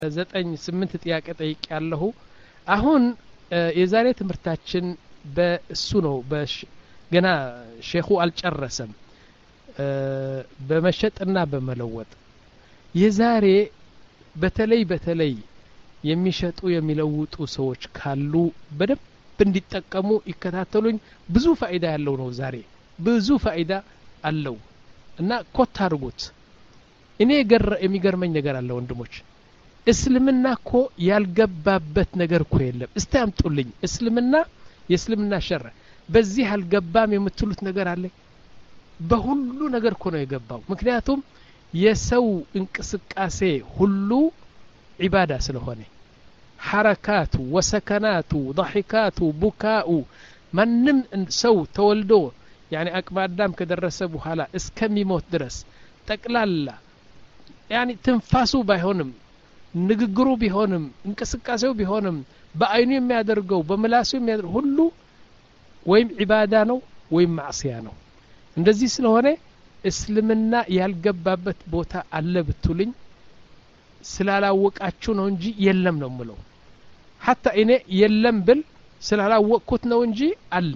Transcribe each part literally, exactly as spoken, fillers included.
ዘጠኝ ስምንት ጥያቄ ጠይቅ ያለሁ አሁን የዛሬ ትምርታችን በእሱ ነው ገና ሼኹ አልጨረሰም በመሸጥና በመለወጥ የዛሬ በተለይ በተለይ የሚሸጡ የሚለውጡ ሰዎች ካሉ በደንብ እንዲጠቀሙ ይከታተሉኝ ብዙ ፋይዳ ያለው ነው ዛሬ ብዙ ፋይዳ አለው እና ኮት አድርጉት እኔ ገር የሚገርመኝ ነገር አለ ወንድሞች እስልምና እኮ ያልገባበት ነገር እኮ የለም እስቲ አምጡልኝ እስልምና የእስልምና ሸር በዚህ አልገባም የምትሉት ነገር አለ በሁሉ ነገር እኮ ነው የገባው ምክንያቱም የሰው እንቅስቃሴ ሁሉ ዒባዳ ስለሆነ ሐረካቱ ወሰከናቱ ضحካቱ ቡካኡ ማንም ሰው ተወልዶ يعني አቅመ አዳም ከደረሰ በኋላ እስከሚሞት ድረስ ጠቅላላ يعني ትንፋሱ ባይሆንም ንግግሩ ቢሆንም እንቅስቃሴው ቢሆንም በአይኑ የሚያደርገው በመላሱ የሚያደርገው ሁሉ ወይም ዒባዳ ነው ወይም ማዕሲያ ነው እንደዚህ ስለሆነ እስልምና ያልገባበት ቦታ አለ ብትሉኝ ስላላወቃችሁ ነው እንጂ የለም ነው ምለው حتى እኔ የለም ብል ስላላወቅኩት ነው እንጂ አለ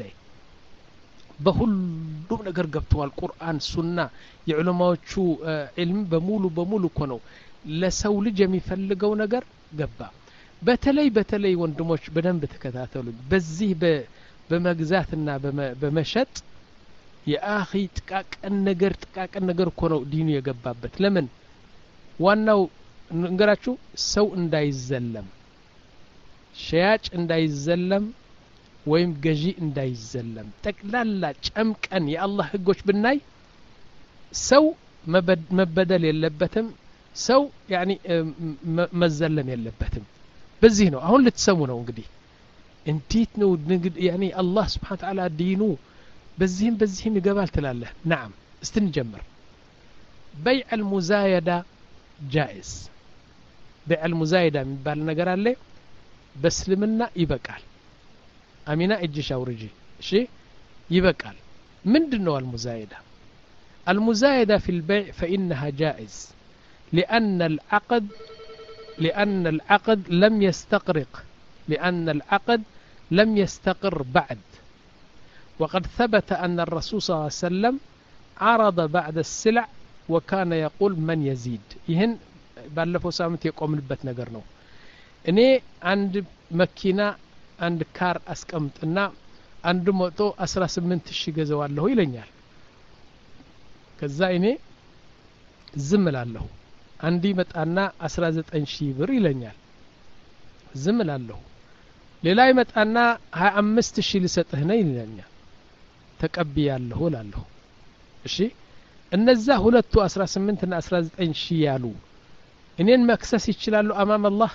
በሁሉም ነገር ገብቷል ቁርአን ሱና የዑለማዎቹ ዒልም በሙሉ በሙሉ እኮ ነው ለሰው ልጅ የሚፈልገው ነገር ገባ በተለይ በተለይ ወንድሞች በደንብ ተከታተሉ በዚህ በመግዛትና በመሸጥ የአኺ ጥቃቅን ነገር ጥቃቅን ነገር እኮ ነው ዲኑ የገባበት ለምን ዋናው እንገራችሁ ሰው እንዳይዘለም ሸያጭ እንዳይዘለም ወይም ገዢ እንዳይዘለም ጠቅላላ ጨምቀን የአላህ ህጎች ብናይ ሰው መበደል የለበትም ሰው ያኒ መዘለም የለበትም በዚህ ነው አሁን ልትሰሙ ነው እንግዲህ እንዴት ነው ያኒ አላህ Subhanahu Ta'ala ዲኑ በዚህም በዚህም ይገባል ትላለህ نعم استنجمر بيع المزايده جائز بيع المزايده የሚባል ነገር አለ በእስልምና ይበቃል አሚና እጅሽ አውርጂ እሺ ይበቃል ምንድነው المزايده المزايده في البيع فانها جائز لأن العقد لأن العقد لم يستقرق لأن العقد لم يستقر بعد وقد ثبت أن الرسول صلى الله عليه وسلم عرض بعد السلع وكان يقول من يزيد يهن بالفو سامت يقوم البت نجر نو إني عند مكينة عند كار أسكمتنا عند موتو أسرة سمنت الشيء جزوا له يلينيال كذا إني زمل الله عندي متأنا أسرة زت أنشي بر يلينيال زمل الله للاي متأنا ها أمست الشيء لسه هنا يلينيال تقبي الله ላለው እሺ እነዛ ሁለቱ አስራ ስምንት እና አስራ ዘጠኝ ሺህ ያሉ እኔን መክሰስ ይችላሉ አማም አላህ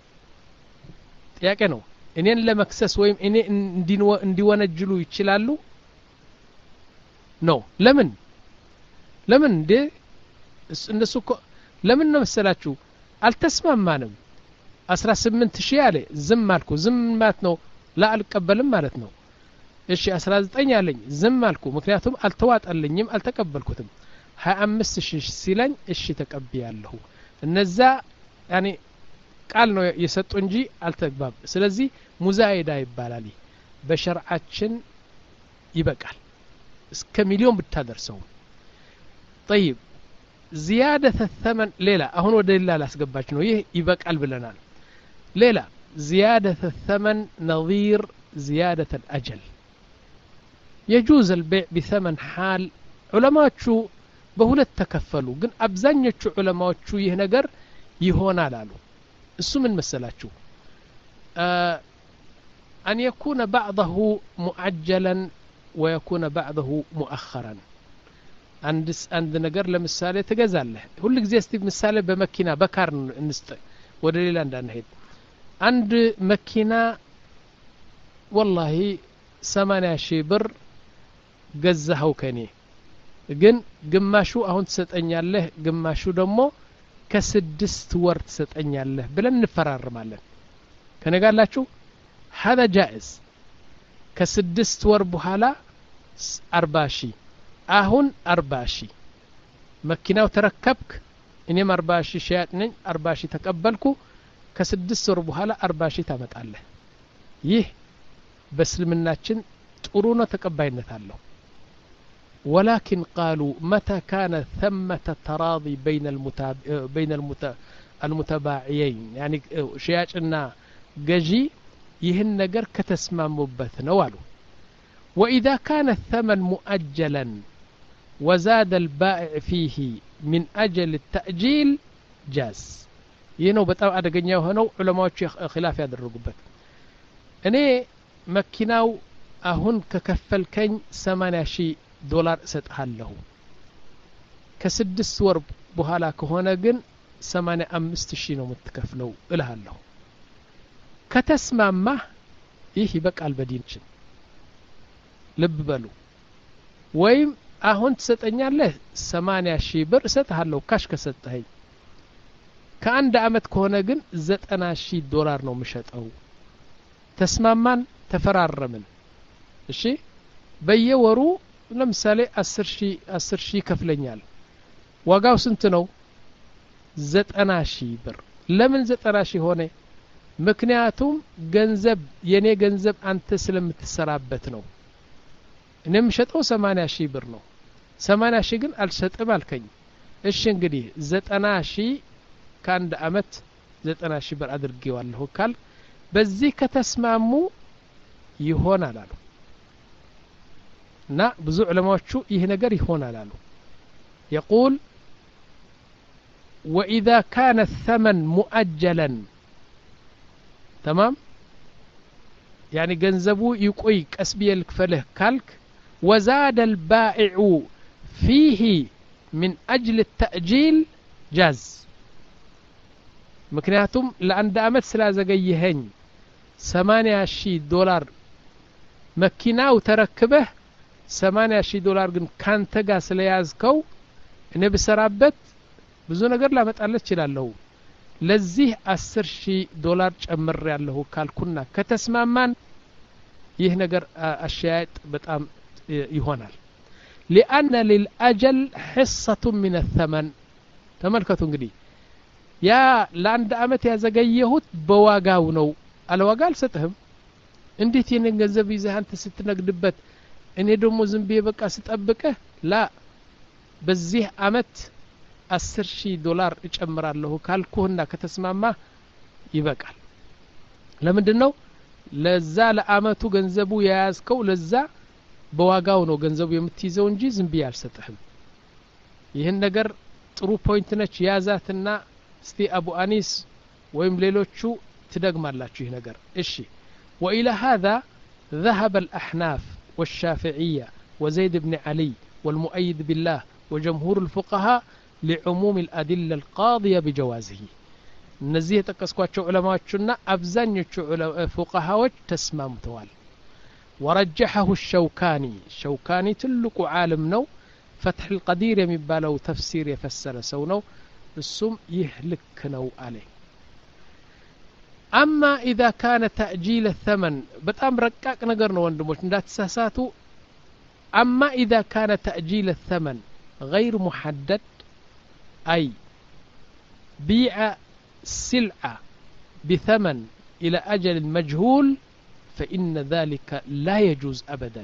ጥያቄ ነው እኔን ለመክሰስ ወይም እኔ እንዲወነጅሉ ይችላሉ ነው ለምን ለምን እንደ እነሱ ለምን ነው መሰላችሁ አልተስማማንም አስራ ስምንት ሺህ ያለ ዝም አልኩ ዝም ማለት ነው ላ አልቀበልም ማለት ነው እሺ አስራ ዘጠኝ አለኝ ዝም አልኩ ምክንያቱም አልተዋጣልኝም አልተቀበልኩትም ሀያ አምስት ሺህ ሲለኝ እሺ ተቀበያለሁ እነዛ ያኒ ቃል ነው የሰጡ እንጂ አልተግባብ ስለዚህ ሙዛይዳ ይባላል በሸርዓችን ይበቃል እስከ ሚሊዮን ብታደርሰው طيب زياده الثمن ሌላ አሁን ወደ ሌላ ላስገባች ነው ይሄ ይበቃል ብለናል ሌላ زياده الثمن نظير زياده الاجل يجوز البيع بثمن حال علماء شو بهولت تكفلوا ግን አብዛኞቹ ዑለማዎቹ ይህ ነገር ይሆናል አሉ እሱ ምን መሰላችሁ ان يكون بعضه مؤجلا ويكون بعضه مؤخرا عند عند ነገር ለምሳሌ ትገዛለህ ሁሉ ጊዜ እስቲ ምሳሌ በመኪና በካር እንስጥ ወደ ሌላ እንዳንሄድ አንድ መኪና والله ثمانية ሺህ ብር ገዛኸው ከኔ ግን ግማሹ አሁን ትሰጠኛለህ ግማሹ ደግሞ ከስድስት ወር ትሰጠኛለህ ብለን እንፈራረማለን ከነጋላችሁ هذا جائز ከስድስት ወር በኋላ أربعة ሺህ አሁን أربعة ሺህ መኪናው ተረከብክ እኔም أربعة ሺህ ሸያጥ ነኝ أربعة ሺህ ተቀበልኩ ከስድስት ወር በኋላ አርባ ሺህ ታመጣለህ ይህ በእስልምናችን ጥሩ ነው ተቀባይነት አለው ولكن قالوا متى كان ثمة تراضي بين المتاب... بين المت... المتباعيين يعني شياعنا جي يهن نجر كتسمامبت نوالو وإذا كان الثمن مؤجلا وزاد البائع فيه من أجل التأجيل جاز ينو بتاع أدقنيا وهنو علماء خلاف هذا الرقبة أنا مكيناو أهون ككفل كين ثمانية شي دولار ستحله كسدس ور بحالا كهونا جن ثمانية أمست شي نو متكفلو إلهالله كتسمام ما إيه بك البدينشن لب بلو ويم أهون تستنيا له ثمانية شي بر ستحله كاش كستهي كأن دعمت كهونا جن زت أنا شي دولار نو مشت أو تسمامان تفرار من الشي بيورو ለምሳሌ አስር ሺህ አስር ሺህ ከፍለኛል ዋጋው ስንት ነው ዘጠና ሺህ ብር ለምን ዘጠና ሺህ ሆነ ምክንያቱም ገንዘብ የኔ ገንዘብ አንተ ስለምትሰራበት ነው እኔም ሸጠው ሰማንያ ሺህ ብር ነው ሰማንያ ሺህ ግን አልሰጥም አልከኝ እሺ እንግዲህ ዘጠና ሺህ ከአንድ አመት ዘጠና ሺህ ብር አድርጌዋለሁ ካል በዚህ ከተስማሙ ይሆናል አሉ نا بزو علماء يه نجر يهونا لالو يقول وإذا كان الثمن مؤجلا تمام يعني جنزبو يقوي كسبي الكفله كالك وزاد البائع فيه من أجل التأجيل جاز مكنياتهم لأن دامت سلازقيهن ثمانية شي دولار مكيناو تركبه ثمانية شي دولار ግን ካንተ ጋር ስለያዝከው እኔ በሰራበት ብዙ ነገር ላመጣለት ይችላልው ለዚህ አስር ሺህ ዶላር ጨምር ያለው ካልኩና ከተስማማን ይህ ነገር አሻያጥ በጣም ይሆናል لأن للأجل حصة من الثمن ተመልከቱ እንግዲህ ያ ለአንድ አመት ያዘገየሁት በዋጋው ነው አለዋጋ አልሰጥህም እንዴት የኔን ገንዘብ ይዘህ አንተ ስትነግድበት እኔ ደሞ ዝም ብዬ በቃ ስጠብቀህ ላ በዚህ አመት አስር ሺህ ዶላር እጨምራለሁ ካልኩህና ከተስማማ ይበቃል ለምንድነው ለዛ ለአመቱ ገንዘቡ ያያዝከው ለዛ በዋጋው ነው ገንዘቡ የምትይዘው እንጂ ዝም ብዬ አልሰጥህም ይሄን ነገር ጥሩ ፖይንት ነች ያዛትና እስቲ አቡ አኒስ ወይም ሌሎቹ ትደግማላችሁ ይሄ ነገር እሺ وإلى هذا ذهب الأحناف والشافعية وزيد بن علي والمؤيد بالله وجمهور الفقهاء لعموم الأدلة القاضية بجوازه نزيه تقسقوا علماءنا أبزانيو فقهاء تسمام توال ورجحه الشوكاني الشوكاني تلك عالم نو فتح القدير يمبالو تفسير يفسر سونو السم يهلك نو عليه أما إذا كان تأجيل الثمن بتأم ركاك نقرنا وندموش ندات ساساتو أما إذا كان تأجيل الثمن غير محدد أي بيع سلعة بثمن إلى أجل مجهول فإن ذلك لا يجوز أبدا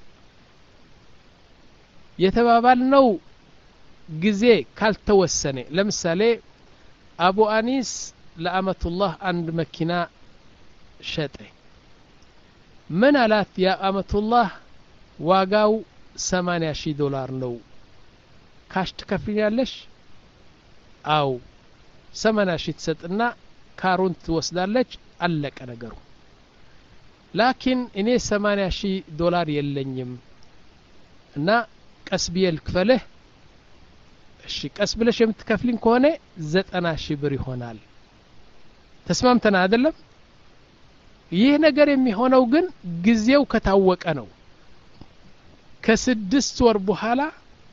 يتبابال نو جزي كالتوسني لمثالي أبو أنيس لأمة الله عند مكينة شتى من ألات يا أمة الله واقاو ثمانية شي دولار نو كاش تكفيني ليش أو ثمانية شي تسدنا كارون توسدالك ألك أنا قرو لكن إني ثمانية شي دولار يلنيم نا كسبي الكفله الشي كسب ليش يمتكفلين كونه زت أنا شي بري هونال ተስማምተና አይደለም ይህ ነገር የሚሆነው ግን ጊዜው ከታወቀ ነው ከስድስት ወር በኋላ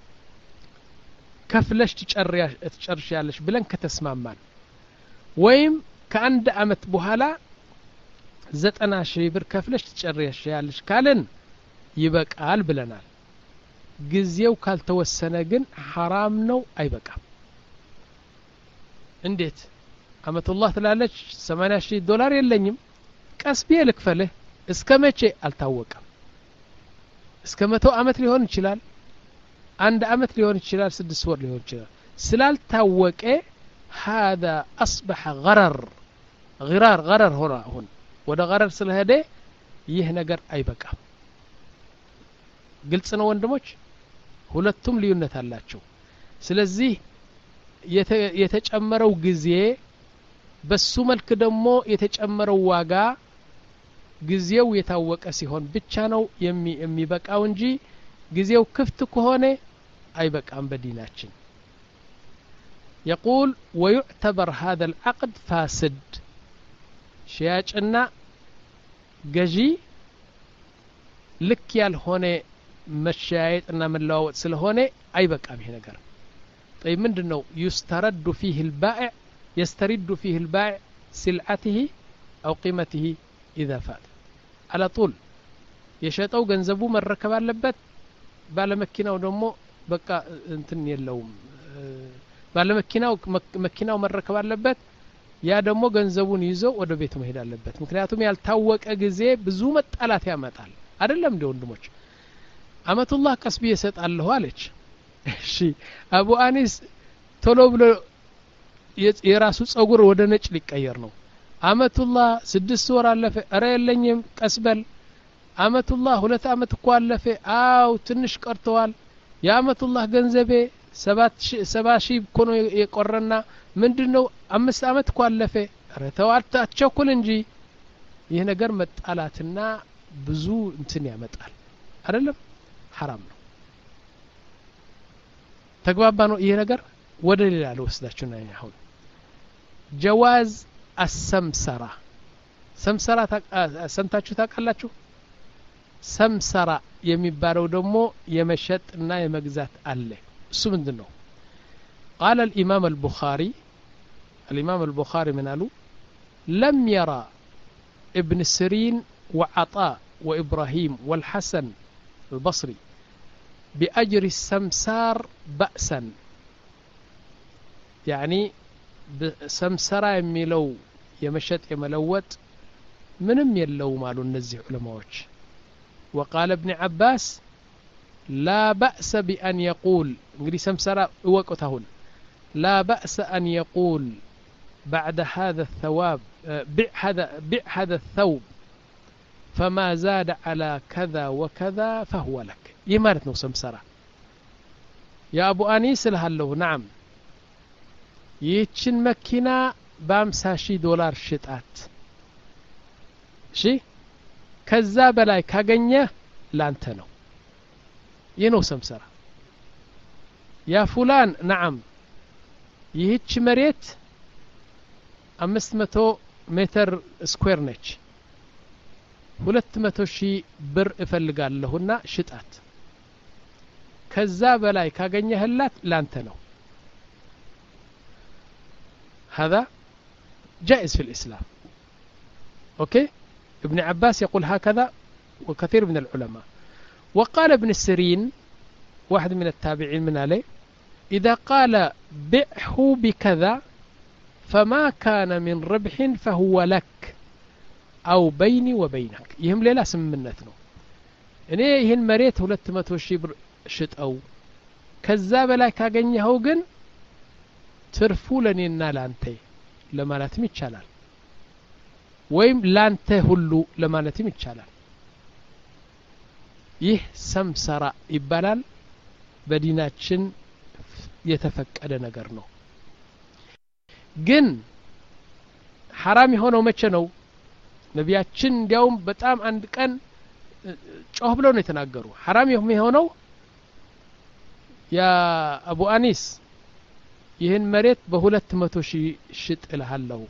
ከፍለሽ ትጨርሻለሽ ብለን ከተስማማን ወይም ከአንድ አመት በኋላ ዘጠና ሺህ ብር ከፍለሽ ትጨርሻለሽ ካለን ይበቃል ብለናል ጊዜው ካልተወሰነ ግን حرام ነው አይበቃም እንዴት አመቱላህ ትላለች ሰማንያ ሺህ ዶላር የለኝም ቀስቢየ ልክፈልህ እስከ መቼ አልታወቀም እስከ መቶ አመት ሊሆን ይችላል አንድ አመት ሊሆን ይችላል ስድስት ወር ሊሆን ይችላል ስላልታወቀ هذا أصبح غرر غرار غرر هنا هون ወደ غرر ስለሄደ ይህ ነገር አይበቃም ግልጽ ነው ወንድሞች ሁለቱም ልዩነት አላቸው ስለዚህ የተጨመረው ጊዜ በሱ መልክ ደግሞ የተጨመረው ዋጋ ጊዜው የታወቀ ሲሆን ብቻ ነው የሚበቃው እንጂ ጊዜው ክፍት ከሆነ አይበቃም በዲናችን يقول ويعتبر هذا العقد فاسد ሽያጭና ገዢ ልክ ያልሆነ መሻየጥና መለዋወጥ ስለሆነ አይበቃም ይሄ ነገር طيب ምንድነው يسترد فيه البائع يسترد فيه البائع سلعته أو قيمته إذا فات على طول የሸጠው ገንዘቡ መረከብ አለበት ባለ መኪናው ደግሞ በቃ እንትን የለውም ባለ መኪናው መኪናው መረከብ አለበት ያ ደግሞ ገንዘቡን ይዞ ወደ ቤቱ መሄድ አለበት ምክንያቱም ያልታወቀ ጊዜ ብዙ መጣላት ያመጣል አይደለም እንደ ወንድሞች አመቱላህ ቀስቢ ይሰጣልሁ አለች እሺ አቡ አኒስ ቶሎ ብሎ የራሱ ጸጉር ወደ ነጭ ሊቀየር ነው አመቱላህ ስድስት ወር አለፈ አረ የለኝም ቀስበል አመቱላህ ሁለት አመት እኮ አለፈ አው ትንሽ ቀርተዋል ያመቱላህ ገንዘቤ ሰባት ሺህ እኮ ነው የቆረና ምንድነው አምስት አመት እኮ አለፈ አረ ተዋልታ አትቸኩል እንጂ ይሄ ነገር መጣላትና ብዙ እንትን ያመጣል አይደለም حرام ነው ተግባባ ነው ይሄ ነገር ወደ ሌላ ልወስዳችሁና አሁን ጀዋዝ السمسرة سمسرة ሰምታችሁ ታውቃላችሁ ሰምሰራ የሚባለው ደግሞ የመሸጥና የመግዛት አለ እሱ ምንድነው قال الإمام البخاري الإمام البخاري من قالوا لم يرى ابن سيرين وعطاء وإبراهيم والحسن البصري بأجر السمسار بأسا يعني سمسرة يميلو يمشت يملوت منم يلو مالو النزع علماء وقال ابن عباس لا بأس بأن يقول انجلي سمسرة وقتهن لا بأس أن يقول بعد هذا الثواب بع هذا بع هذا الثوب فما زاد على كذا وكذا فهو لك يمارت نو سمسرة يا أبو أنيس لهالله نعم يتشن مكينة بامسا شي دولار شتات شي كذا بلاي كاغنيه لانت نو ينو سمسرة يا فلان نعم يهتش مريت أمست متو متر سكوير نيتش ሁለት መቶ ሺህ ብር እፈልጋለሁና ሽጣት ከዛ በላይ ካገኘህላት ላንተ ነው هذا جائز في الإسلام أوكي ابن عباس يقول هكذا وكثير من العلماء وقال ابن سيرين واحد من التابعين من عليه إذا قال بعه بكذا فما كان من ربح فهو لك أو بيني وبينك يهم ليلا سمنتنا እኔ ይሄን መሬት ሁለት መቶ ሺህ ብር ሽጠው ከዛ በላይ ካገኘኸው ግን ትርፉ ለኔና ላንተ ለማለትም ይቻላል ወይም ላንተ ሁሉ ለማለትም ይቻላል ይህ ሰምሰራ ይባላል በዲናችን የተፈቀደ ነገር ነው ግን حرام የሆነው መቼ ነው ነቢያችን እንዲያውም በጣም አንድ ቀን ጮህ ብለው ነው የተናገሩ حرام የሆነው ያ አቡ አኒስ ይህን መሬት በሁለት መቶ ሺህ ሽጥ እልሃለሁ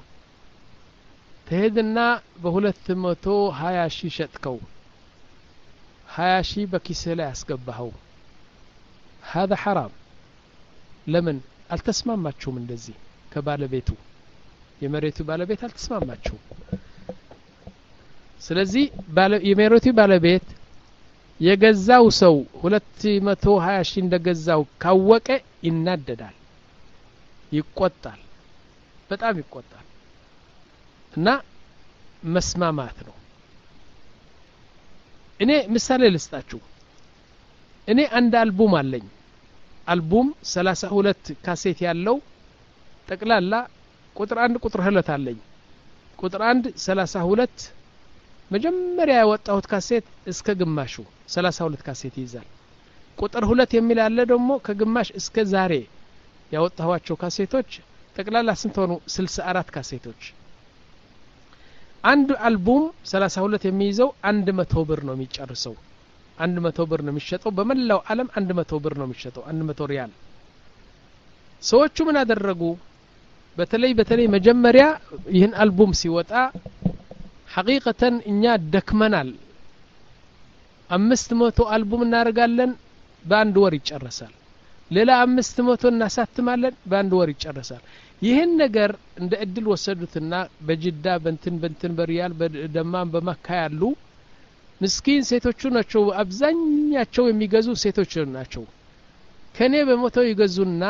ተሄድና በሁለት መቶ ሀያ ሺህ ሸጥከው ሀያ ሺህ በኪስህ ላይ አስገባኸው هذا حرام ለምን አልተስማማችሁም እንደዚህ ከባለቤቱ የመሬቱ ባለቤት አልተስማማችሁም ስለዚህ የመሬቱ ባለቤት የገዛው ሰው ሁለት መቶ ሀያ ሺህ እንደገዛው ካወቀ ይናደዳል ይቆጣል በጣም ይቆጣል እና መስማማት ነው እኔ ምሳሌ ልስጣችሁ እኔ አንድ አልቡም አለኝ አልቡም ሰላሳ ሁለት ካሴት ያለው ጠቅላላ ቁጥር አንድ ቁጥር ሁለት አለኝ ቁጥር አንድ ሰላሳ ሁለት መጀመሪያ ያወጣሁት ካሴት እስከ ግማሹ ሰላሳ ሁለት ካሴት ይይዛል ቁጥር ሁለት የሚል አለ ደግሞ ከግማሽ እስከ ዛሬ ያወጣኋቸው ካሴቶች ጠቅላላ ስንት ሆኑ ስልሳ አራት ካሴቶች አንድ አልቡም ሰላሳ ሁለት የሚይዘው መቶ ብር ነው የሚጨርሰው መቶ ብር ነው የሚሸጠው በመላው ዓለም መቶ ብር ነው የሚሸጠው መቶ ሪያል ሰዎቹ ምን አደረጉ በተለይ በተለይ መጀመሪያ ይህን አልቡም ሲወጣ ሐቂቀተን እኛ ደክመናል አምስት መቶ አልቡም እናደርጋለን በአንድ ወር ይጨርሳል ሌላ አምስት መቶ እናሳትማለን በአንድ ወር ይጨርሳል ይህን ነገር እንደ እድል ወሰዱትና በጅዳ በንትን በንትን በሪያል በደማም በመካ ያሉ ምስኪን ሴቶቹ ናቸው አብዛኛቸው የሚገዙ ሴቶች ናቸው ከኔ በመቶ ይገዙና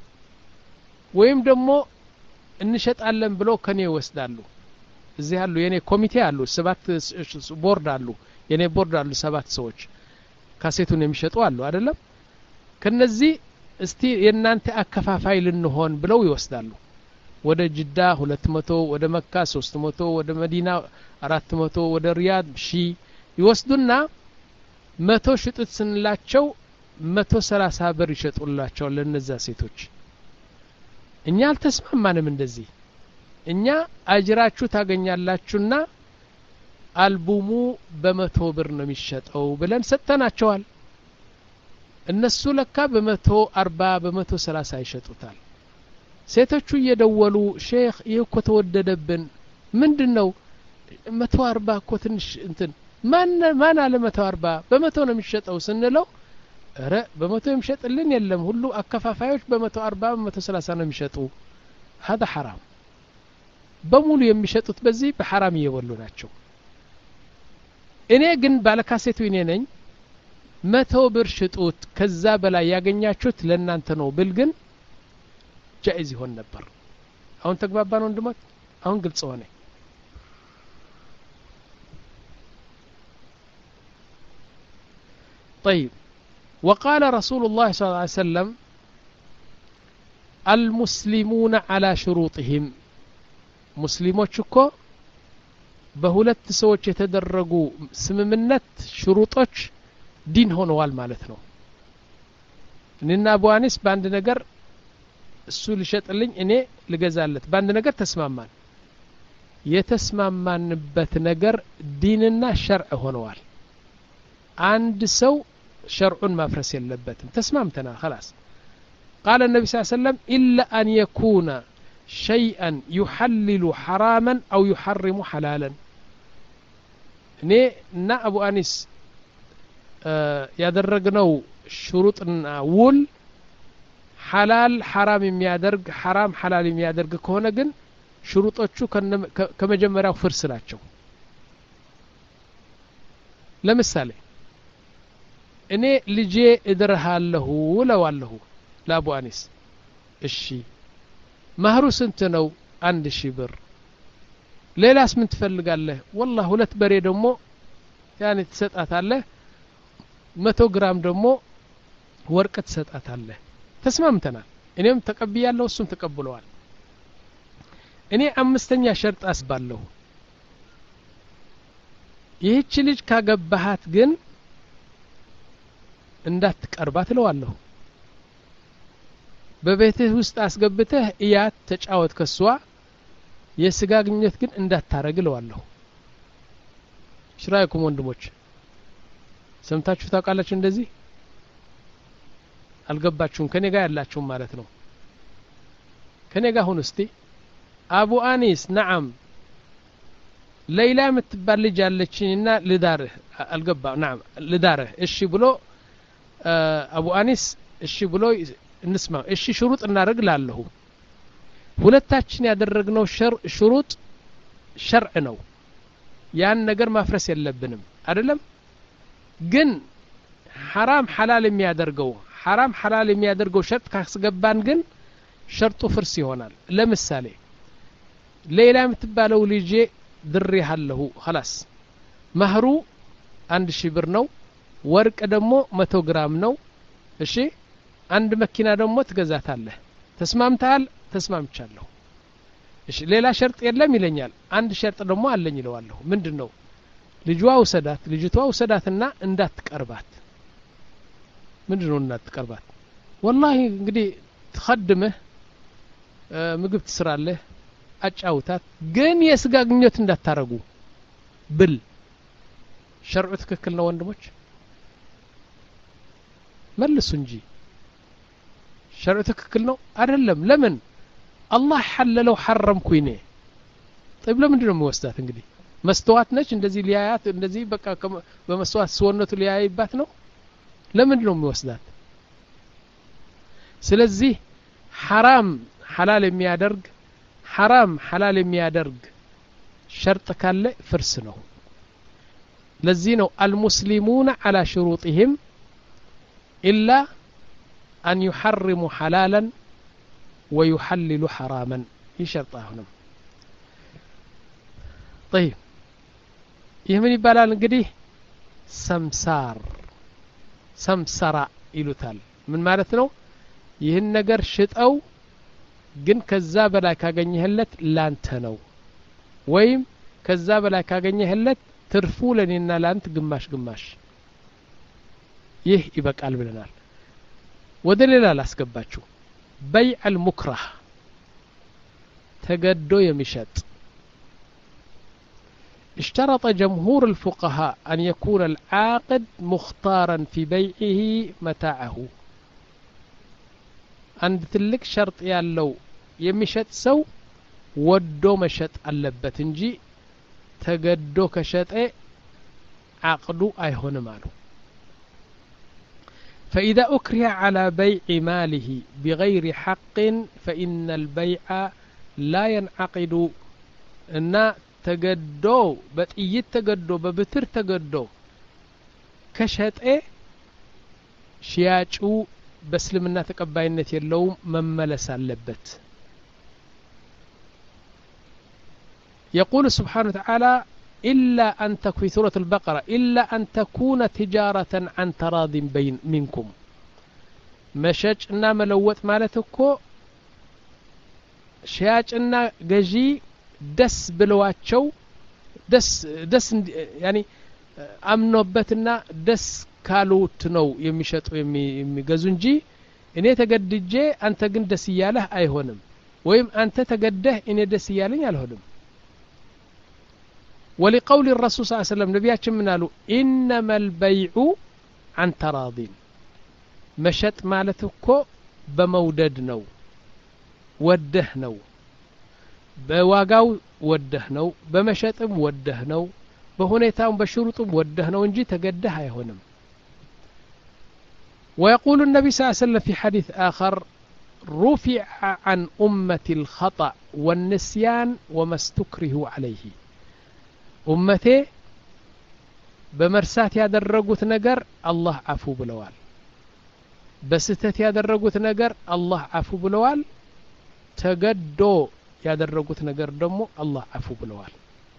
ወይም ደግሞ እንሸጣለን ብለው ከኔ ይወስዳሉ እዚህ ያሉ የኔ ኮሚቴ አሉ ሰባት ቦርድ አሉ የኔ ቦርድ አሉ ሰባት ሰዎች ካሴቱን የሚሸጡ አሉ አይደለም ከነዚህ እስቲ የናንተ አከፋፋይ ልንሆን ብለው ይወስዳሉ ወደ ጅዳ ሁለት መቶ ወደ መካ ሶስት መቶ ወደ መዲና አራት መቶ ወደ ሪያድ ሺ ይወስዱና መቶ ሽጡት ስንላቸው መቶ ሰላሳ ብር ይሸጡላቸው ለነዛ ሴቶች እኛ አልተስማማንም እንደዚህ እኛ አጅራችሁ ታገኛላችሁና አልቡሙ በመቶ ብር ነው የሚሸጠው ብለን ሰጠናቸዋል እነሱ ለካ በመቶ አርባ በመቶ ሰላሳ ይሸጡታል ሴቶቹ እየደወሉ ሼክ ይሄኮ ተወደደብን ምንድነው መቶ አርባ እኮ ትንሽ እንትን ማን ማን አለ መቶ አርባ በመቶ ነው የሚሸጠው ስንለው አረ በመቶ የሚሸጥልን የለም ሁሉ አከፋፋዮች በመቶ አርባ በመቶ ሰላሳ ነው የሚሸጡ هذا حرام በሙሉ የሚሸጡት በዚህ በሐራም እየበሉ ናቸው እኔ ግን ባለካሴቱ እኔ ነኝ መቶ ብር ሽጡት ከዛ በላይ ያገኛችሁት ለእናንተ ነው ብል ግን ጃኢዝ ይሆን ነበር አሁን ተግባባን ወንድሞች አሁን ግልጽ ሆነ طيب وقال رسول الله صلى الله عليه وسلم المسلمون على شروطهم مسلموች እኮ በሁለት ሰዎች የተደረጉ ስምምነት ሽሩጦች ዲን ሆነዋል ማለት ነው እኔና አቡ አኒስ በአንድ ነገር እሱ ሊሸጥልኝ እኔ ልገዛለት በአንድ ነገር ተስማማን የተስማማንበት ነገር ዲንና ሸርዕ ሆነዋል አንድ ሰው ሸርዑን ማፍረስ የለበትም ተስማምተናል خلاص قال النبي صلى الله عليه وسلم إلا أن يكون شيئا يحلل حراما أو يحرم حلالا እኔ እና አቡ አኒስ ያደረግነው ሽሩጥና ውል ሐላል ሐራም የሚያደርግ ሐራም ሐላል የሚያደርግ ከሆነ ግን ሽሩጦቹ ከመጀመሪያው ፍርስ ናቸው ለምሳሌ እኔ ልጄ እድርሃለሁ ለዋለሁ ለአቡ አኒስ እሺ ማህሩ ስንት ነው አንድ ሺህ ብር ሌላስ ምን ትፈልጋለህ والله ሁለት በሬ ደግሞ ያኔ ትሰጣታለህ መቶ ግራም ደግሞ ወርቅ ትሰጣታለህ ተስማምተናል እኔም ተቀብያለሁ እሱም ተቀብለዋል እኔ አምስተኛ ሸርጥ አስባለሁ ይህች ልጅ ካገባሃት ግን እንዳትቀርባት ለዋለሁ በቤትህ ውስጥ አስገብተህ እያት ተጫወት ከሷ የስጋ ግንኙነት ግን እንዳታረግ ለዋለሁ ሽራይኩም ወንድሞች ሰምታችሁ ታውቃላችሁ እንደዚህ አልገባችሁም ከኔ ጋር ያላችሁ ማለት ነው ከኔ ጋር ሁኑ እስቲ አቡ አኒስ ነዓም ሌላ የምትባል ልጅ አለችኝና ልዳርህ አልገባ ነዓም ልዳርህ እሺ ብሎ አቡ አኒስ እሺ ብሎ እንስማ እሺ ሽሩጥ እናደርግ ላለሁ ሁለታችን ያደረግነው ሽሩጥ ሸርዕ ነው ያን ነገር ማፍረስ የለብንም አይደለም ግን حرام حلال የሚያደርገው حرام حلال የሚያደርገው ሸርጥ ካስገባን ግን ሸርጡ ፍርስ ይሆናል ለምሳሌ ሌላ የምትባለው ልጄ ድሬሃለሁ خلاص መህሩ አንድ ሺህ ብር ነው ወርቅ ደግሞ መቶ ግራም ነው እሺ አንድ መኪና ደግሞ ትገዛታለህ ተስማምታል ተስማምቻለሁ እሺ ሌላ ሸርጥ የለም ይለኛል አንድ ሸርጥ ደግሞ አለኝ ይለዋለሁ ምንድነው ልጅዋ ወሰዳት ልጅቷ ወሰዳትና እንዳትቀርባት ምንድነው እንዳትቀርባት والله እንግዲህ ተخدمه ምግብ ትስራለህ አጫውታት ግን የስጋ ግንኙነት እንዳታረጉ ብል ሸርዑ ትክክል ነው ወንድሞች መልሱ እንጂ ሸርዑ ትክክል ነው አይደለም ለምን አላህ ሐለለው ሐረምኩኝ እኔ طيب ለምንድነው የሚወስዳት እንግዲህ መስተዋት ነች እንደዚህ ሊያያት እንደዚህ በቃ በመስተዋት ሰውነቱ ሊያይባት ነው ለምንድነው የሚወስዳት ስለዚህ حرام حلال የሚያደርግ حرام حلال የሚያደርግ ሸርጥ ካለ ፍርስ ነው ለዚህ ነው المسلمون على شروطهم إلا أن يحرموا حلالا ويحللوا حراما يشرطهم طيب يهمني بالان እንግዲህ ሰምሳር ሰምሰራ ይሉታል ምን ማለት ነው ይህን ነገር ሽጠው ግን ከዛ በላይ ካገኘህለት ላንተ ነው ወይም ከዛ በላይ ካገኘህለት ትርፉ ለኔና ላንተ ግማሽ ግማሽ ይህ ይበቃል ብለናል ወደ ሌላ ላስገባችሁ በይዕ المكره ተገዶ የሚሸጥ اشترط جمهور الفقهاء أن يكون العاقد مختارا في بيعه متاعه عند تلك شرط ያለው የሚሸጥ ሰው ወዶ መሸጥ አለበት እንጂ ተገዶ ከሸጠ عقد አይሆንም አሉ فإذا أكره على بيع ماله بغير حق فإن البيع لا ينعقد إن تجدو بتأيد تجدو ببتر تجدو كشهت شياچو بسلمنا تقباينت يلوم مملس اللبت يقول سبحانه وتعالى إلا أن تكون في سورة البقرة إلا أن تكون تجارة عن تراض بين منكم مشاجنا ملوت مالتكو شياجنا جي دس بلواتشو دس دس يعني أمنوبتنا دس كالوت نو يمشط يميجزو እንጂ እኔ ተገድጄ አንተ ግን ደስ ይያለህ አይሆንም ወይም አንተ ተገደህ እኔ ደስ ይያለኝ አልሆንም ولقول الرسول صلى الله عليه وسلم نبياتنا من قالوا إنما البيع عن تراضين مشت مالتكو بمودد نو وده نو بواقاو وده نو بمشتم وده نو بهنيتام بشروطم وده نو انجي تقده يهونم ويقول النبي صلى الله عليه وسلم في حديث آخر رفع عن أمة الخطأ والنسيان وما استكره عليه أمتي بمرسات ያደረጉት ነገር አላህ አፉ ብለዋል በስተት ያደረጉት ነገር አላህ አፉ ብለዋል ተገዶ ያደረጉት ነገር ደግሞ አላህ አፉ ብለዋል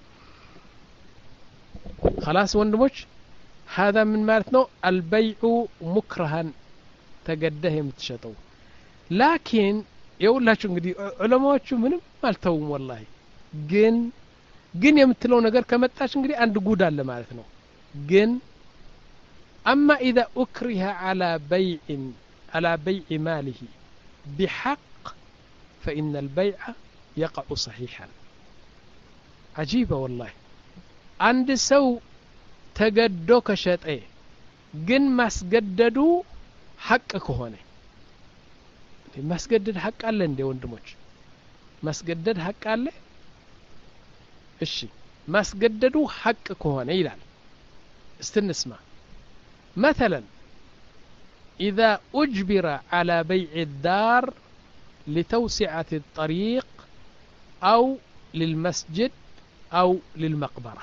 خلاص ወንድሞች هذا من ማለት ነው البيع مكرها ተገደህ የምትሸጠው لكن ይውላችሁ እንግዲህ ዑለማዎቹ ምንም አልተውም والله ግን ግን የምትለው ነገር ከመጣች እንግዲህ አንድ ጉድ አለ ማለት ነው ግን اما اذا اكره على بيع على بيع ماله بحق فان البيع يقع صحيحا عجيبه والله عند سو ተገዶ ከሸጠ ግን ማስገደዱ ሐቅ ከሆነ ማስገደድ ሐቅ አለ እንደ ወንድሞች ማስገደድ ሐቅ አለ እሺ ማስገደዱ ሐቅ ከሆነ ይላል استنسمع مثلا إذا أجبر على بيع الدار لتوسعة الطريق أو للمسجد أو للمقبرة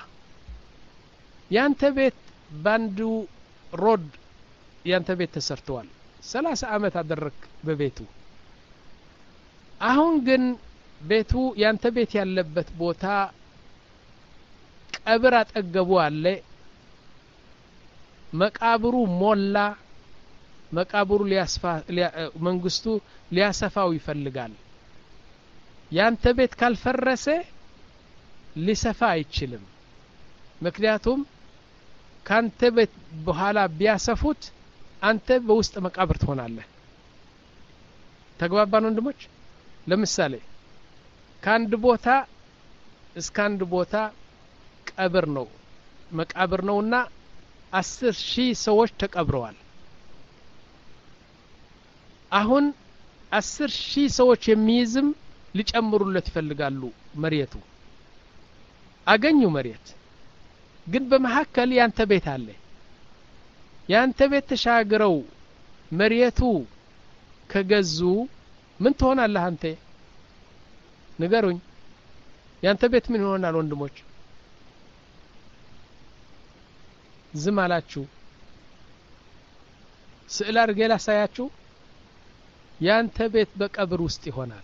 ينتبت باندو رود ينتبت تسرتوال ثلاث عامات أدرك ببيته أهون جن ቤቱ ያንተ ቤት ያለበት ቦታ ቀብር አጠገቡ አለ መቃብሩ ሞላ መቃብሩ ሊያስፋ መንግስቱ ሊያሰፋው ይፈልጋል ያንተ ቤት ካልፈረሰ ሊሰፋ አይችልም ምክንያቱም ካንተ ቤት በኋላ ቢያሰፉት አንተ በውስጥ መቃብር ትሆናለህ ተግባባን ወንድሞች ለምሳሌ ካንድ ቦታ እስከ አንድ ቦታ ቀብር ነው መቃብር ነውና አስር ሺህ ሰዎች ተቀብረዋል አሁን አስር ሺህ ሰዎች የሚይዝም ሊጨምሩለት ይፈልጋሉ መሬቱ አገኙ መሬት ግን በመሐከል ያንተ ቤት አለ ያንተ ቤት ተሻግረው መሬቱ ከገዙ ምን ትሆናለህ አንተ ንገሩኝ ያንተ ቤት ምን ይሆናል ወንድሞች ዝም አላችሁ ስዕል አድርጌ ላሳያችሁ ያንተ ቤት በቀብር ውስጥ ይሆናል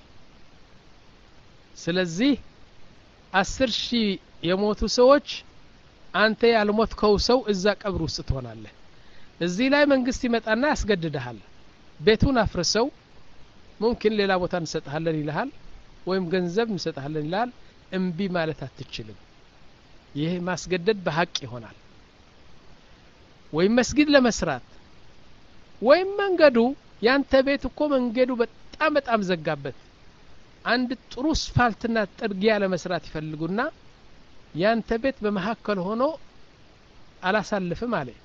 ስለዚህ አስር ሺህ የሞቱ ሰዎች አንተ ያልሞትከው ሰው እዛ ቀብር ውስጥ ትሆናለህ እዚህ ላይ መንግስት ይመጣና ያስገድድሃል ቤቱን አፍርሰው ሙምኪን ሌላ ቦታ እንሰጣለን ይልሃል ወይም ገንዘብ እንሰጣለን ይልሃል እምቢ ማለት አትችልም ይሄ ማስገደድ በሐቅ ይሆናል ወይም መስጊድ ለመስራት ወይም መንገዱ ያንተ ቤት እኮ መንገዱ በጣም በጣም ዘጋበት አንድ ጥሩ ስፋልትና ጥርጊያ ለመስራት ይፈልጉና ያንተ ቤት በመሐከል ሆኖ አላሳልፍም አለ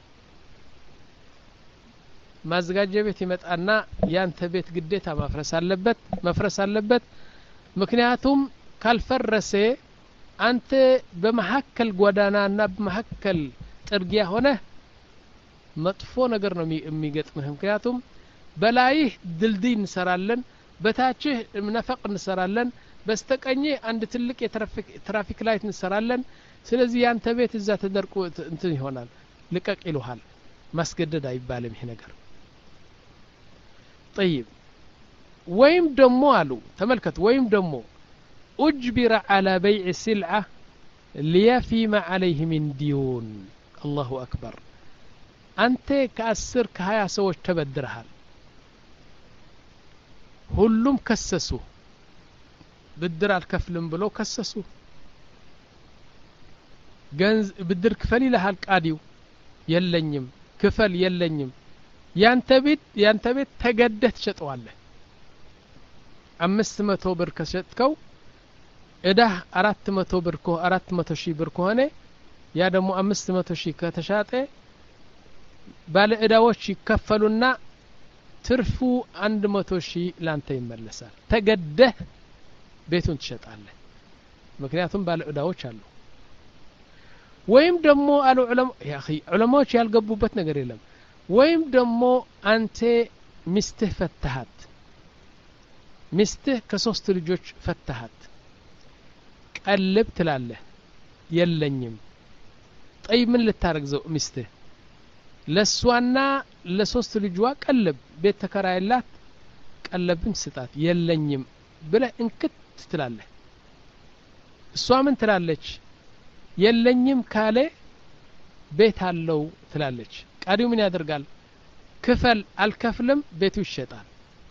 ማዝጋጀ ቤት ይመጣና ያንተ ቤት ግዴታ ማፍረስ አለበት መፍረስ አለበት ምክንያቱም ካልፈረሰ አንተ በመሐከል ጎዳናና በመሐከል ጥርጊያ ሆነ መጥፎ ነገር ነው የሚገጥምህ ምክንያቱም በላይህ ድልድይ እንሰራለን በታችህ ነፈቅ እንሰራለን በስተቀኝ አንድ ትልቅ የትራፊክ ትራፊክ ላይት እንሰራለን ስለዚህ ያንተ ቤት እዛ ተደርቆ እንትን ይሆናል ልቀቅ ይሉሃል ማስገደድ አይባልም ይሄ ነገር طيب ወይም ደሞ አሉ ተመልከቱ ወይም ደሞ اجبر على بيع سلعه ليفي ما عليه من ديون الله اكبر አንተ ከአስር ከሀያ ሰዎች ተበድረሃል ሁሉም ከሰሱ ብድር አልከፍልም ብሎ ከሰሱ ገንዝ ብድር ክፈል ይልሃል ቃዲው የለኝም ክፈል የለኝም ያንተ ቤት ያንተ ቤት ተገደህ ትሸጠዋለህ አምስት መቶ ብር ከሸጥከው እዳ አራት መቶ ብር ኮ አራት መቶ ሺህ ብር ከሆነ ያ ደግሞ አምስት መቶ ሺህ ከተሻጠ ባለ እዳዎች ይከፈሉና ትርፉ አንድ መቶ ሺህ ላንተ ይመለሳል ተገደህ ቤቱን ትሸጣለህ ምክንያቱም ባለ እዳዎች አሉ ወይም ደግሞ አሉ ዑለማ ያ اخي ዑለማዎች ያልገቡበት ነገር የለም ወይም ደግሞ አንተ ሚስትህ ፈተሃት ሚስትህ ከሶስት ልጆች ፈተሃት ቀልብ ትላለህ የለኝም طيب ምን ልታረግዘው ሚስትህ ለሷና ለሶስት ልጅዋ ቀልብ ቤት ተከራይላት ቀልብን ስጣት የለኝም ብለህ እንክት ትላለህ እሷ ምን ትላለች የለኝም ካለ ቤት አለው ትላለች ቃዲው ምን ያደርጋል ክፈል አልከፍልም ቤቱ ይሸጣል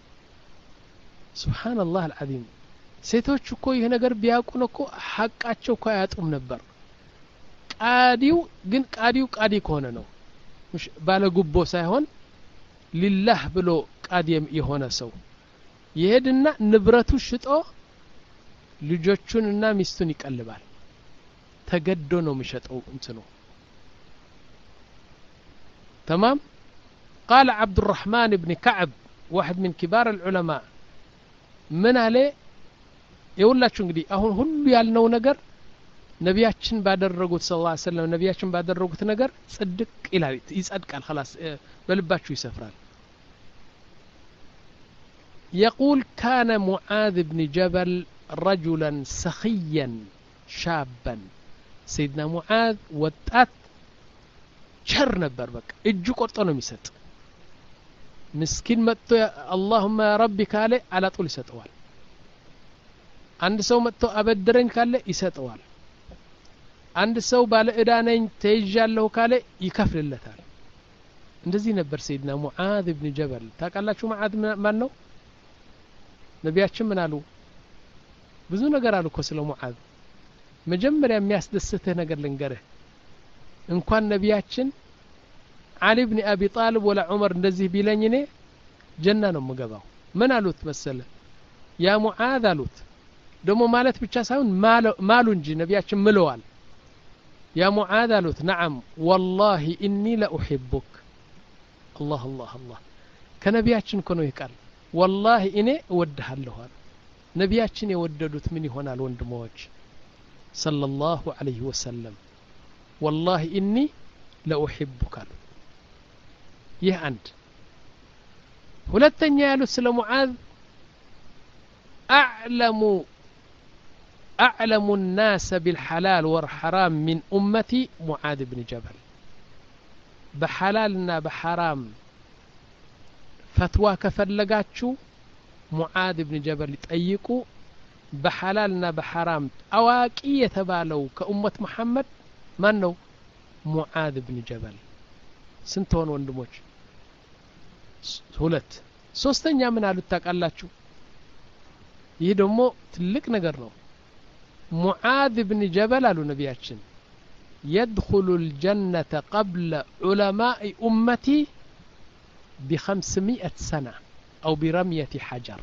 ሱብሃንአላህ አልዓዚም ሴቶች እኮ ይሄ ነገር ቢያውቁን እኮ ሐቃቸው እኮ ያጡም ነበር ቃዲው ግን ቃዲው ቃዲ ከሆነ ነው ባለ ጉቦ ሳይሆን ሊላህ ብሎ ቃዲም የሆነ ሰው ይሄድና ንብረቱ ሽጦ ልጆቹንና ሚስቱን ይቀልባል ተገዶ ነው የሚሸጠው እንትኑ تمام قال عبد الرحمن بن كعب واحد من كبار العلماء من عليه يقوللاችሁ እንግዲህ አሁን ሁሉ ያልነው ነገር ነቢያችን ባደረጉት ሰለላሁ ዐለይሂ ወሰለም ነቢያችን ባደረጉት ነገር ጽድቅ ይላል ይጸድቃል خلاص በልባችሁ ይሰፍራል يقول كان معاذ بن جبل رجلا سخيا شابا سيدنا معاذ ወጣት ቸር ነበር በቃ እጁ ቆርጦ ነው የሚሰጥ ምስኪን መጥቶ اللهم يا ربي ካለ አላጡል ይሰጠዋል አንድ ሰው መጥቶ አበድረኝ ካለ ይሰጠዋል አንድ ሰው ባለ እዳ ነኝ ተይዣለሁ ካለ ይከፍልለታል እንደዚህ ነበር ሰይድና ሙዓዝ ኢብኑ ጀበል ታውቃላችሁ ሙዓዝ ማን ነው ነቢያችን ምን አሉ ብዙ ነገር አሉ እኮ ስለ ሙዓዝ መጀመሪያ የሚያስደስተህ ነገር ልንገርህ እንኳን ነቢያችን አሊ ኢብኑ አቢ ጣሊብ ወላ ዑመር እንደዚህ ቢለኝ እኔ ጀና ነው የምገባው ምን አሉት መሰለ ያ ሙዓዝ አሉት ደሞ ማለት ብቻ ሳይሆን ማሉ እንጂ ነቢያችን ምለዋል ያ ሙዓዝ አሉት ነዓም والله اني لاحبك الله الله الله ከነቢያችን እኮ ነው ይቃል والله እኔ እወድሃለሁ አሉ ነቢያችን የወደዱት ምን ይሆናል ወንድሞች ሰለላሁ ዐለይሂ ወሰለም والله اني لاحبك አሉ ይህ አንድ ሁለተኛ ያሉት ስለ ሙዓዝ أعلم أعلم الناس بالحلال والحرام من أمتي معاذ بن جبل بحلالنا بحرام فتوى كفلقاتشو معاذ بن جبل يتأيقوا بحلالنا بحرام أواكية تبالو كأمة محمد من نو معاذ بن جبل سنتون وندموش ሁለት ሶስተኛ ምን አሉት ታውቃላችሁ ይህ ደግሞ ትልቅ ነገር ነው ሙዓዝ ኢብኑ ጀበል አሉ ነቢያችን يدخل الجنة قبل علماء أمتي بخمسمائة سنة أو برمية حجر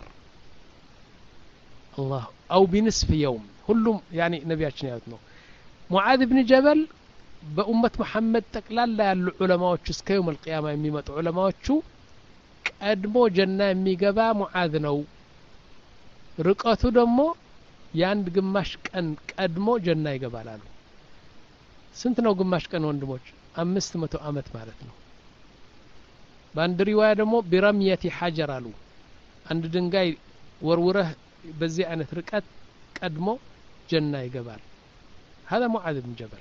الله أو بنصف يوم كلهم يعني نبياتنا يقولون معاذ بن جبل بأمة محمد تقلال لا العلماء እስከ يوم القيامة የሚመጡ ዑለማዎቹ ቀድሞ ጀና የሚገባ ሙዓዝ ነው ርቀቱ ደግሞ ያንድ ግማሽ ቀን ቀድሞ ጀና ይገባል አሉ ስንት ነው ግማሽ ቀን ወንድሞች አምስት መቶ አመት ማለት ነው በአንድ ሪዋያ ደግሞ ቢረምየቲ ሐጀር አሉ አንድ ድንጋይ ወርውረህ በዚህ አይነት ርቀት ቀድሞ ጀና ይገባል هذا معاذ بن جبل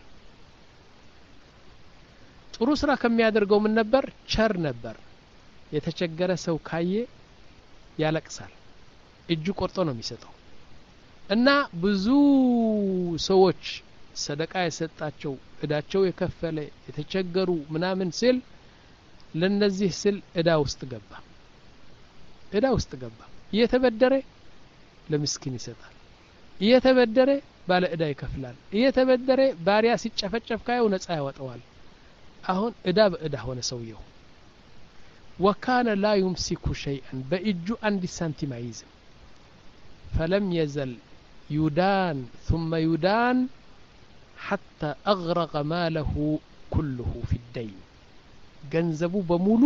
ጥሩ ስራ ከሚያደርገው ምን ነበር ቸር ነበር የተቸገረ ሰው ካየ ያለቅሳል እጁ ቆርጦ ነው የሚሰጠው እና ብዙ ሰዎች ሰደቃ የሰጣቸው እዳቸው የከፈለ የተቸገሩ ምናምን ሲል ለነዚህ ሲል እዳ ውስጥ ገባ እዳ ውስጥ ገባ እየተበደረ ለምስኪን ይሰጣል እየተበደረ ባለ እዳ ይከፍላል እየተበደረ ባሪያ ሲጨፈጨፍ ካየው ነፃ ያወጣዋል አሁን እዳ በእዳ ሆነ ሰውየው وكان لا يمسك شيئا بإجو عند سنتيمايزم فلم يزل يدان ثم يدان حتى أغرق ماله كله في الدين جنزبو بمولو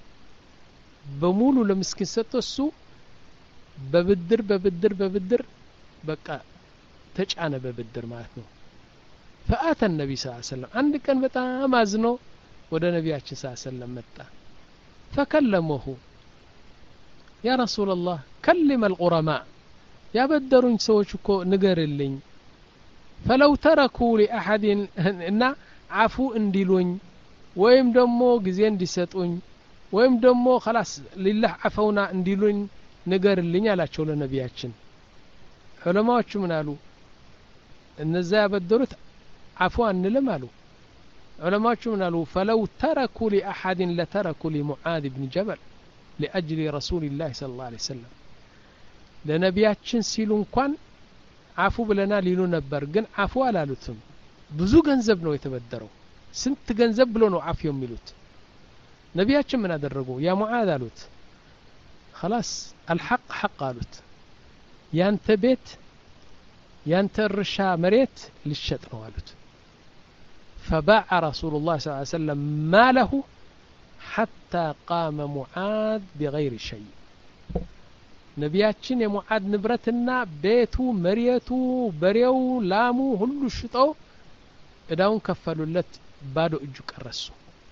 بمولو لمسكين ستوسو ببدر ببدر ببدر بقى تجعنا ببدر معناته فآتى النبي صلى الله عليه وسلم عندك كان بتاع مازنو وده نبي صلى الله عليه وسلم متى فكلمه يا رسول الله كلم الغرماء يا بدرون سوچكو نغرلኝ فلو تركوا لأحد ان عفو انديلون ወይም ደሞ ጊዜ እንዲሰጡኝ ወይም ደሞ خلاص لله عفونا እንዲሉኝ ንገርልኝ አላቸው ለነቢያችን ዑለማዎቹ ምን አሉ እነዛ ያበደሩት عفو አንልም አሉ علماء من قالوا فلو تركوا لأحد لتركوا لمعاذ بن جبل لأجل رسول الله صلى الله عليه وسلم لنبياتشن سيلون كان عفو بلنا ليلو نبر جن عفو على لتهم بزو جنزب نو يتبدروا سنت جنزب بلونو عفو يميلوت نبياتشن من أدرجوا يا معاذ قالوت خلاص الحق حق قالوت يانت بيت يانت الرشا مريت للشطر قالوت فباع رسول الله صلى الله عليه وسلم ماله حتى قام معاذ بغير شيء نبياتشن يا معاذ نبرتنا بيتو مريتو بريو لامو هلو شطو اداون كفلولت بادو اجو قرسو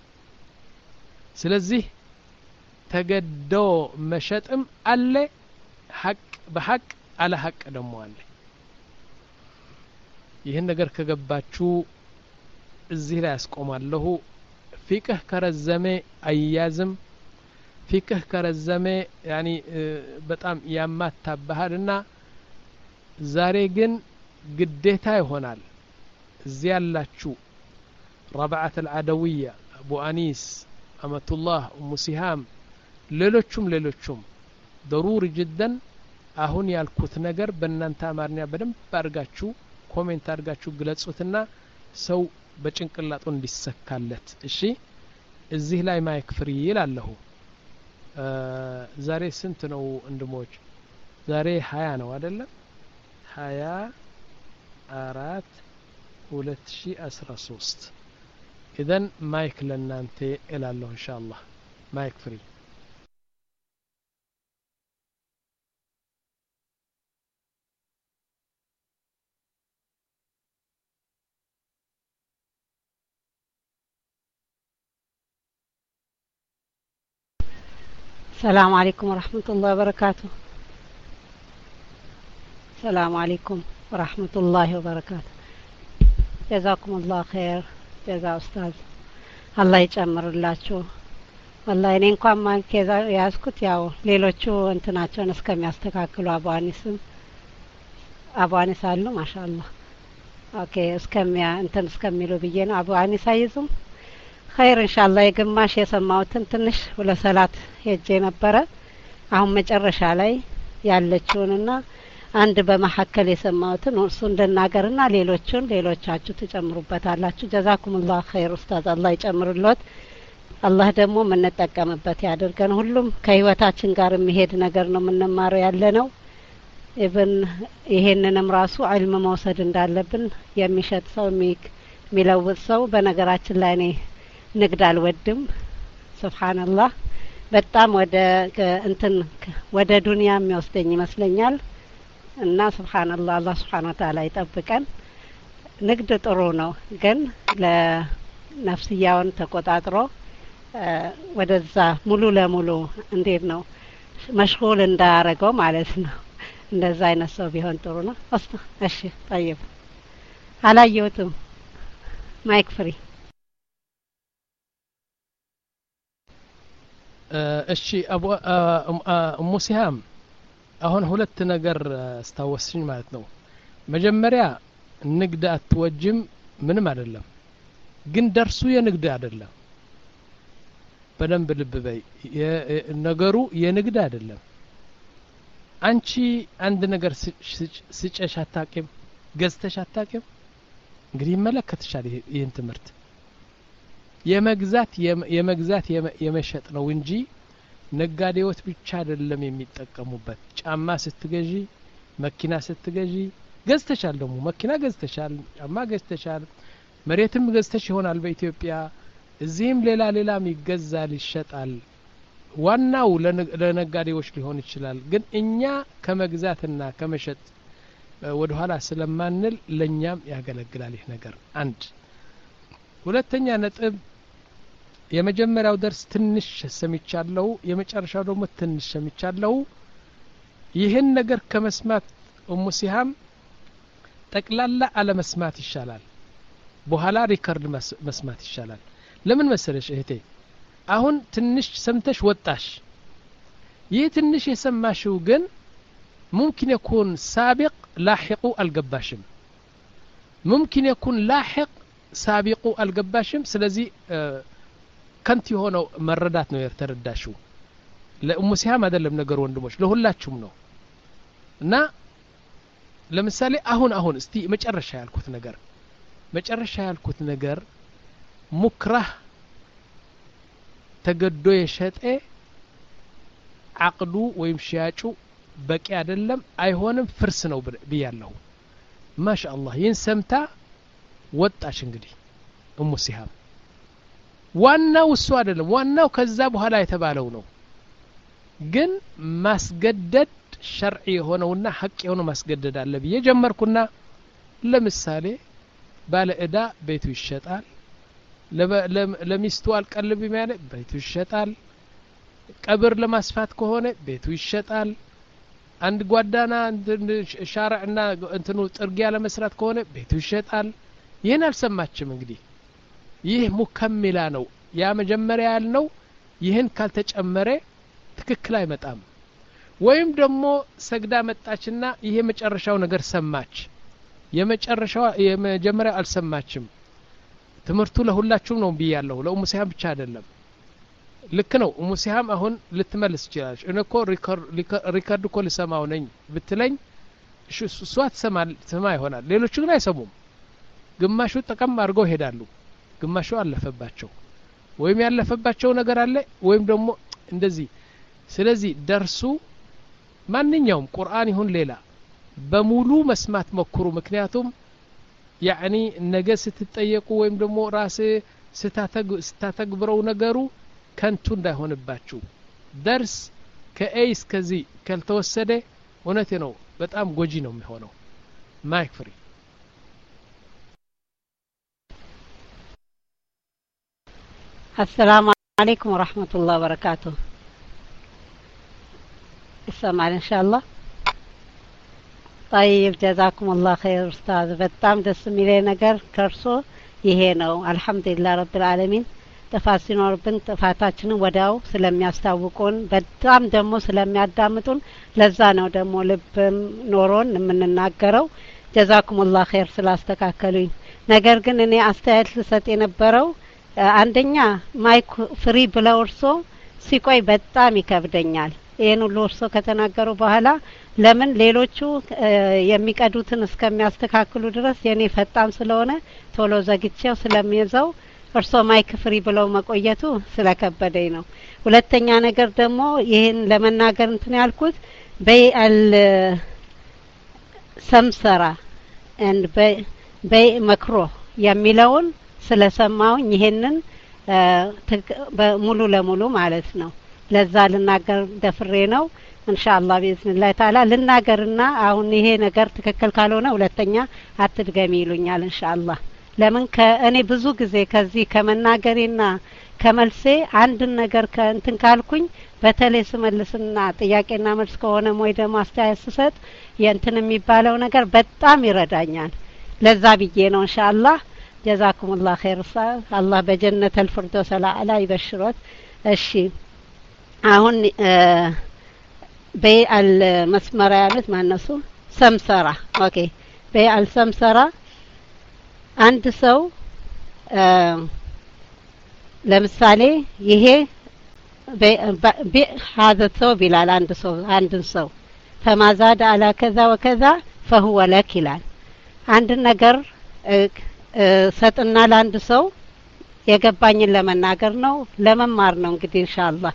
ስለዚህ ተገዶ መሸጥም አለ ሐቅ በሐቅ አለ ሐቅ ደሞ አለ ይሄን ነገር ከገባችሁ እዚህ ላይ ያስቆማለሁ ፊቅህ ከረዘመ አያዝም ፊቅህ ከረዘመ ያኒ በጣም ያማታባህልና ዛሬ ግን ግዴታ ይሆናል እዚህ ያላችሁ ረብዓት አልዓደውያ አቡ አኒስ አመቱላህ ኡሙ ሲሃም ሌሎቹም ሌሎቹም ضروري جدا አሁን ያልኩት ነገር በእናንተ አማርኛ በደንብ አድርጋችሁ ኮሜንት አድርጋችሁ ግለጹትና ሰው በጭንቅላቱ እንዲሰካለት እሺ እዚህ ላይ ማይክ ፍሪ ይላለሁ ዛሬ ስንት ነው እንድሞች ዛሬ ሃያ ነው አይደለም ሃያ አራት ሁለት ሺህ አስራ ሶስት ኢዘን ማይክ ለናንተ እላለሁ ኢንሻአላህ ማይክ ፍሪ السلام عليكم ورحمة الله وبركاته السلام عليكم ورحمة الله وبركاته جزاكم الله خير جزاء أستاذ الله يجمر الله شو والله እኔ እንኳን ማንከ ያስኩት ያው ሌሎቹ እንትናቸውን እስከሚያስተካክሉ አባኒስም አባኒስ አሉ ማሻአላህ ኦኬ እስከሚያ እንትን እስከሚሉ ብዬ ነው አባኒስ አይዙም خير ان شاء الله የግማሽ የሰማሁትን ትንሽ ለሰላት ሄጄ ነበረ አሁን መጨረሻ ላይ ያለችውንና አንድ በመሐከል የሰማሁትን እሱ እንደናገርና ሌሎቹን ሌሎቻችሁ ተጨምሩበታላችሁ ጀዛኩሙላህ ኸይር ኡስታዝ አላህ ይጨምርልዎት አላህ ደግሞ ምንጠቀምበት ያድርገን ሁሉም ከህይወታችን ጋር የሚሄድ ነገር ነው ምንማረው ያለነው ኢብን ይሄንንም ራሱ ዒልም መውሰድ እንዳለብን የሚሸጥ ሰው የሚለውጥ ሰው በነገራችን ላይ ነው ንግድ አልወድም ሱብሃንአላህ በጣም ወደ እንትን ወደ ዱንያ የሚወስደኝ ይመስለኛል እና ሱብሃንአላህ አላህ ሱብሃነሁ ወተዓላ ይጠብቀን ንግድ ጥሩ ነው ግን ለነፍስያውን ተቆጣጥሮ ወደዛ ሙሉ ለሙሉ እንዴት ነው መሽጎል እንዳያረገው ማለት ነው እንደዛ አይነት ሰው ቢሆን ጥሩ ነው እሺ طيب አላየሁትም ማይክ ፍሪ እሺ አቡ ኡሙ ሲሃም አሁን ሁለት ነገር አስታወስኝ ማለት ነው መጀመሪያ ንግድ አትወጅም ምንም አይደለም ግን ደርሱ የንግድ አይደለም በደንብ ልብ በይ ነገሩ የንግድ አይደለም አንቺ አንድ ነገር ስጨሽ አታቂም ገዝተሽ አታቂም እንግዲህ መለከትሻል ይሄን ትምህርት የመግዛት የመግዛት የመሸጥ ነው እንጂ ነጋዴዎች ብቻ አይደለም የሚጠቀሙበት ጫማ ስትገዢ መኪና ስትገዢ ገዝተሻል ደግሞ መኪና ገዝተሻል ጫማ ገዝተሻል መሬትም ገዝተሽ ይሆናል በኢትዮጵያ እዚህም ሌላ ሌላም ይገዛል ይሸጣል ዋናው ለነጋዴዎች ሊሆን ይችላል ግን እኛ ከመግዛትና ከመሸጥ ወደ ኋላ ስለማንል ለኛም ያገለግላል ይህ ነገር አንድ ሁለተኛ ነጥብ የመጀመሪያው ደርስ ትንሽ ሰምቻለሁ የመጨረሻው ደግሞ ትንሽ ሰምቻለሁ ይሄን ነገር ከመስማት ኡሙ ሲሃም ጠቅላላ አለ መስማት ይሻላል በኋላ ሪከርድ መስማት ይሻላል ለምን መሰለሽ እህቴ አሁን ትንሽ ሰምተሽ ወጣሽ ይህ ትንሽ የሰማሽው ግን ممكن يكون سابق لاحق القباشم ممكن يكون لاحق سابق القباشم ስለዚህ ከንቲ ሆነው መረዳት ነው የተረዳሽው ለኡሙ ሲሃም አይደለም ነገር ወንድሞች ለሁላችሁም ነው እና ለምሳሌ አሁን አሁን እስቲ መጨረሻ ያልኩት ነገር መጨረሻ ያልኩት ነገር ሙክራህ ተገዶ የሸጠ አቅዱ ወይም ሽያጩ በቂ አይደለም አይሆንም ፍርስ ነው ብያለሁ ማሻአላህ ይህን ሰምታ ወጣሽ እንግዲህ ኡሙ ሲሃም ዋናው እሱ አይደለም ዋናው ከዛ በኋላ የተባለው ነው ግን ማስገደድ ሸርዒ የሆነውና ሐቅ የሆነው ማስገደድ አለ ብዬ ጀመርኩና ለምሳሌ ባለ እዳ ቤቱ ይሸጣል ለሚስቱ አልቀልብም ያለ ቤቱ ይሸጣል ቀብር ለማስፋት ከሆነ ቤቱ ይሸጣል አንድ ጓዳና ሻራዕና እንትኑ ጥርጊያ ለመስራት ከሆነ ቤቱ ይሸጣል ይሄን አልሰማችም እንግዲህ ይህ ሙከሚላ ነው ያ መጀመሪያ ያልነው ይህን ካልተጨመረ ትክክል አይመጣም ወይም ደግሞ ሰግዳ መጣችና ይሄ መጨረሻው ነገር ሰማች የመጨረሻው የመጀመሪያ አልሰማችም ትምርቱ ለሁላችሁም ነው ብያለሁ ለኡሙ ሲሃም ብቻ አይደለም ልክ ነው ኡሙ ሲሃም አሁን ልትመልስ ይችላል እነኮ ሪከርድ ኮል ሰማው ነኝ ብትለኝ እሷ ትሰማል ትሰማ ይሆናል ሌሎች ግን አይሰሙም ግማሹ ተቀም አድርገው ሄዳሉ ግማሹ አለፈባቸው ወይም ያለፈባቸው ነገር አለ ወይም ደግሞ እንደዚህ ስለዚህ ደርሱ ማንኛውም ቁርአን ይሁን ሌላ በሙሉ መስማት መክሩ ምክንያቱም ያኒ ነገ ስትጠየቁ ወይም ደግሞ ራስ ስታተግብረው ነገሩ ከንቱ እንዳይሆንባችሁ ደርስ ከኤ እስከዚህ ካልተወሰደ እውነቴ ነው በጣም ጎጂ ነው የሚሆነው ማይክ ፍሪ السلام عليكم ورحمة الله وبركاته السمع إن شاء الله طيب جزاكم الله خير أستاذ በጣም ደስ የሚለኝ ነገር ከርሶ ይሄ ነው አልহামዱሊላህ ረብል ዓለሚን ጥፋት ሲኖርብን ጥፋታችንን ወዲያው ስለሚያስታውቁን በጣም ደግሞ ስለሚያዳምጡን ለዛ ነው ደግሞ ልብም ኖሮን የምንናገረው ጀዛኩሙላህ ኸይር ስላስተካከሉኝ ነገር ግን እኔ አስተያየት ልሰጥ የነበረው አንደኛ ማይክ ፍሪ ብለው እርሶ ሲቆይ በጣም ይከብደኛል ይሄን ሁሉ እርሶ ከተናገሩ በኋላ ለምን ሌሎቹ የሚቀዱትን እስከሚያስተካክሉ ድረስ የኔ ፈጣን ስለሆነ ቶሎ ዘግቼው ስለሚይዘው እርሶ ማይክ ፍሪ ብለው መቆየቱ ስለከበደኝ ነው ሁለተኛ ነገር ደግሞ ይሄን ለመናገር እንትን ያልኩት በአል ሰምሰራ and በይ መክሮ የሚለውን ስለሰማውኝ ይሄንን ሙሉ ለሙሉ ማለት ነው ለዛ ልናገር ደፍሬ ነው ኢንሻአላህ በኢዝኒላህ ተዓላ ልናገርና አሁን ይሄ ነገር ትክክል ካልሆነ ሁለተኛ አትድገሚ ይሉኛል ኢንሻአላህ ለምን ከእኔ ብዙ ጊዜ ከዚህ ከመናገሬና ከመልሴ አንድ ነገር ከእንትን ካልኩኝ በተለይ ስመልስና ጥያቄና መልስ ከሆነ ወይ ደግሞ አስተያየት ስሰጥ የእንትን የሚባለው ነገር በጣም ይረዳኛል ለዛ ብዬ ነው ኢንሻአላህ ጀዛኩሙላህ ኸይር አላህ በጀነት الفردوس الأعلى ይበሽሮት እሺ አሁን በአል መስመራ ያሉት ማነሱ ሰምሰራ ኦኬ በአል ሰምሰራ አንድ ሰው ለምሳሌ ይሄ هذا الثوب ይላል አንድ ሰው አንድን ሰው فمازاد على كذا وكذا فهو لك ይላል አንድ ነገር ሰጥና ለአንድ ሰው የገባኝን ለመናገር ነው ለመማር ነው እንግዲህ ኢንሻአላህ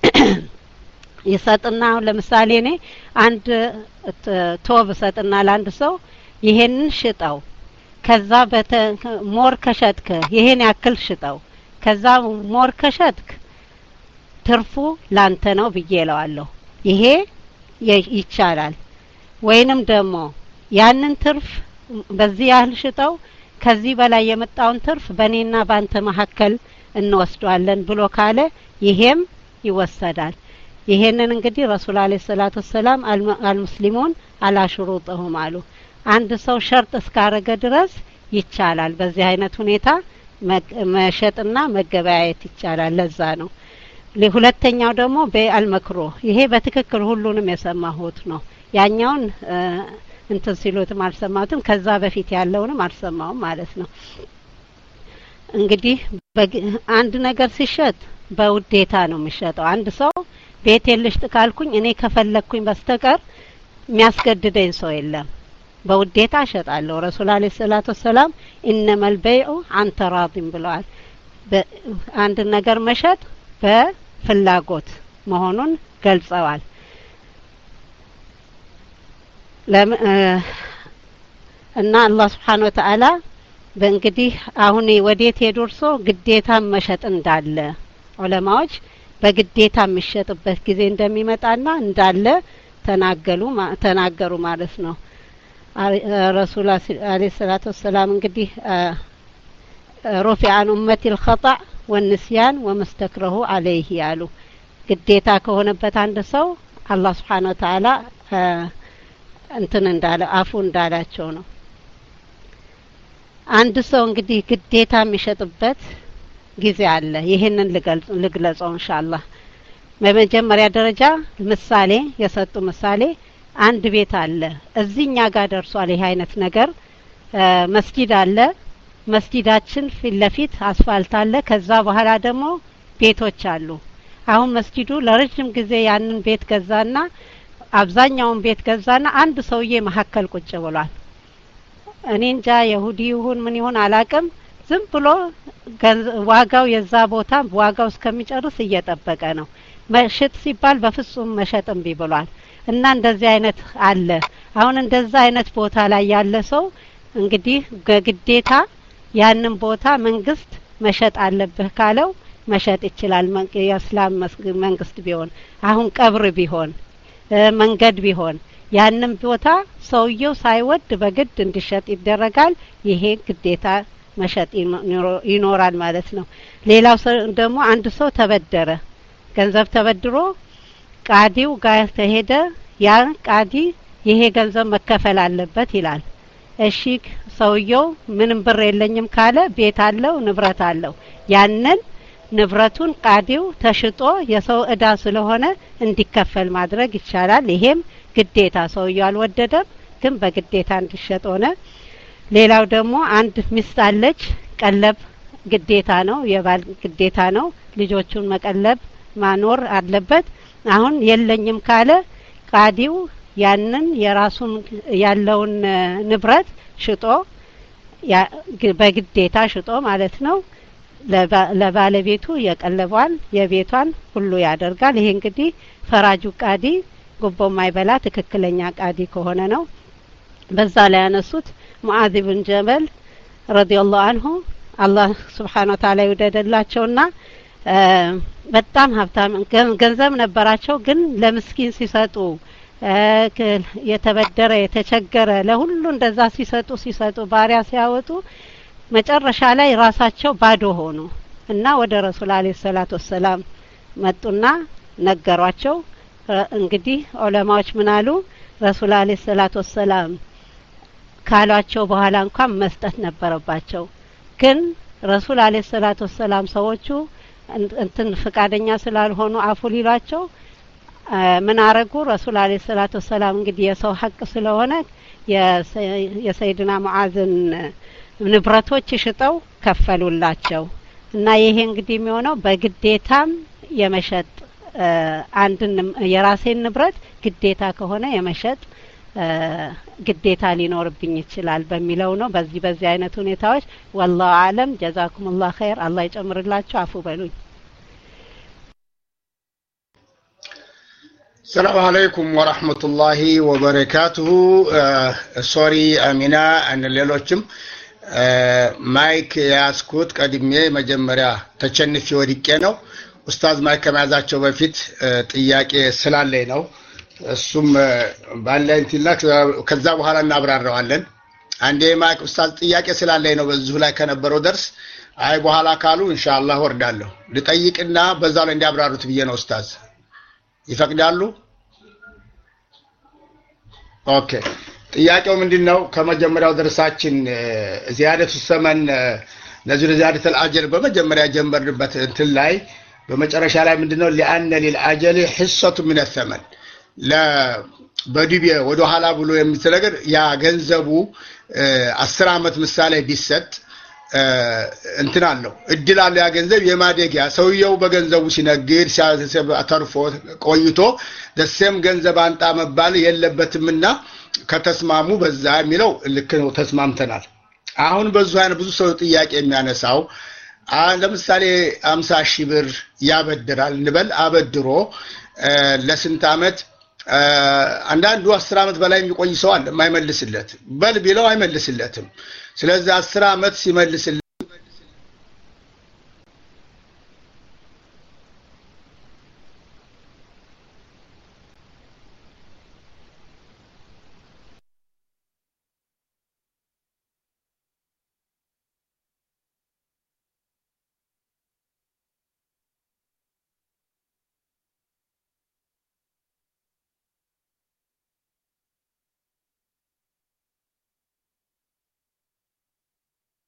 ይሰጥና ለምሳሌ እኔ አንድ ቶብ ሰጥና ለአንድ ሰው ይሄንን ሽጣው ከዛ በተ ሞር ከሸጥከ ይሄን ያክል ሽጣው ከዛ ሞር ከሸጥክ ትርፉ ላንተ ነው ብዬለዋለሁ ይሄ ይቻላል ወይንም ደግሞ ያንን ትርፍ በዚህ ያህል ሽጣው ከዚህ በላይ የመጣውን ትርፍ በኔና ባንተ መሐከል እንወስዷለን ብሎ ካለ ይሄም ይወሰዳል ይሄንን እንግዲህ ረሱል አለይሂ ሰላቱ ሰላም አልሙስሊሙን አላ ሹሩጥሁም አሉ አንድ ሰው ሸርጥ እስካረገ ድረስ ይቻላል በዚህ አይነት ሁኔታ መሸጥና መገበያየት ይቻላል ለዛ ነው ለሁለተኛው ደግሞ በአልመክሮ ይሄ በትክክል ሁሉንም የሰማሁት ነው ያኛውን እንትን ሲሉትም አልሰማሁትም ከዛ በፊት ያለውንም አልሰማውም ማለት ነው እንግዲህ አንድ ነገር ሲሸጥ በውዴታ ነው የሚሸጠው አንድ ሰው ቤት የለሽ ተካልኩኝ እኔ ከፈለኩኝ በስተቀር የሚያስገድደኝ ሰው የለም በውዴታ እሸጣለሁ ረሱል አለይሂ ሰላቱ ሰላም ኢነመል በይዑ አን ተራዲን ብለዋል አንድ ነገር መሸጥ በፍላጎት መሆኑን ገልጸዋል እና አላህ Subhanahu Wa Ta'ala በእንግዲህ አሁን ወዴት ሄዶርሶ ግዴታ መሸጥ እንዳለ ዑለማዎች በግዴታ የሚሸጥበት ጊዜ እንደሚመጣና እንዳለ ተናገሩ ተናገሩ ማለት ነው ረሱል አለይሂ ሰላቱ ሰላም እንግዲህ رفع عن أمتي الخطأ والنسيان وما استكرهوا عليه ያሉ ግዴታ ከሆነበት አንድ ሰው አላህ Subhanahu Wa Ta'ala እንትን እንዳለ አፉ እንዳላቸው ነው አንድ ሰው እንግዲህ ግዴታ የሚሸጥበት ጊዜ አለ ይሄንን ልገልጽ ልግለጸው ኢንሻአላህ በመጀመሪያ ደረጃ ምሳሌ የሰጡ ምሳሌ አንድ ቤት አለ እዚህኛ ጋር ደርሷል ይሄ አይነት ነገር መስጊድ አለ መስጊዳችን ፊት ለፊት አስፋልት አለ ከዛ በኋላ ደግሞ ቤቶች አሉ አሁን መስጊዱ ለረጅም ጊዜ ያንን ቤት ገዛና አብዛኛውን ቤት ገዛና አንድ ሰውዬ መሐከል ቁጭ ብሏል እኔ እንጃ ይሁዲ ይሁን ምን ይሁን አላቅም ዝም ብሎ ዋጋው የዛ ቦታ ዋጋው እስከሚጨርስ እየጠበቀ ነው መሸጥ ሲባል በፍጹም መሸጥም ቢብሏል እና እንደዚህ አይነት አለ አሁን እንደዛ አይነት ቦታ ላይ ያለ ሰው እንግዲህ በግዴታ ያንን ቦታ መንግስት መሸጥ አለብህ ካለው መሸጥ ይችላል የእስላም መንግስት ቢሆን አሁን ቀብር ቢሆን መንገድ ቢሆን ያንን ቦታ ሰውየው ሳይወድ በግድ እንዲሸጥ ይደረጋል ይሄ ግዴታ መሸጥ ይኖራል ማለት ነው ሌላው ደግሞ አንድ ሰው ተበደረ ገንዘብ ተበድሮ ቃዲው ጋር ተሄደ ያ ቃዲ ይሄ ገንዘብ መከፈል አለበት ይላል እሺ ሰውየው ምንም ብር የለኝም ካለ ቤት አለው ንብረት አለው ያንን ንብረቱን ቃዲው ተሽጦ የሰው እዳ ስለሆነ እንዲከፈል ማድረግ ይቻላል ይሄም ግዴታ ሰውየው አልወደደም ግን በግዴታ እንዲሸጥ ሆነ ሌላው ደግሞ አንድ ሚስት አለች ቀለብ ግዴታ ነው የባል ግዴታ ነው ልጆቹን መቀለብ ማኖር አለበት አሁን የለኝም ካለ ቃዲው ያንን የራሱን ያለውን ንብረት ሽጦ በግዴታ ሽጦ ማለት ነው ለባለቤቱ የቀለቧን የቤቷን ሁሉ ያደርጋል ይሄ እንግዲህ ፈራጁ ቃዲ ጉቦ ማይበላ ትክክለኛ ቃዲ ከሆነ ነው በዛ ላይ ያነሱት ሙአዝ ኢብኑ ጀበል ረዲየላሁ ዐንሁ አላህ Subhanahu Wa Ta'ala ይወደደላቸውና በጣም ሀብታም ገንዘብ ነበራቸው ግን ለምስኪን ሲሰጡ የተበደረ የተቸገረ ለሁሉ እንደዛ ሲሰጡ ሲሰጡ ባሪያ ሲያወጡ መጨረሻ ላይ ራሳቸው ባዶ ሆኑ እና ወደ ረሱል አለይሂ ሰላቱ ወሰለም መጡና ነገሯቸው እንግዲህ ዑለማዎች ምን አሉ ረሱል አለይሂ ሰላቱ ወሰለም ካሏቸው በኋላ እንኳን መስጠት ነበረባቸው ግን ረሱል አለይሂ ሰላቱ ወሰለም ሰዎቹ እንትን ፍቃደኛ ስላልሆኑ አፉ ሊሏቸው ምን አረጉ ረሱል አለይሂ ሰላቱ ወሰለም እንግዲህ የሰው ሐቅ ስለሆነ የሰይድና ሙዓዝን ንብረቶች ሽጠው ከፈሉላቸው እና ይሄ እንግዲህ የሚሆነው በግዴታም የመሸጥ አንድን የራሴን ንብረት ግዴታ ከሆነ የመሸጥ ግዴታ ሊኖርብኝ ይችላል በሚለው ነው በዚህ በዚህ አይነት ሁኔታዎች والله اعلم جزاكم الله خير الله ይጨምርላችሁ አፉ በሉኝ السلام عليكم ورحمة الله وبركاته سوري أمينة أن الليلوچم ማይክ ያስኩት ቀድሜ መጀመሪያ ተቸንፍ ይወድቄ ነው ኡስታዝ ማይክ ከመያዛቸው በፊት ጥያቄ ስላለኝ ነው እሱም ባለንቲላ ከዛ በኋላ እናብራራዋለን አንዴ ማይክ ኡስታዝ ጥያቄ ስላለኝ ነው በዚሁ ላይ ከነበረው ደርስ አይ በኋላ ካሉ ኢንሻአላህ ወርዳለሁ ልጠይቅና በዛው ላይ እንዲያብራሩት ብዬ ነው ኡስታዝ ይፈቅዳሉ ኦኬ ጥያቄው ምንድነው ከመጀመሪያው ደርሳችን ዚያደቱ ሰመን ነዝር ዚያደቱ አልአጀል በመጀመሪያ ጀመርንበት እንትን ላይ በመጨረሻ ላይ ምንድነው لأن للأجل حصة من الثمن لا በዲቢያ ወደ ኋላ ብሎ የሚተነገር ያ ገንዘቡ አስር አመት ምሳሌ ቢሰጥ እንትን አለው እድል አለው ያ ገንዘብ የማደጊያ ሰውየው በገንዘቡ ሲነግድ ሲያሰብ አተርፎ ቆይቶ ደሰም ገንዘብ አንጣ መባል የለበትምና ከተስማሙ በዛ የሚለው ልክ ነው ተስማምተናል አሁን በዙ አይነት ብዙ ሰው ጥያቄ የሚያነሳው ለምሳሌ አምሳ ሺህ ብር ያበድራል እንበል አበድሮ ለስንት አመት አንዳንዱ አስር አመት በላይ የሚቆይ ሰው አለ የማይመልስለት በል ቢለው አይመልስለትም ስለዚህ አስር አመት ሲመልስ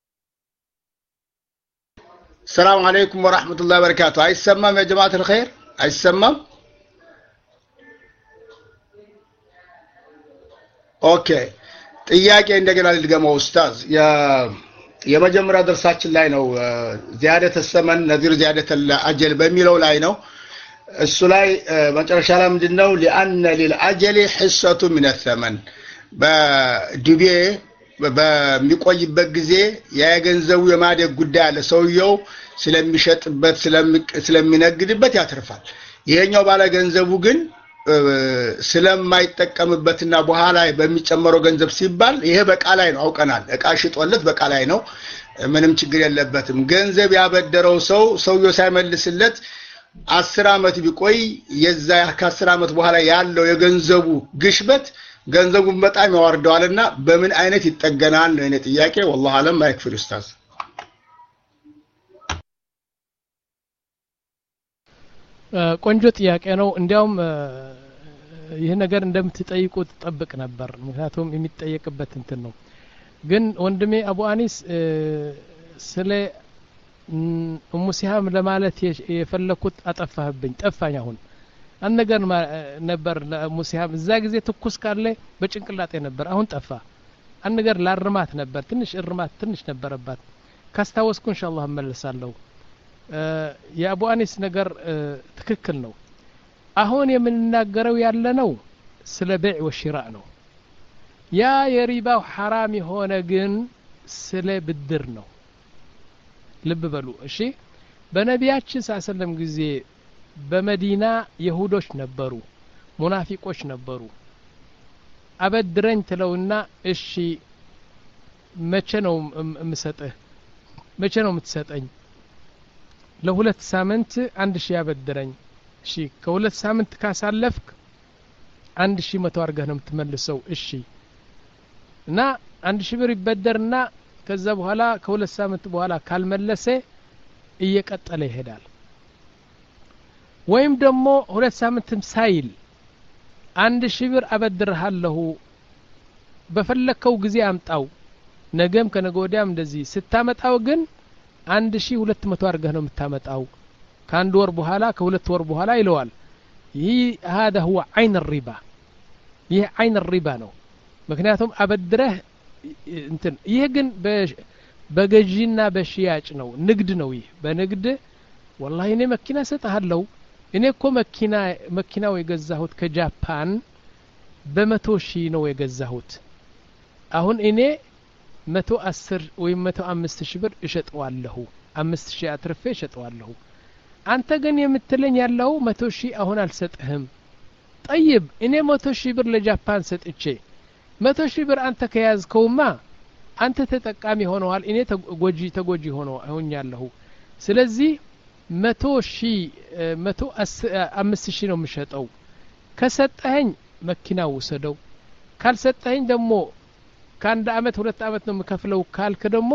السلام عليكم ورحمة الله وبركاته هاي السمام يا جماعة الخير አይሰማም? ኦኬ ጥያቄ እንደገና ልድገመው ኡስታዝ። የመጀመሪያ ደርሳችን ላይ ነው ዚያደተ ሰመን ነዚር ዚያደተ አጀል በሚለው ላይ ነው። እሱ ላይ መጨረሻ ላይ ምንድነው لأن للأجل حصة من الثمن በዱቤ በሚቆይበት ጊዜ የገንዘቡ የማደግ ጉዳይ አለ። ሰውየው ስለሚሸጥበት ስለሚነግድበት ያተርፋል። ይሄኛው ባለ ገንዘቡ ግን ስለማይጠቀምበትና በኋላ በሚጨመረው ገንዘብ ሲባል ይሄ በቃ ላይ ነው አውቀናል። እቃ ሽጦለት በቃ ላይ ነው ምንም ችግር የለበትም። ገንዘብ ያበደረው ሰው ሰውየው ሳይመልስለት አስር አመት ቢቆይ የዛ ከአስር አመት በኋላ ያለው የገንዘቡ ግሽበት ገንዘቡን በጣም ያወርደዋልና በምን አይነት ይጠገናል ነው የኔ ጥያቄ። والله አለም ማይክፍል ኡስታዝ። ቆንጆ ጥያቄ ነው። እንዲያውም ይህ ነገር እንደምትጠይቁት ተጠብቅ ነበር፣ ምክንያቱም የሚጠየቅበት እንትን ነው። ግን ወንድሜ አቡ አኒስ ስለ ኡሙ ሲሃም ለማለት የፈለኩት አጠፋህብኝ፣ ጠፋኝ። አሁን አንድ ነገር ነበር ለኡሙ ሲሃም እዛ ጊዜ ትኩስ ካለ በጭንቅላጤ ነበር፣ አሁን ጠፋ። አንድ ነገር ላርማት ነበር፣ ትንሽ እርማት ትንሽ ነበረባት። ካስታወስኩ ኢንሻአላህ እመለሳለሁ። የአቡ አኒስ ነገር ትክክል ነው። አሁን የምንናገረው ያለነው ስለ በይዕ ወሽራእ ነው። ያ የሪባው حرام የሆነ ግን ስለ ብድር ነው። ልብ በሉ እሺ። በነቢያችን ሰለላሁ ጊዜ በመዲና ይሁዶች ነበሩ፣ ሙናፊቆች ነበሩ። አበድረኝ ትለውና እሺ መቼ ነው የምሰጥህ? መቼ ነው የምትሰጠኝ? ለሁለት ሳምንት አንድ ሺህ ያበድረኝ። እሺ ከሁለት ሳምንት ካሳለፍክ አንድ ሺህ መቶ አርገህ ነው የምትመልሰው። እሺ እና አንድ ሺህ ብር ይበደርና ከዛ በኋላ ከሁለት ሳምንት በኋላ ካልመለሰ እየቀጠለ ይሄዳል። ወይም ደግሞ ሁለት ሳምንትም ሳይል አንድ ሺህ ብር አበድርሃለሁ በፈለከው ጊዜ አምጣው፣ ነገም ከነገ ወዲያም እንደዚህ ስታመጣው ግን አንድ ሺህ ሁለት መቶ አርገህ ነው የምታመጣው ከአንድ ወር በኋላ ከሁለት ወር በኋላ ይለዋል። ይህ هذا هو عين الربا። ይህ عين الربا ነው። ምክንያቱም አበድረህ እንትን ይሄ ግን በገዢና በሽያጭ ነው፣ ንግድ ነው። ይህ በንግድ والله እኔ መኪና ሰጣለሁ፣ እኔ እኮ መኪና መኪናው የገዛሁት ከጃፓን በመቶ ሺህ ነው የገዛሁት። አሁን እኔ መቶ አስር ወይም መቶ አምስት ሺህ ብር እሸጠዋለሁ፣ አምስት ሺህ አትርፌ እሸጠዋለሁ። አንተ ግን የምትለኝ ያለው መቶ ሺህ አሁን አልሰጥህም። طيب እኔ መቶ ሺህ ብር ለጃፓን ሰጥቼ መቶ ሺህ ብር አንተ ከያዝከውማ አንተ ተጠቃሚ ሆነዋል፣ እኔ ተጎጂ ተጎጂ ሆኖ አሁኛለሁ። ስለዚህ መቶ ሺህ መቶ አምስት ሺህ ነው የምሸጠው። ከሰጠኸኝ መኪናው ወሰደው፣ ካልሰጠኸኝ ደግሞ ከአንድ አመት ሁለት አመት ነው የምከፍለው ካልክ ደግሞ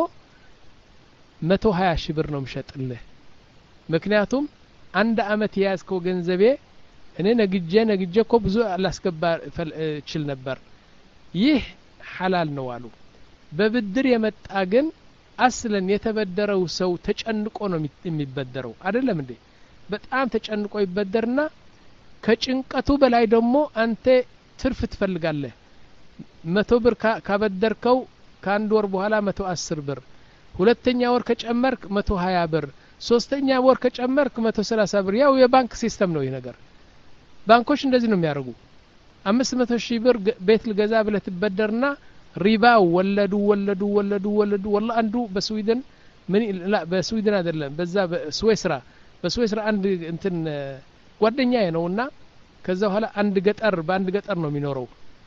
መቶ ሀያ ሺህ ብር ነው የምሸጥልህ። ምክንያቱም አንድ አመት የያዝከው ገንዘቤ እኔ ነግጄ ነግጄ እኮ ብዙ አላስገባ እችል ነበር። ይህ ሐላል ነው አሉ። በብድር የመጣ ግን አስለን የተበደረው ሰው ተጨንቆ ነው የሚበደረው አይደለም እንዴ? በጣም ተጨንቆ ይበደርና ከጭንቀቱ በላይ ደግሞ አንተ ትርፍ ትፈልጋለህ። መቶ ብር ካበደርከው ከአንድ ወር በኋላ መቶ አስር ብር፣ ሁለተኛ ወር ከጨመርክ መቶ ሀያ ብር፣ ሶስተኛ ወር ከጨመርክ መቶ ሰላሳ ብር። ያው የባንክ ሲስተም ነው ይሄ ነገር። ባንኮች እንደዚህ ነው የሚያደርጉ። አምስት መቶ ሺህ ብር ቤት ልገዛ ብለህ ትበደርና ሪባ ወለዱ ወለዱ ወለዱ ወለዱ። والله አንዱ በስዊድን ምን ላ በስዊድን አይደለም በዛ በስዊስራ በስዊስራ አንድ እንትን ጓደኛዬ ነውና ከዛ በኋላ አንድ ገጠር በአንድ ገጠር ነው የሚኖረው።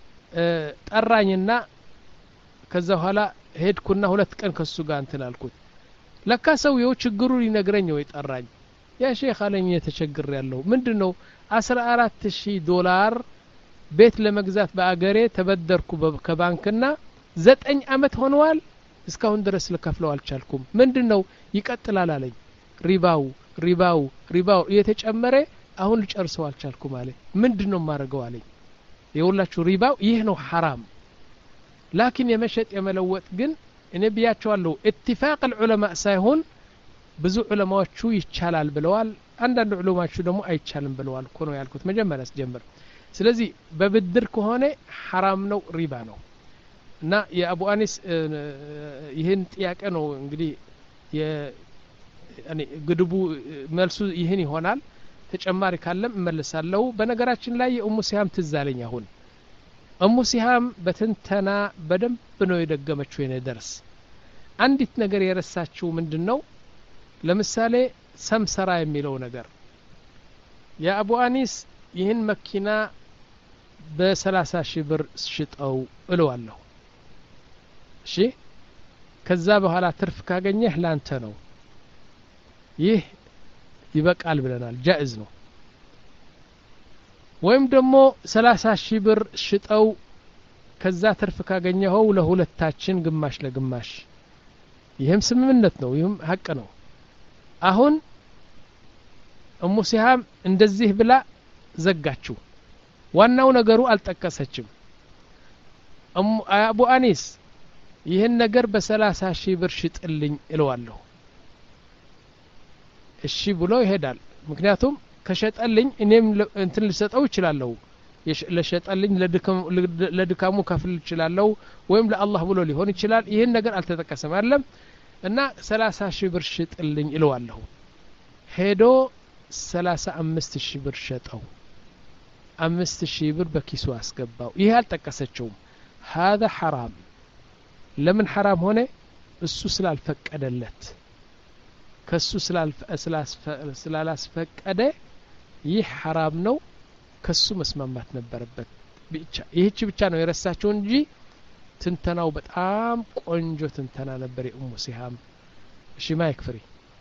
ጠራኝና ከዛ በኋላ ሄድኩና ሁለት ቀን ከሱ ጋር እንትን አልኩት። ለካ ሰውየው ችግሩ ሊነግረኝ ነው የጠራኝ። ያ ሼክ አለኝ የተቸግር ያለው ምንድነው አስራ አራት ሺህ ዶላር ቤት ለመግዛት በአገሬ ተበደርኩ ከባንክና ዘጠኝ አመት ሆነዋል እስካሁን ድረስ ልከፍለው አልቻልኩም። ምንድነው ይቀጥላል አለኝ። ሪባው ሪባው ሪባው እየተጨመረ አሁን ልጨርሰው አልቻልኩም አለኝ። ምንድነው ማረገው አለኝ። የሁላችሁ ሪባው ይህ ነው حرام። ላኪን የመሸጥ የመለወጥ ግን እኔ ብያቸዋለሁ ኢትፋቅ العلماء ሳይሆን ብዙ ዑለማዎቹ ይቻላል ብለዋል አንዳንድ ዑለማዎቹ ደግሞ አይቻልም ብለዋል እኮ ነው ያልኩት መጀመሪያ ስጀምር ስለዚህ በብድር ከሆነ حرام ነው ሪባ ነው እና የአቡ አኒስ ይሄን ጥያቄ ነው እንግዲህ ያኔ ግድቡ መልሱ ይሄን ይሆናል ተጨማሪ ካለም እመልሳለሁ በነገራችን ላይ የኡሙ ሲሃም ትዛለኝ አሁን ኡሙ ሲሃም በትንተና በደንብ ነው የደገመችው የኔ ደርስ አንዲት ነገር የረሳችው ምንድነው ለምሳሌ ሰምሰራ የሚለው ነገር የአቡ አኒስ ይህን መኪና በ30 ሺህ ብር ሽጠው እለዋለሁ እሺ ከዛ በኋላ ትርፍ ካገኘህ ላንተ ነው ይህ ይበቃል ብለናል ጃኢዝ ነው ወይም ደግሞ ሰላሳ ሺህ ብር ሽጠው ከዛ ትርፍ ካገኘው ለሁለታችን ግማሽ ለግማሽ ይሄም ስምምነት ነው ይሄም ሐቅ ነው አሁን እሙ ሲሃም እንደዚህ ብላ ዘጋችሁ ዋናው ነገሩ አልጠቀሰችም አቡ አኒስ ይሄን ነገር በሰላሳ ሺህ ብር ሽጥልኝ እለዋለሁ እሺ ብሎ ይሄዳል ምክንያቱም ከሸጠልኝ እኔም እንትን ልሰጠው ይችላልው ለሸጠልኝ ለድካሙ ከፍል ይችላልው ወይም ለአላህ ብሎ ሊሆን ይችላል ይሄን ነገር አልተጠቀሰም አይደለም እና ሰላሳ ሺህ ብር ሽጥልኝ እለዋለሁ ሄዶ ሰላሳ አምስት ሺህ ብር ሸጠው አምስት ሺህ ብር በኪሱ አስገባው ይሄ አልጠቀሰችውም هذا حرام ለምን حرام ሆነ እሱ ስላልፈቀደለት ከሱ ስላልፈ ስላላስፈቀደ ይህ حرام ነው ከሱ መስማማት ነበረበት ብቻ ይህች ብቻ ነው የረሳቸው እንጂ ትንተናው በጣም ቆንጆ ትንተና ነበር የኡሙ ሲሃም እሺ ማይክ ፍሪ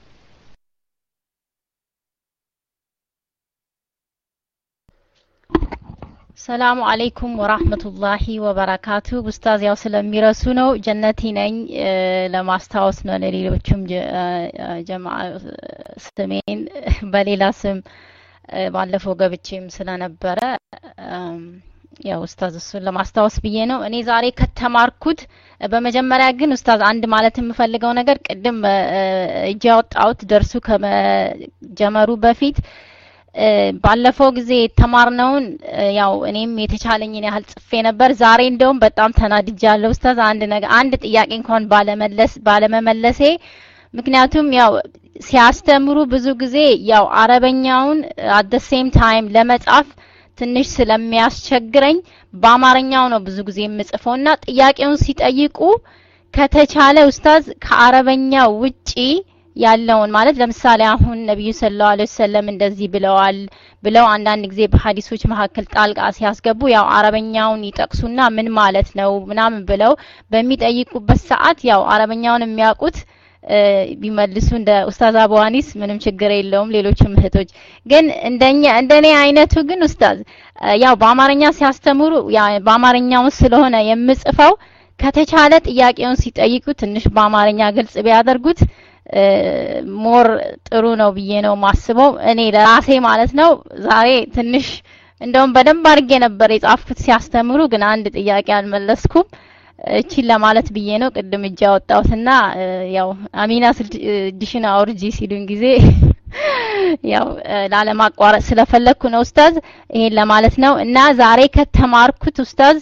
ሰላም አለይኩም ወራህመቱላሂ ወበረካቱ ኡስታዝ ያው ስለሚረሱ ነው ጀነቲ ነኝ ለማስታወስ ነው ለሌሎችም ጀማዓ ስሜን በሌላ ስም ባለፈው ገብቼም ስለነበረ ያው ኡስታዝ እሱን ለማስታወስ ብዬ ነው እኔ ዛሬ ከተማርኩት በመጀመሪያ ግን ኡስታዝ አንድ ማለት የምፈልገው ነገር ቅድም እጃውጣውት ደርሱ ከመጀመሩ በፊት ባለፈው ጊዜ ተማርነውን ያው እኔም የተቻለኝን ያህል ጽፌ ነበር ዛሬ እንደውም በጣም ተናድጃለሁ ኡስታዝ አንድ ነገር አንድ ጥያቄ እንኳን ባለመለስ ባለመመለሴ ምክንያቱም ያው ሲያስተምሩ ብዙ ጊዜ ያው አረበኛውን at the same time ለመጻፍ ትንሽ ስለሚያስቸግረኝ በአማርኛው ነው ብዙ ጊዜ የምጽፈውና ጥያቄውን ሲጠይቁ ከተቻለ ኡስታዝ ከአረበኛው ውጪ ያለውን ማለት ለምሳሌ አሁን ነብዩ ሰለላሁ ዐለይሂ ወሰለም እንደዚህ ብለዋል ብለው አንዳንድ ጊዜ በሐዲሶች መካከል ጣልቃ ሲያስገቡ ያው አረበኛውን ይጠቅሱና ምን ማለት ነው ምናምን ብለው በሚጠይቁበት ሰዓት ያው አረበኛውን የሚያውቁት ቢመልሱ እንደ ኡስታዝ አቡ አኒስ ምንም ችግር የለውም ሌሎችም እህቶች ግን እንደኛ እንደኔ አይነቱ ግን ኡስታዝ ያው በአማርኛ ሲያስተምሩ ያው በአማርኛው ስለሆነ የምጽፈው ከተቻለ ጥያቄውን ሲጠይቁ ትንሽ በአማርኛ ግልጽ ቢያደርጉት ሞር ጥሩ ነው ብዬ ነው ማስበው እኔ ለራሴ ማለት ነው ዛሬ ትንሽ እንደውም በደንብ አድርጌ ነበር የጻፍኩት ሲያስተምሩ ግን አንድ ጥያቄ አልመለስኩም እቺ ለማለት ብዬ ነው ቅድም እጃ ወጣውትና ያው አሚና ዲሽና ኦርጂ ሲሉን ጊዜ ያው ላለማቋረጥ ስለፈለኩ ነው ኡስታዝ ይሄን ለማለት ነው እና ዛሬ ከተማርኩት ኡስታዝ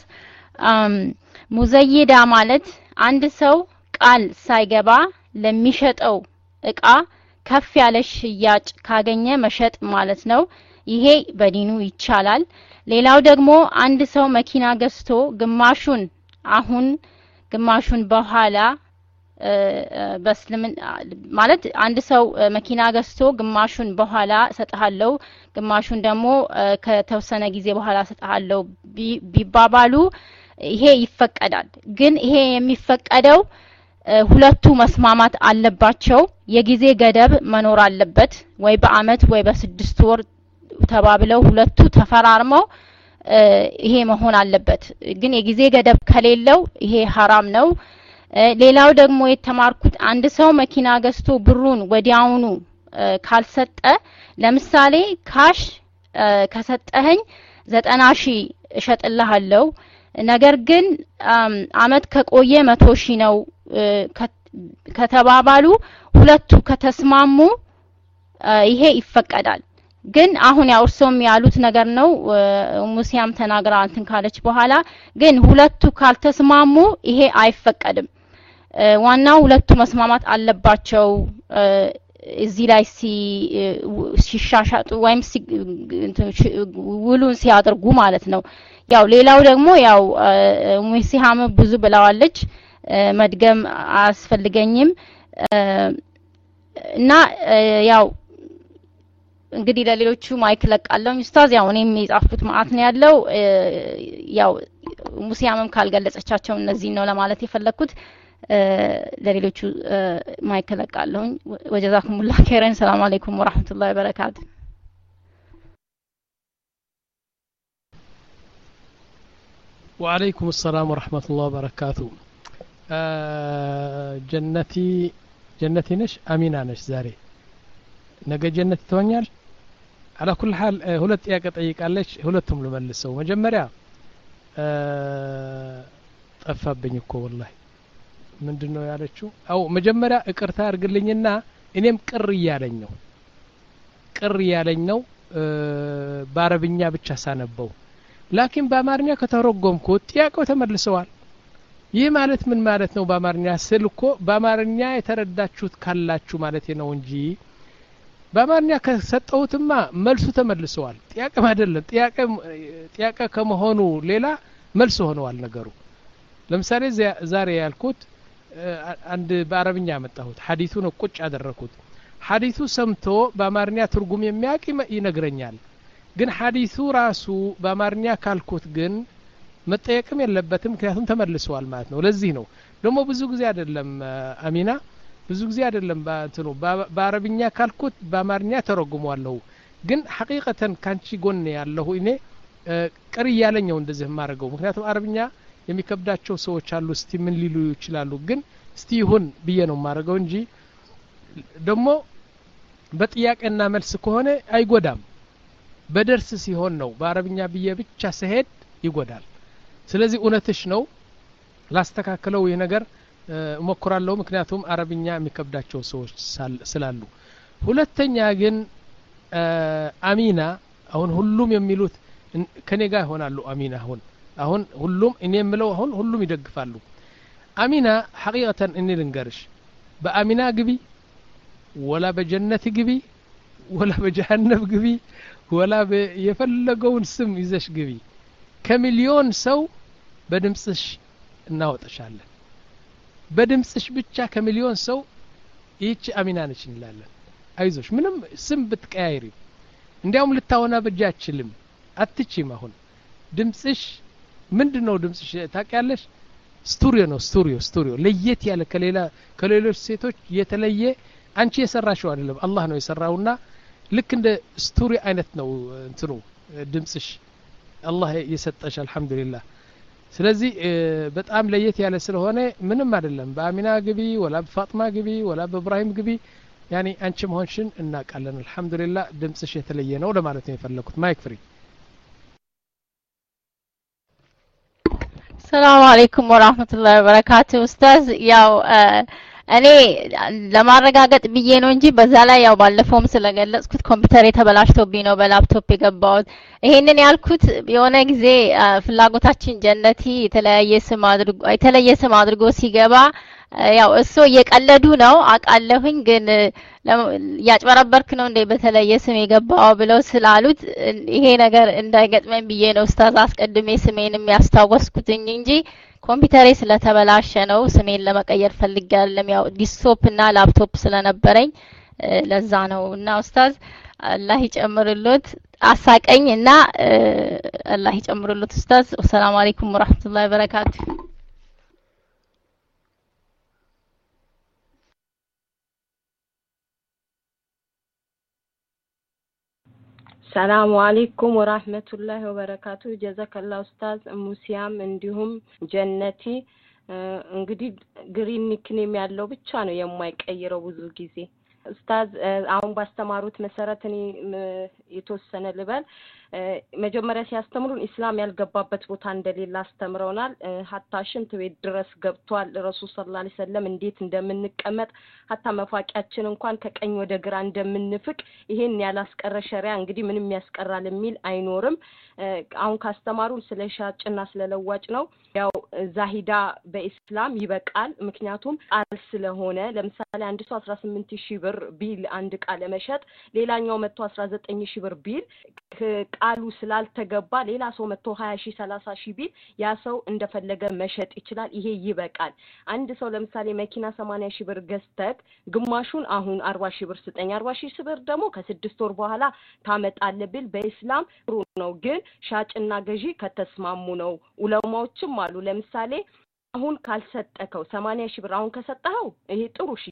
ሙዘይዳ ማለት አንድ ሰው ቃል ሳይገባ ለሚሸጠው እቃ ከፍ ያለ ሽያጭ ካገኘ መሸጥ ማለት ነው ይሄ በዲኑ ይቻላል ሌላው ደግሞ አንድ ሰው መኪና ገዝቶ ግማሹን አሁን ግማሹን በኋላ በስልምን ማለት አንድ ሰው መኪና ገዝቶ ግማሹን በኋላ ሰጣለው ግማሹን ደግሞ ከተወሰነ ጊዜ በኋላ ሰጣለው ቢባባሉ ይሄ ይፈቀዳል ግን ይሄ የሚፈቀደው ሁለቱ መስማማት አለባቸው የጊዜ ገደብ መኖር አለበት ወይ በአመት ወይ በስድስት ወር ተባብለው ሁለቱ ተፈራርመው ይሄ መሆን አለበት ግን የጊዜ ገደብ ከሌለው ይሄ حرام ነው ሌላው ደግሞ የተማርኩት አንድ ሰው መኪና ገዝቶ ብሩን ወዲያውኑ ካልሰጠ ለምሳሌ ካሽ ከሰጠኸኝ ዘጠና ሺህ እሸጥልሃለሁ ነገር ግን አመት ከቆየ መቶ ሺህ ነው ከተባባሉ ሁለቱ ከተስማሙ ይሄ ይፈቀዳል ግን አሁን ያው እርሶም ያሉት ነገር ነው ሙሲያም ተናግራ እንትን ካለች በኋላ ግን ሁለቱ ካልተስማሙ ይሄ አይፈቀድም ዋናው ሁለቱ መስማማት አለባቸው እዚህ ላይ ሲ ሲሻሻጡ ወይም ውሉን ሲያደርጉ ማለት ነው ያው ሌላው ደግሞ ያው ሙሲያም ብዙ ብለዋለች መድገም አስፈልገኝም እና ያው እንግዲህ ለሌሎቹ ማይክ ለቃለሁ ኡስታዝ ያው እኔም የጻፍኩት ማአት ነው ያለው ያው ሙሲያምም ካልገለጸቻቸው እነዚህ ነው ለማለት የፈለኩት ለሌሎቹ ማይክ ለቃለሁ ወጀዛኩሙላህ ኸይረን ሰላም አለይኩም ወራህመቱላሂ ወበረካቱ وعليكم السلام ورحمة الله وبركاته جنتي جنتي نش أمينة نش زاري ነገ ጀነት ትሆኛል على كل حال ሁለት ጥያቄ ጠይቃለች ሁለቱም ልመልሰው መጀመሪያ ጠፋብኝ እኮ والله ምንድነው ያለችው አው መጀመሪያ እቅርታ አርግልኝና እኔም ቅር ያለኝ ነው ቅር ያለኝ ነው በአረብኛ ብቻ ሳነበው ላኪን በአማርኛ ከተረጎምኩት ጥያቄው ተመልሰዋል ይህ ማለት ምን ማለት ነው በአማርኛ ስልኮ በአማርኛ የተረዳችሁት ካላችሁ ማለት ነው እንጂ በአማርኛ ከሰጠውትማ መልሱ ተመልሰዋል ጥያቄ አይደለም ጥያቄ ጥያቄ ከመሆኑ ሌላ መልስ ሆነዋል ነገሩ ለምሳሌ ዛሬ ያልኩት አንድ በአረብኛ መጣሁት ሐዲሱን ቁጭ አደረኩት ሐዲሱ ሰምቶ በአማርኛ ትርጉም የሚያውቅ ይነግረኛል ግን ሐዲሱ ራሱ በአማርኛ ካልኩት ግን መጠየቅም የለበትም ምክንያቱም ተመልሰዋል ማለት ነው ለዚህ ነው ደግሞ ብዙ ጊዜ አይደለም አሚና ብዙ ጊዜ አይደለም ባንተኑ በአረብኛ ካልኩት በአማርኛ ተረጉመዋለሁ ግን ሐቂቀተን ካንቺ ጎን ያለው እኔ ቅር ያለኝው እንደዚህ ማረገው ምክንያቱም አረብኛ የሚከብዳቸው ሰዎች አሉ እስቲ ምን ሊሉ ይችላሉ ግን እስቲ ይሁን ብዬ ነው ማረገው እንጂ ደግሞ በጥያቄና መልስ ከሆነ አይጎዳም በደርስ ሲሆን ነው በአረብኛ ብዬ ብቻ ሰሄድ ይጎዳል ስለዚህ ኡነትሽ ነው ላስተካክለው ይሄ ነገር ሞክራለሁ ምክንያቱም አረብኛ የሚከብዳቸው ሰዎች ስላሉ ሁለተኛ ግን አሚና አሁን ሁሉም የሚሉት ከኔ ጋር ይሆናሉ አሚና አሁን አሁን ሁሉም እኔ የምለው አሁን ሁሉም ይደግፋሉ አሚና ሐቂቀተን እኔ ልንገርሽ በአሚና ግቢ ወላ በጀነት ግቢ ወላ በጀሃነም ግቢ ወላ የፈለገውን ስም ይዘሽ ግቢ ከሚሊዮን ሰው በድምጽሽ እናወጣሻለን በድምጽሽ ብቻ ከሚሊዮን ሰው ይቺ አሚና ነች እንላለን አይዞሽ ምንም ስም ብትቀያይሪ እንዲያውም ልታወና በጃችልም አትቺም አሁን ድምጽሽ ምንድነው ድምጽሽ ታውቂያለሽ ስቱዲዮ ነው ስቱዲዮ ስቱዲዮ ለየት ያለ ከሌላ ከሌሎች ሴቶች የተለየ አንቺ የሰራሽው አይደለም አላህ ነው የሰራውና ልክ እንደ ስቱዲዮ አይነት ነው እንትኑ ድምጽሽ አላህ የሰጠሽ አልহামዱሊላህ ስለዚህ በጣም ለየት ያለ ስለሆነ ምንም አይደለም በአሚና ግቢ ወላ በፋጥማ ግቢ ወላ በኢብራሂም ግቢ ያኒ አንቺ መሆንሽን እናቃለን አልহামዱሊላህ ድምጽሽ የተለየ ነው ለማለት ነው የፈለኩት ማይክ ፍሪ ሰላም አለይኩም ወራህመቱላሂ ወበረካቱ ኡስታዝ ያው እኔ ለማረጋገጥ ብዬ ነው እንጂ በዛ ላይ ያው ባለፈውም ስለገለጽኩት ኮምፒውተር የተበላሽቶብኝ ነው በላፕቶፕ የገባሁት ይሄንን ያልኩት የሆነ ጊዜ ፍላጎታችን ጀነቲ የተለያየ ስም አድርጎ የተለየ ስም አድርጎ ሲገባ ያው እሱ እየቀለዱ ነው አቃለሁኝ ግን ያጭበረበርክ ነው እንደ በተለየ ስም የገባው ብለው ስላሉት ይሄ ነገር እንዳይገጥመኝ ብዬ ነው ኡስታዝ አስቀድሜ ስሜንም ያስታወስኩትኝ እንጂ ኮምፒውተሬ ስለተበላሸ ነው ስሜን ለመቀየር ፈልጋለሁ ያው ዲስክቶፕ እና ላፕቶፕ ስለነበረኝ ለዛ ነው እና ኡስታዝ አላህ ይጨምርልዎት አሳቀኝና አላህ ይጨምርልዎት ኡስታዝ ሰላም አለይኩም ወራህመቱላሂ ወበረካቱ ሰላም አለይኩም ወራህመቱላሂ ወበረካቱ ጀዛከላህ ኡስታዝ ሙሲያም እንዲሁም ጀነቲ እንግዲህ ግሪን ኒክኔም ያለው ብቻ ነው የማይቀየረው ብዙ ጊዜ ኡስታዝ አሁን ባስተማሩት መሰረት እኔ የተወሰነ ልበል መጀመሪያ ሲያስተምሩን ኢስላም ያልገባበት ቦታ እንደሌለ አስተምረውናል ሀታ ሽንት ቤት ድረስ ገብቷል ረሱል ሰለላሁ ዐለይሂ ወሰለም እንዴት እንደምንቀመጥ ሀታ መፋቂያችን እንኳን ከቀኝ ወደ ግራ እንደምንፍቅ ይሄን ያላስቀረ ሸሪዓ እንግዲህ ምንም ያስቀራል የሚል አይኖርም አሁን ካስተማሩን ስለ ሻጭና ስለ ለዋጭ ነው ያው ዛሂዳ በኢስላም ይበቃል ምክንያቱም ቃል ስለሆነ ለምሳሌ አንድ ሰው አስራ ስምንት ሺህ ብር ቢል አንድ ቃል ለመሸጥ ሌላኛው መቶ አስራ ዘጠኝ ሺህ ብር ቢል ቃሉ ስላልተገባ ሌላ ሰው መቶ ሀያ ሺህ ሰላሳ ሺህ ቢል ያ ሰው እንደፈለገ መሸጥ ይችላል ይሄ ይበቃል አንድ ሰው ለምሳሌ መኪና ሰማንያ ሺህ ብር ገዝተክ ግማሹን አሁን አርባ ሺህ ብር ስጠኝ አርባ ሺህ ብር ደግሞ ከስድስት ወር በኋላ ታመጣለህ ብል በኢስላም ጥሩ ነው ግን ሻጭና ገዢ ከተስማሙ ነው ዑለማዎችም አሉ ለምሳሌ አሁን ካልሰጠከው ሰማንያ ሺህ ብር አሁን ከሰጠኸው ይሄ ጥሩ ሺ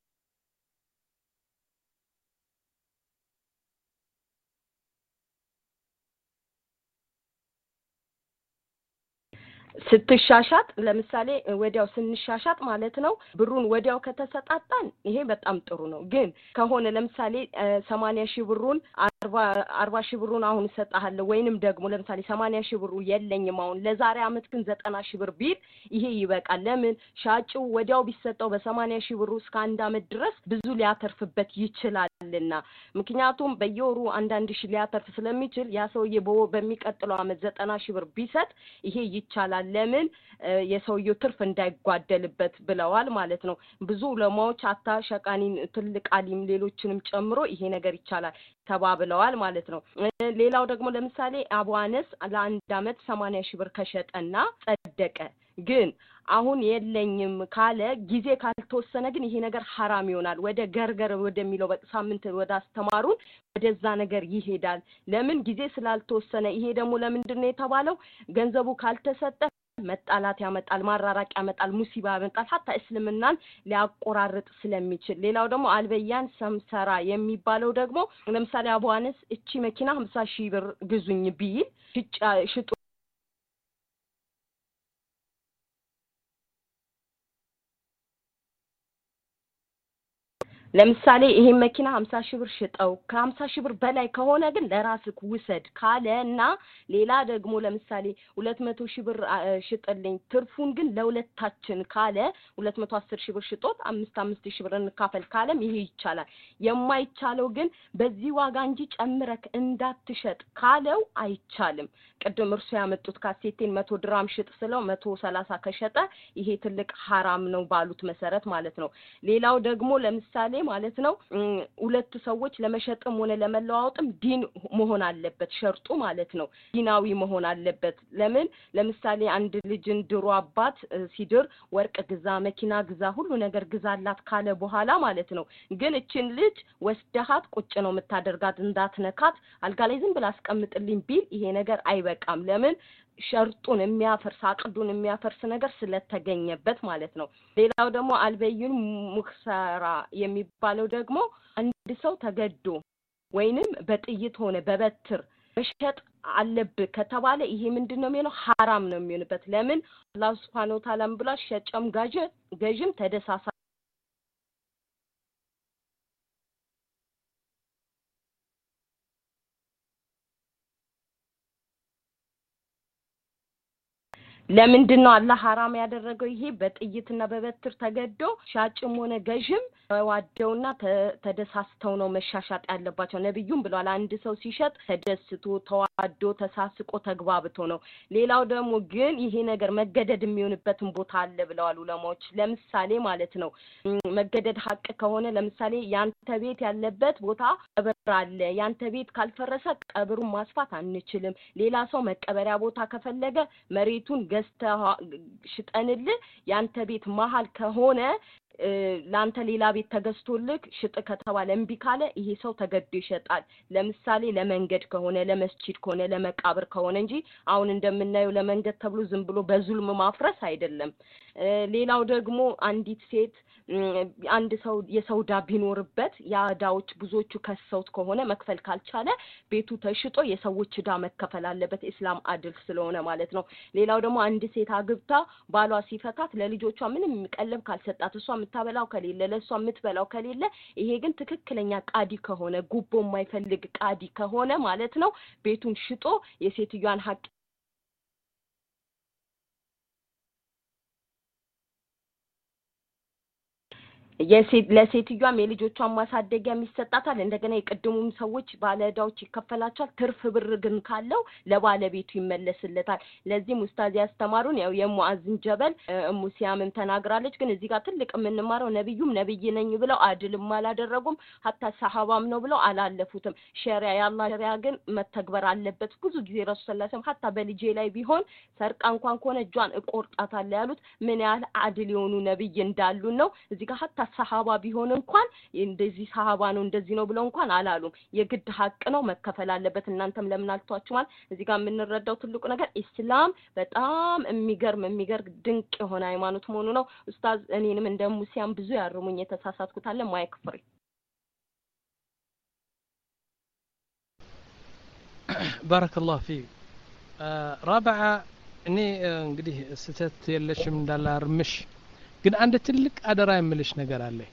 ስትሻሻጥ ለምሳሌ ወዲያው ስንሻሻጥ ማለት ነው ብሩን ወዲያው ከተሰጣጣን ይሄ በጣም ጥሩ ነው ግን ከሆነ ለምሳሌ ሰማንያ ሺህ ብሩን አርባ ሺህ ብሩን አሁን ሰጣሃለሁ ወይንም ደግሞ ለምሳሌ ሰማንያ ሺህ ብሩ የለኝም አሁን ለዛሬ አመት ግን ዘጠና ሺህ ብር ቢል ይሄ ይበቃል ለምን ሻጭው ወዲያው ቢሰጠው በሰማንያ ሺህ ብሩ እስከ አንድ አመት ድረስ ብዙ ሊያተርፍበት ይችላልና ምክንያቱም በየወሩ አንድ አንድ ሺህ ሊያተርፍ ስለሚችል ያ ሰውዬ በሚቀጥለው አመት ዘጠና ሺህ ብር ቢሰጥ ይሄ ይቻላል ለምን የሰውየው ትርፍ እንዳይጓደልበት ብለዋል ማለት ነው ብዙ ዑለማዎች አታ ሸቃኒን ትልቅ አሊም ሌሎችንም ጨምሮ ይሄ ነገር ይቻላል ተባብለዋል ማለት ነው ሌላው ደግሞ ለምሳሌ አቡ አነስ ለአንድ አመት ሰማንያ ሺህ ብር ከሸጠና ጸደቀ ግን አሁን የለኝም ካለ ጊዜ ካልተወሰነ ግን ይሄ ነገር حرام ይሆናል ወደ ገርገር ወደሚለው በሳምንት ወደ አስተማሩን ወደዛ ነገር ይሄዳል ለምን ጊዜ ስላልተወሰነ ይሄ ደግሞ ለምንድነው የተባለው ገንዘቡ ካልተሰጠ መጣላት ያመጣል ማራራቅ ያመጣል ሙሲባ ያመጣል ሀታ እስልምናን ሊያቆራርጥ ስለሚችል ሌላው ደግሞ አልበያን ሰምሰራ የሚባለው ደግሞ ለምሳሌ አቡ አነስ እቺ መኪና ሃምሳ ሺህ ብር ግዙኝ ቢል ሽጡ ለምሳሌ ይሄ መኪና ሃምሳ ሺህ ብር ሽጠው ከሃምሳ ሺህ ብር በላይ ከሆነ ግን ለራስክ ውሰድ ካለና ሌላ ደግሞ ለምሳሌ ሁለት መቶ ሺህ ብር ሽጥልኝ ትርፉን ግን ለሁለታችን ካለ ሁለት መቶ አስር ሺህ ብር ሽጦት አምስት አምስት ሺህ ብር እንካፈል ካለም ይሄ ይቻላል የማይቻለው ግን በዚህ ዋጋ እንጂ ጨምረክ እንዳትሸጥ ካለው አይቻልም ቅድም እርሱ ያመጡት ካሴቴን መቶ ድራም ሽጥ ስለው መቶ ሰላሳ ከሸጠ ይሄ ትልቅ حرام ነው ባሉት መሰረት ማለት ነው ሌላው ደግሞ ለምሳሌ ማለት ነው ሁለት ሰዎች ለመሸጥም ሆነ ለመለዋወጥም ዲን መሆን አለበት ሸርጡ ማለት ነው ዲናዊ መሆን አለበት ለምን ለምሳሌ አንድ ልጅን ድሮ አባት ሲድር ወርቅ ግዛ መኪና ግዛ ሁሉ ነገር ግዛላት ካለ በኋላ ማለት ነው ግን እቺን ልጅ ወስደሃት ቁጭ ነው የምታደርጋት እንዳትነካት አልጋ ላይ ዝም ብላ አስቀምጥልኝ ቢል ይሄ ነገር አይበቃም ለምን ሸርጡን የሚያፈርስ አቅዱን የሚያፈርስ ነገር ስለተገኘበት ማለት ነው ሌላው ደግሞ አልበዩን ሙክሰራ የሚባለው ደግሞ አንድ ሰው ተገዶ ወይንም በጥይት ሆነ በበትር መሸጥ አለበት ከተባለ ይሄ ምንድነው የሚለው حرام ነው የሚሆንበት ለምን አላህ Subhanahu Wa Ta'ala ብላ ሸጨም ጋጀ ገዥም ተደሳሳ ለምንድነው አላህ حرام ያደረገው ይሄ በጥይትና በበትር ተገዶ ሻጭም ሆነ ገዥም ዋደውና ተደሳስተው ነው መሻሻጥ ያለባቸው ነብዩም ብለዋል አንድ ሰው ሲሸጥ ተደስቶ ተዋዶ ተሳስቆ ተግባብቶ ነው ሌላው ደግሞ ግን ይሄ ነገር መገደድ የሚሆንበትን ቦታ አለ ብለዋል ዑለማዎች ለምሳሌ ማለት ነው መገደድ ሐቅ ከሆነ ለምሳሌ ያንተ ቤት ያለበት ቦታ ቀብር አለ ያንተ ቤት ካልፈረሰ ቀብሩን ማስፋት አንችልም ሌላ ሰው መቀበሪያ ቦታ ከፈለገ መሬቱን ገዝተ ሽጠንል ያንተ ቤት መሃል ከሆነ ላንተ ሌላ ቤት ተገዝቶልክ ሽጥ ከተባለ እንቢ ካለ ይሄ ሰው ተገዶ ይሸጣል ለምሳሌ ለመንገድ ከሆነ ለመስጂድ ከሆነ ለመቃብር ከሆነ እንጂ አሁን እንደምናየው ለመንገድ ተብሎ ዝም ብሎ በዙልም ማፍረስ አይደለም ሌላው ደግሞ አንዲት ሴት አንድ ሰው የሰው ዳ ቢኖርበት ያ ዳዎች ብዙዎቹ ከሰውት ከሆነ መክፈል ካልቻለ ቤቱ ተሽጦ የሰዎች ዳ መከፈል አለበት እስላም አድል ስለሆነ ማለት ነው። ሌላው ደግሞ አንድ ሴት አግብታ ባሏ ሲፈታት ለልጆቿ ምንም ቀለብ ካልሰጣት እሷ የምታበላው ከሌለ ለሷ የምትበላው ከሌለ ይሄ ግን ትክክለኛ ቃዲ ከሆነ ጉቦ የማይፈልግ ቃዲ ከሆነ ማለት ነው ቤቱን ሽጦ የሴትዮዋን ሀቅ የሴት ለሴትዮዋም የልጆቿን ማሳደጊያ የሚሰጣታል። እንደገና የቀደሙም ሰዎች ባለዕዳዎች ይከፈላቸዋል። ትርፍ ብር ግን ካለው ለባለቤቱ ይመለስለታል። ለዚህም ኡስታዝ ያስተማሩን ያው የሙአዝን ጀበል እሙ ሲያምን ተናግራለች። ግን እዚህ ጋር ትልቅ የምንማረው ነብዩም ነብይ ነኝ ብለው አድልም አላደረጉም፣ ሀታ ሰሃባም ነው ብለው አላለፉትም። ሸሪዓ ያላህ ሸሪዓ ግን መተግበር አለበት። ብዙ ጊዜ ረሱል ሰለላሁ ዐለይሂ ወሰለም ሀታ በልጄ ላይ ቢሆን ሰርቃ እንኳን ከሆነ እጇን እቆርጣታለሁ ያሉት ምን ያህል አድል የሆኑ ነብይ እንዳሉ ነው። እዚህ ጋር ሀታ ሰሃባ ቢሆን እንኳን እንደዚህ ሰሃባ ነው እንደዚህ ነው ብለው እንኳን አላሉም። የግድ ሀቅ ነው መከፈል አለበት። እናንተም ለምን አልተዋችሁ ማለት እዚህ ጋር የምንረዳው ትልቁ ነገር ኢስላም በጣም የሚገርም የሚገርም ድንቅ የሆነ ሃይማኖት መሆኑ ነው። ኡስታዝ እኔንም እንደ ሙሲያም ብዙ ያርሙኝ የተሳሳትኩት አለ ማይክ ፍሪ ባረከላሁ ፊክ ራብዓ እኔ እንግዲህ ስተት የለሽም እንዳላርምሽ ግን አንድ ትልቅ አደራ የምልሽ ነገር አለ።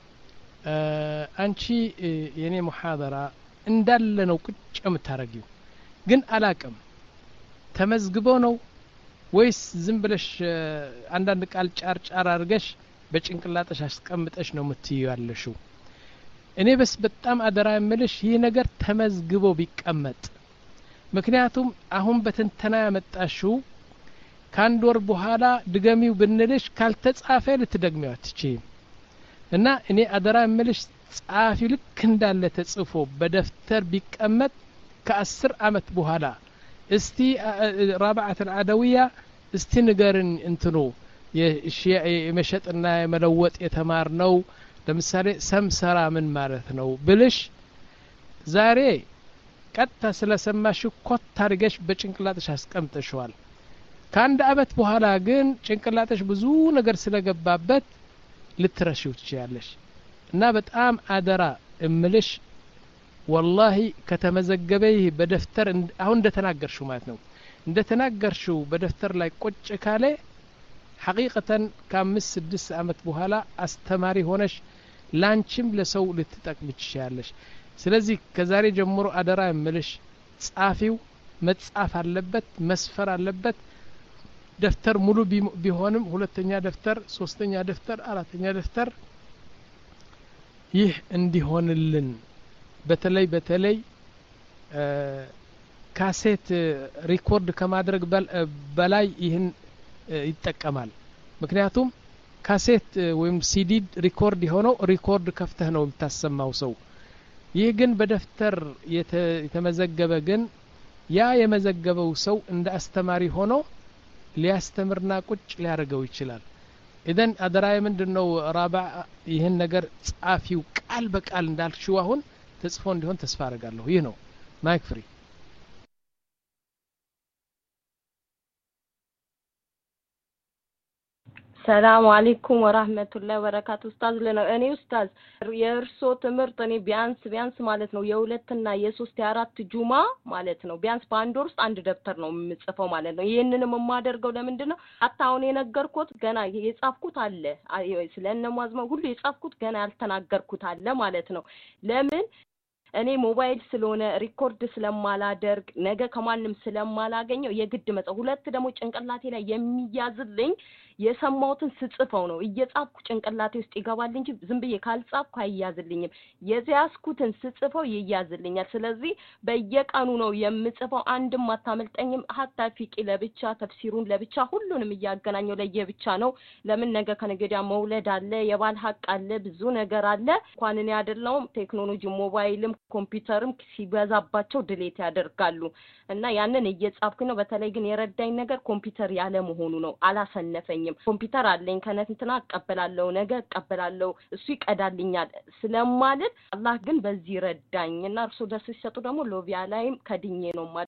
አንቺ የኔ ሙሐደራ እንዳለ ነው ቁጭ የምታረጊው ግን አላቅም ተመዝግቦ ነው ወይስ ዝም ብለሽ አንዳንድ ቃል ጫር ጫር አርገሽ በጭንቅላትሽ አስቀምጠሽ ነው የምትይው ያለሽው? እኔ በስ በጣም አደራ የምልሽ ይህ ነገር ተመዝግቦ ቢቀመጥ። ምክንያቱም አሁን በትንተና ያመጣሽው ከአንድ ወር በኋላ ድገሚው ብንልሽ ካልተጻፈ ልትደግሚው አትችይም። እና እኔ አደራ የምልሽ ጻፊው ልክ እንዳለ ተጽፎ በደፍተር ቢቀመጥ ከአስር አመት በኋላ እስቲ ራብዓት አልዓደውያ እስቲ ንገርን እንትኑ የመሸጥና የመለወጥ የተማርነው ለምሳሌ ሰምሰራ ምን ማለት ነው ብልሽ ዛሬ ቀጥታ ስለሰማሽ ኮት አድርገሽ በጭንቅላትሽ አስቀምጠሽዋል። ከአንድ አመት በኋላ ግን ጭንቅላትሽ ብዙ ነገር ስለገባበት ልትረሺው ትችያለሽ። እና በጣም አደራ እምልሽ ወላሂ ከተመዘገበ ይህ በደፍተር አሁን እንደተናገርሽው ማለት ነው እንደተናገርሽው በደፍተር ላይ ቁጭ ካለ ሐቂቀተን ከአምስት ስድስት አመት በኋላ አስተማሪ ሆነሽ ላንቺም ለሰው ልትጠቅም ትችያለሽ። ስለዚህ ከዛሬ ጀምሮ አደራ እምልሽ ጻፊው መጻፍ አለበት መስፈር አለበት። ደፍተር ሙሉ ቢሆንም ሁለተኛ ደፍተር ሶስተኛ ደፍተር አራተኛ ደፍተር ይህ እንዲሆንልን በተለይ በተለይ ካሴት ሪኮርድ ከማድረግ በላይ ይህን ይጠቀማል። ምክንያቱም ካሴት ወይም ሲዲ ሪኮርድ የሆነው ሪኮርድ ከፍተህ ነው የምታሰማው ሰው። ይህ ግን በደፍተር የተመዘገበ ግን ያ የመዘገበው ሰው እንደ አስተማሪ ሆኖ ሊያስተምርና ቁጭ ሊያደርገው ይችላል። ኢደን አደራዬ ምንድነው ራብዓ ይህን ነገር ጻፊው ቃል በቃል እንዳልሽው አሁን ተጽፎ እንዲሆን ተስፋ አደርጋለሁ። ይህ ነው ማይክ ፍሪ። ሰላም አለይኩም ወራህመቱላሂ ወበረካቱ። ኡስታዝ ለነው እኔ ኡስታዝ የእርሶ ትምህርት እኔ ቢያንስ ቢያንስ ማለት ነው የሁለትና የሶስት የአራት ጁማ ማለት ነው ቢያንስ በአንድ ወር ውስጥ አንድ ደብተር ነው የምጽፈው ማለት ነው። ይሄንንም የማደርገው ለምንድነው አታውን የነገርኩት ገና የጻፍኩት አለ ስለነ ማዝመው ሁሉ የጻፍኩት ገና ያልተናገርኩት አለ ማለት ነው። ለምን እኔ ሞባይል ስለሆነ ሪኮርድ ስለማላደርግ ነገ ከማንም ስለማላገኘው የግድ መጽሐፍ ሁለት ደግሞ ጭንቅላቴ ላይ የሚያዝልኝ የሰማሁትን ስጽፈው ነው እየጻፍኩ ጭንቅላቴ ውስጥ ይገባል እንጂ ዝም ብዬ ካልጻፍኩ አይያዝልኝም። የዚያስኩትን ስጽፈው ይያዝልኛል። ስለዚህ በየቀኑ ነው የምጽፈው። አንድም አታመልጠኝም። ሀታ ፊቂ ለብቻ ተፍሲሩን ለብቻ ሁሉንም እያገናኘው ለየብቻ ነው። ለምን ነገ ከነገዲያ መውለድ አለ፣ የባል ሀቅ አለ፣ ብዙ ነገር አለ። እንኳን እኔ አይደለሁም ቴክኖሎጂ ሞባይልም ኮምፒውተርም ሲበዛባቸው ድሌት ያደርጋሉ እና ያንን እየጻፍኩ ነው። በተለይ ግን የረዳኝ ነገር ኮምፒውተር ያለ መሆኑ ነው። አላሰነፈኝም። ኮምፒውተር አለኝ ከነንትና አቀበላለሁ ነገ አቀበላለሁ እሱ ይቀዳልኛል ስለማለት አላህ ግን በዚህ ረዳኝና እርሱ ደስ ሲሰጡ ደግሞ ሎቢያ ላይም ከድኜ ነው ማለት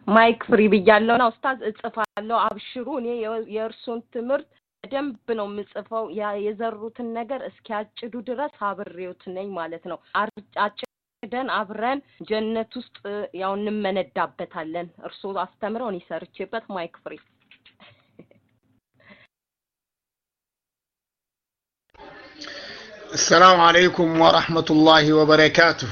ማይክ ፍሪ ብያለሁና ኡስታዝ እጽፋለሁ አብሽሩ እኔ የእርሱን ትምህርት ደንብ ነው የምጽፈው የዘሩትን ነገር እስኪያጭዱ ድረስ አብሬውት ነኝ ማለት ነው አጭደን አብረን ጀነት ውስጥ ያው እንመነዳበታለን እርሱ አስተምረውን ይሰርችበት ማይክ ፍሪ السلام عليكم ورحمة الله وبركاته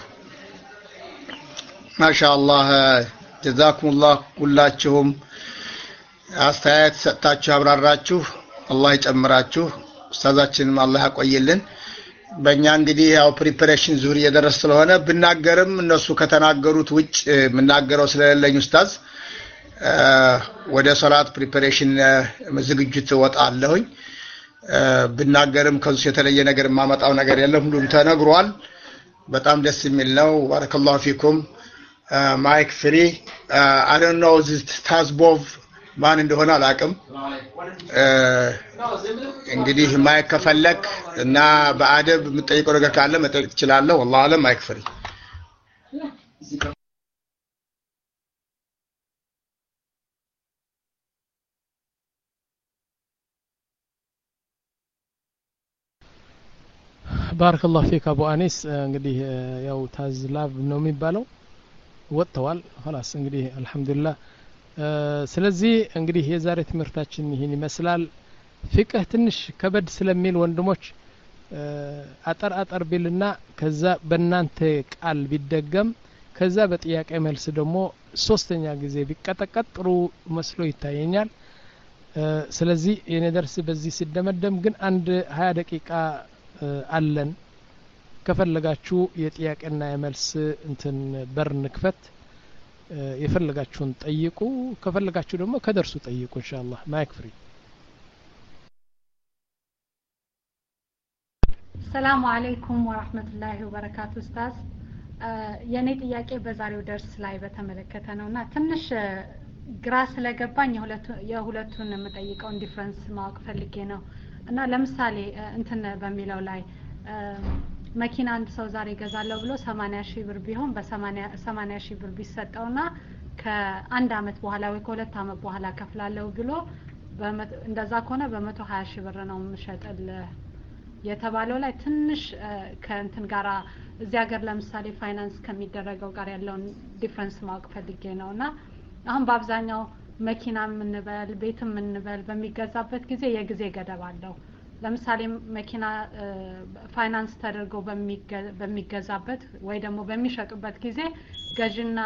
ما شاء الله جزاكم الله كلاتكم አስተያየት ሰጣችሁ አብራራችሁ አላህ ይጨምራችሁ ኡስታዛችንም አላህ ያቆይልን በእኛ እንግዲህ ያው ፕሪፓሬሽን ዙር እየደረሰ ስለሆነ ብናገርም እነሱ ከተናገሩት ውጭ ምናገረው ስለሌለኝ ኡስታዝ ወደ ሶላት ፕሪፓሬሽን ዝግጅት ወጣለሁኝ ብናገርም ከሱ የተለየ ነገር ማመጣው ነገር የለም ሁሉም ተነግሯል በጣም ደስ የሚል ነው ባረከላሁ ፊኩም ማይክ ፍሪ አይ ዶንት ኖ ዚስ ታዝቦቭ ማን እንደሆነ አላቅም እንግዲህ ማይክ ከፈለክ እና በአደብ የምትጠይቀው ነገር ካለ መጠየቅ ትችላለህ والله አለም ማይክ ፍሪ بارك الله فيك ابو انيس እንግዲህ ያው ታዝላቭ ነው የሚባለው ወጥተዋል خلاص እንግዲህ አልহামዱሊላህ ስለዚህ እንግዲህ የዛሬ ትምህርታችን ይሄን ይመስላል ፍቅህ ትንሽ ከበድ ስለሚል ወንድሞች አጠር አጠር ቢልና ከዛ በእናንተ ቃል ቢደገም ከዛ በጥያቄ መልስ ደግሞ ሶስተኛ ጊዜ ቢቀጠቀጥ ጥሩ መስሎ ይታየኛል ስለዚህ የኔ ደርስ በዚህ ሲደመደም ግን አንድ ሃያ ደቂቃ አለን ከፈለጋችሁ የጥያቄና የመልስ እንትን በር ንክፈት የፈለጋችሁን ጠይቁ ከፈለጋችሁ ደግሞ ከደርሱ ጠይቁ ኢንሻአላህ ማይክ ፍሪ ሰላም አለይኩም ወራህመቱላሂ ወበረካቱ ኡስታዝ የኔ ጥያቄ በዛሬው ደርስ ላይ በተመለከተ ነውና ትንሽ ግራ ስለገባኝ የሁለቱን የምጠይቀውን ዲፈረንስ ማወቅ ፈልጌ ነው እና ለምሳሌ እንትን በሚለው ላይ መኪና አንድ ሰው ዛሬ ገዛለው ብሎ ሰማንያ ሺህ ብር ቢሆን በ80 ሺህ ብር ቢሰጠውና ከአንድ አመት በኋላ ወይ ከሁለት አመት በኋላ ከፍላለው ብሎ እንደዛ ከሆነ በመቶ ሃያ ሺህ ብር ነው የምሸጠል የተባለው ላይ ትንሽ ከእንትን ጋራ እዚህ ሀገር ለምሳሌ ፋይናንስ ከሚደረገው ጋር ያለውን ዲፈረንስ ማወቅ ፈልጌ ነውና አሁን በአብዛኛው መኪና ምንበል ቤትም ምንበል በሚገዛበት ጊዜ የጊዜ ገደብ አለው ለምሳሌ መኪና ፋይናንስ ተደርገው በሚገዛበት ወይ ደግሞ በሚሸጡበት ጊዜ ገዥና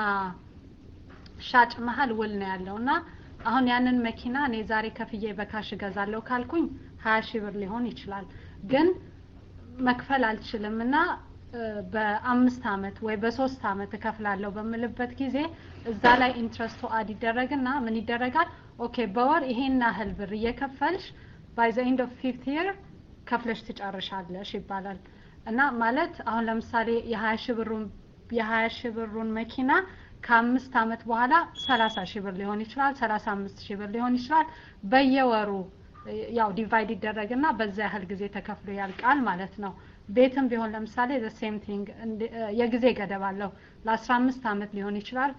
ሻጭ መሃል ውል ነው ያለውና አሁን ያንን መኪና እኔ ዛሬ ከፍዬ በካሽ ገዛለው ካልኩኝ ሃያ ሺህ ብር ሊሆን ይችላል ግን መክፈል አልችልምና በአምስት አመት ወይ በሶስት አመት ከፍላለሁ በመልበት ጊዜ እዛ ላይ ኢንትረስቱ አድ ይደረግና ምን ይደረጋል ኦኬ በወር ይሄን ያህል ብር እየከፈልሽ by the end of fifth year ከፍለሽ ትጨርሻለሽ ይባላል እና ማለት አሁን ለምሳሌ የ20 ሺህ ብሩን የ20 ሺህ ብሩን መኪና ከአምስት አመት በኋላ ሰላሳ ሺህ ብር ሊሆን ይችላል ሰላሳ አምስት ሺህ ብር ሊሆን ይችላል በየወሩ ያው ዲቫይድ ይደረግና በዛ ያህል ጊዜ ተከፍሎ ያልቃል ማለት ነው ቤትም ቢሆን ለምሳሌ the same thing የጊዜ ገደብ አለው ለ15 አመት ሊሆን ይችላል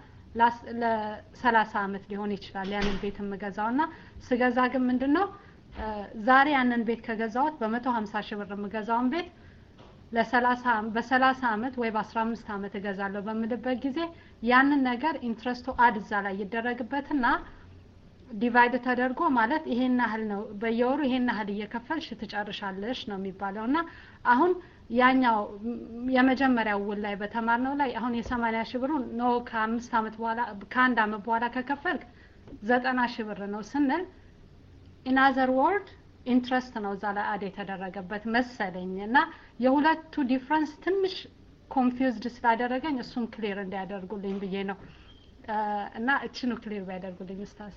ለ30 አመት ሊሆን ይችላል ያንን ቤትም ገዛውና ስገዛ ግን ምንድነው ዛሬ ያንን ቤት ከገዛውት በ150 ሺህ ብር የምገዛውን ቤት ለ30 በ30 አመት ወይ በ15 አመት እገዛለሁ በምልበት ጊዜ ያንን ነገር ኢንትረስቱ አድዛ ላይ ይደረግበትና ዲቫይድ ተደርጎ ማለት ይሄን ያህል ነው በየወሩ ይሄን ያህል እየከፈልሽ ትጨርሻለሽ ነው የሚባለውና አሁን ያኛው የመጀመሪያው ውል ላይ በተማርነው ላይ አሁን የ80 ሺህ ብሩ ነው ከ5 አመት በኋላ ከአንድ አመት በኋላ ከከፈልክ ዘጠና ሺህ ብር ነው ስንል in other word interest ነው ዛላ አድ የተደረገበት መሰለኝና የሁለቱ ዲፈረንስ ትንሽ ኮንፊውዝድ ስላደረገኝ እሱን ክሊር እንዲያደርጉልኝ ብዬ ነው እና እቺኑ ክሊር ቢያደርጉልኝ ኡስታዝ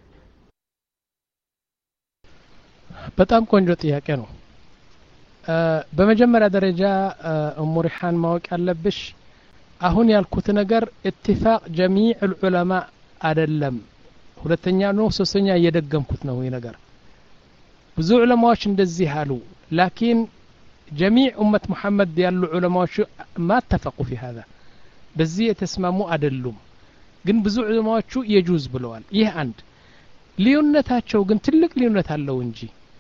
በጣም ቆንጆ ጥያቄ ነው በመጀመሪያ ደረጃ ኡሙሪሃን ማወቅ ያለብሽ አሁን ያልኩት ነገር ኢትፋቅ ጀሚዕ العلماء አይደለም ሁለተኛ ነው ሶስተኛ እየደገምኩት ነው ይሄ ነገር ብዙ ዑለማዎች እንደዚህ አሉ ላኪን ጀሚዕ ኡመት መሐመድ ያሉ ዑለማዎች ما اتفقوا في هذا በዚህ የተስማሙ አይደሉም ግን ብዙ ዑለማዎቹ የጁዝ ብለዋል ይህ አንድ ልዩነታቸው ግን ትልቅ ልዩነት አለው እንጂ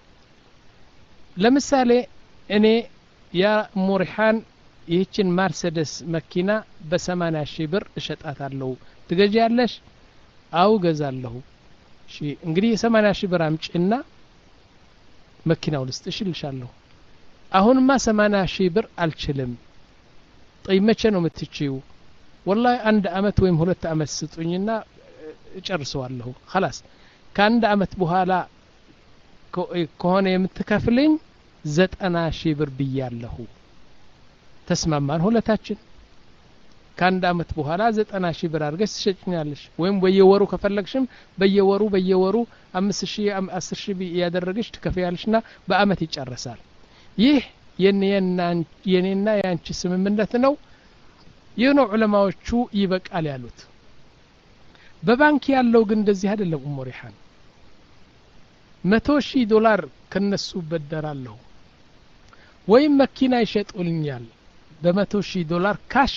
ለምሳሌ እኔ ያ ሙሪሃን ይህችን ማርሴዲስ መኪና በ80 ሺህ ብር እሸጣታለሁ ትገዢያለሽ አው ገዛለሁ እሺ እንግዲህ የ80 ሺህ ብር አምጪና መኪናው ልስጥሽልሻለሁ አሁንማ ሰማንያ ሺህ ብር አልችልም طيب መቼ ነው የምትችይው والله አንድ አመት ወይም ሁለት አመት ስጡኝና እጨርሰዋለሁ خلاص ከአንድ አመት በኋላ ከሆነ የምትከፍልኝ ዘጠና ሺህ ብር ብያለሁ ተስማማን ሁለታችን ከአንድ አመት በኋላ ዘጠና ሺህ ብር አድርገሽ ትሸጭኛለሽ ወይም በየወሩ ከፈለግሽም በየወሩ በየወሩ አምስት ሺህ አስር ሺህ ያደረግሽ ትከፍያለሽና በአመት ይጨርሳል ይህ የኔና የኔና ያንቺ ስምምነት ነው ይህ ነው ዑለማዎቹ ይበቃል ያሉት በባንክ ያለው ግን እንደዚህ አይደለም ኡሙሪሃን መቶ ሺህ ዶላር ከነሱ በደራለሁ ወይም መኪና ይሸጡልኛል በመቶ ሺህ ዶላር ካሽ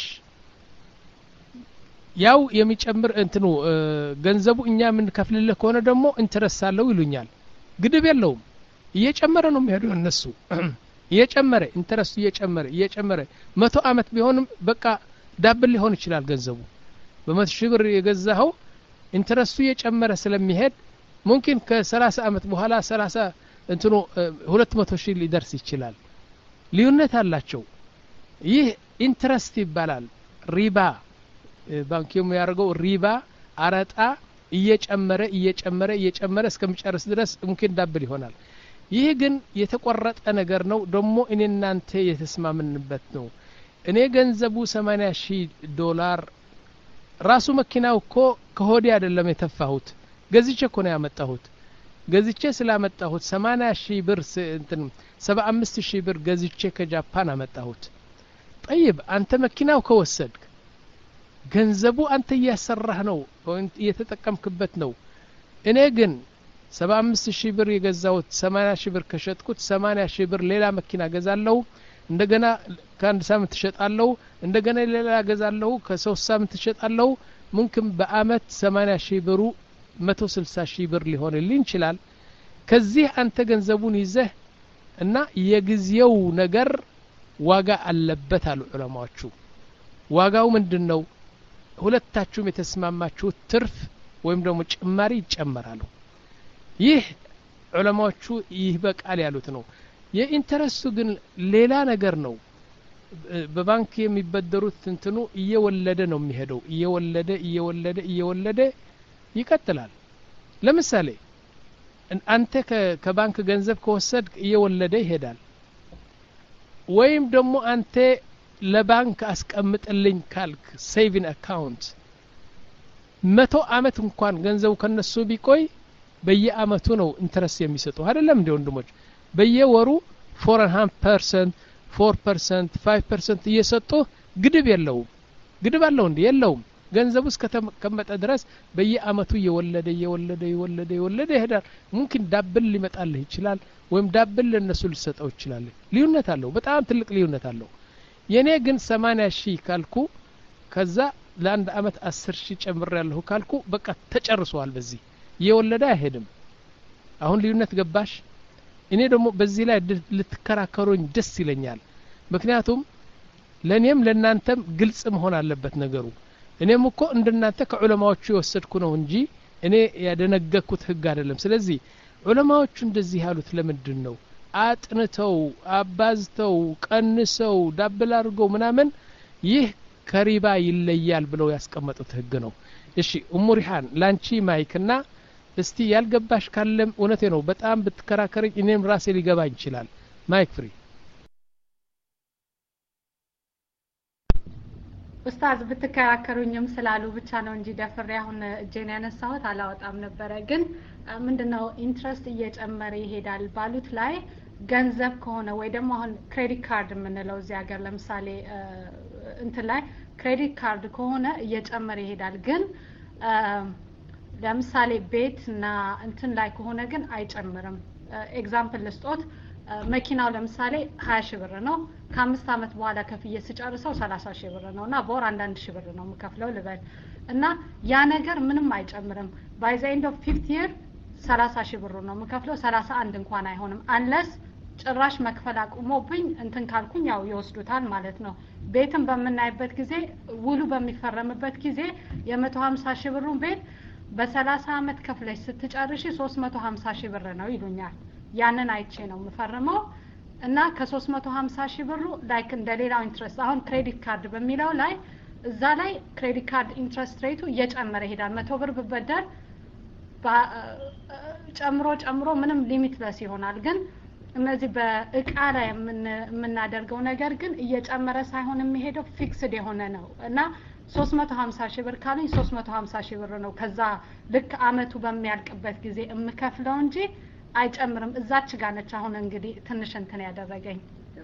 ያው የሚጨምር እንትኑ ገንዘቡ እኛ ምን ከፍልልህ ከሆነ ደግሞ ኢንተረስት አለው ይሉኛል ግድብ የለውም እየጨመረ ነው የሚሄደው እነሱ እየጨመረ ኢንተረስቱ እየጨመረ እየጨመረ መቶ አመት ቢሆንም በቃ ዳብል ሊሆን ይችላል ገንዘቡ በመቶ ሺህ ብር የገዛኸው ኢንተረስቱ እየጨመረ ስለሚሄድ ممكن ከ30 አመት በኋላ ሰላሳ እንትኑ ሁለት መቶ ሺህ ሊደርስ ይችላል ልዩነት አላቸው ይህ ኢንተረስት ይባላል ሪባ ባንክ የሚያደርገው ሪባ አረጣ እየጨመረ እየጨመረ እየጨመረ እስከሚጨርስ ድረስ ممكن ዳብል ይሆናል ይህ ግን የተቆረጠ ነገር ነው ደግሞ እኔ እናንተ የተስማምንበት ነው እኔ ገንዘቡ ሰማንያ ሺህ ዶላር ራሱ መኪናው እኮ ከሆዴ አይደለም የተፋሁት ገዝቼ እኮ ነው ያመጣሁት ገዝቼ ስላመጣሁት ሰማንያ ሺህ ብር እንትን ሰባ አምስት ሺህ ብር ገዝቼ ከጃፓን አመጣሁት طيب አንተ መኪናው ከወሰድክ ገንዘቡ አንተ እያሰራህ ነው እየተጠቀምክበት ነው እኔ ግን ሰባ አምስት ሺህ ብር የገዛሁት ሰማንያ ሺህ ብር ከሸጥኩት ሰማንያ ሺህ ብር ሌላ መኪና ገዛለሁ እንደገና ከአንድ ሳምንት ተሸጣለሁ እንደገና ሌላ ገዛለሁ ከሶስት ሳምንት ተሸጣለሁ ممكن በአመት ሰማንያ ሺህ ብሩ መቶ ስልሳ ሺህ ብር ሊሆንልኝ ይችላል ከዚህ አንተ ገንዘቡን ይዘህ እና የጊዜው ነገር ዋጋ አለበት አሉ ዑለማዎቹ ዋጋው ምንድነው ሁለታችሁም የተስማማችሁ ትርፍ ወይም ደግሞ ጭማሪ ይጨመራሉ ይህ ዑለማዎቹ ይህ በቃል ያሉት ነው የኢንተረስቱ ግን ሌላ ነገር ነው በባንክ የሚበደሩት እንትኑ እየወለደ ነው የሚሄደው እየወለደ እየወለደ እየወለደ ይቀጥላል ለምሳሌ አንተ ከባንክ ገንዘብ ከወሰድክ እየወለደ ይሄዳል ወይም ደግሞ አንተ ለባንክ አስቀምጥልኝ ካልክ ሴቪንግ አካውንት መቶ አመት እንኳን ገንዘቡ ከነሱ ቢቆይ በየአመቱ ነው ኢንተረስት የሚሰጡ አይደለም እንደ ወንድሞች በየወሩ four point five percent four percent five percent እየሰጡ ግድብ የለውም ግድብ አለው እንዴ የለውም ገንዘቡ እስከተቀመጠ ድረስ በየአመቱ እየወለደ እየወለደ እየወለደ እየወለደ ይሄዳል ممكن ዳብል ሊመጣልህ ይችላል ወይም ዳብል ለነሱ ሊሰጠው ይችላል ልዩነት አለው በጣም ትልቅ ልዩነት አለው የኔ ግን ሰማንያ ሺህ ካልኩ ከዛ ለአንድ አመት አስር ሺህ ጨምሬያለሁ ካልኩ በቃ ተጨርሷል በዚህ እየወለደ አይሄድም አሁን ልዩነት ገባሽ እኔ ደግሞ በዚህ ላይ ልትከራከሩኝ ደስ ይለኛል ምክንያቱም ለኔም ለናንተም ግልጽ መሆን አለበት ነገሩ እኔም እኮ እንደናንተ ከዑለማዎቹ የወሰድኩ ነው እንጂ እኔ ያደነገኩት ህግ አይደለም ስለዚህ ዑለማዎቹ እንደዚህ ያሉት ለምንድን ነው አጥንተው አባዝተው ቀንሰው ዳብል አድርገው ምናምን ይህ ከሪባ ይለያል ብለው ያስቀመጡት ህግ ነው እሺ ኡሙ ሪሃን ላንቺ ማይክና እስቲ ያልገባሽ ካለም እውነቴ ነው በጣም ብትከራከሪ እኔም ራሴ ሊገባኝ ይችላል ማይክ ፍሪ ኡስታዝ ብትከራከሩኝም ስላሉ ብቻ ነው እንጂ ደፍሬ አሁን እጄን ያነሳሁት አላወጣም ነበረ ግን ምንድነው ኢንትረስት እየጨመረ ይሄዳል ባሉት ላይ ገንዘብ ከሆነ ወይ ደግሞ አሁን ክሬዲት ካርድ የምንለው እዚህ ሀገር ለምሳሌ እንትን ላይ ክሬዲት ካርድ ከሆነ እየጨመረ ይሄዳል ግን ለምሳሌ ቤት እና እንትን ላይ ከሆነ ግን አይጨምርም ኤግዛምፕል ልስጦት መኪናው ለምሳሌ ሀያ ሺህ ብር ነው ከአምስት አመት በኋላ ከፍዬ ስጨርሰው ሰላሳ ሺህ ብር ነውና በወር አንዳንድ ሺህ ብር ነው የምከፍለው ልበል እና ያ ነገር ምንም አይጨምርም by the end of fifth year ሰላሳ ሺህ ብር ነው የምከፍለው ሰላሳ አንድ እንኳን አይሆንም unless ጭራሽ መክፈል አቁሞብኝ እንትን ካልኩኝ ያው ይወስዱታል ማለት ነው ቤትም በመናይበት ጊዜ ውሉ በሚፈረምበት ጊዜ የ150 ሺህ ብሩን ቤት በ30 አመት ከፍለሽ ስትጨርሺ ሶስት መቶ ሀምሳ ሺህ ብር ነው ይሉኛል ያንን አይቼ ነው የምፈርመው እና ከ350 ሺህ ብሩ ላይክ እንደሌላው ኢንትረስት አሁን ክሬዲት ካርድ በሚለው ላይ እዛ ላይ ክሬዲት ካርድ ኢንትረስት ሬቱ እየጨመረ ይሄዳል መቶ ብር ብበደር ጨምሮ ጨምሮ ምንም ሊሚትለስ ይሆናል ግን እነዚህ በእቃ ላይ የምናደርገው ነገር ግን እየጨመረ ሳይሆን የሚሄደው ፊክስድ የሆነ ነው እና ሶስት መቶ ሀምሳ ሺህ ብር ካለኝ ሶስት መቶ ሀምሳ ሺህ ብር ነው ከዛ ልክ አመቱ በሚያልቅበት ጊዜ እምከፍለው እንጂ አይጨምርም እዛች ጋር ነች አሁን እንግዲህ ትንሽ እንትን ያደረገኝ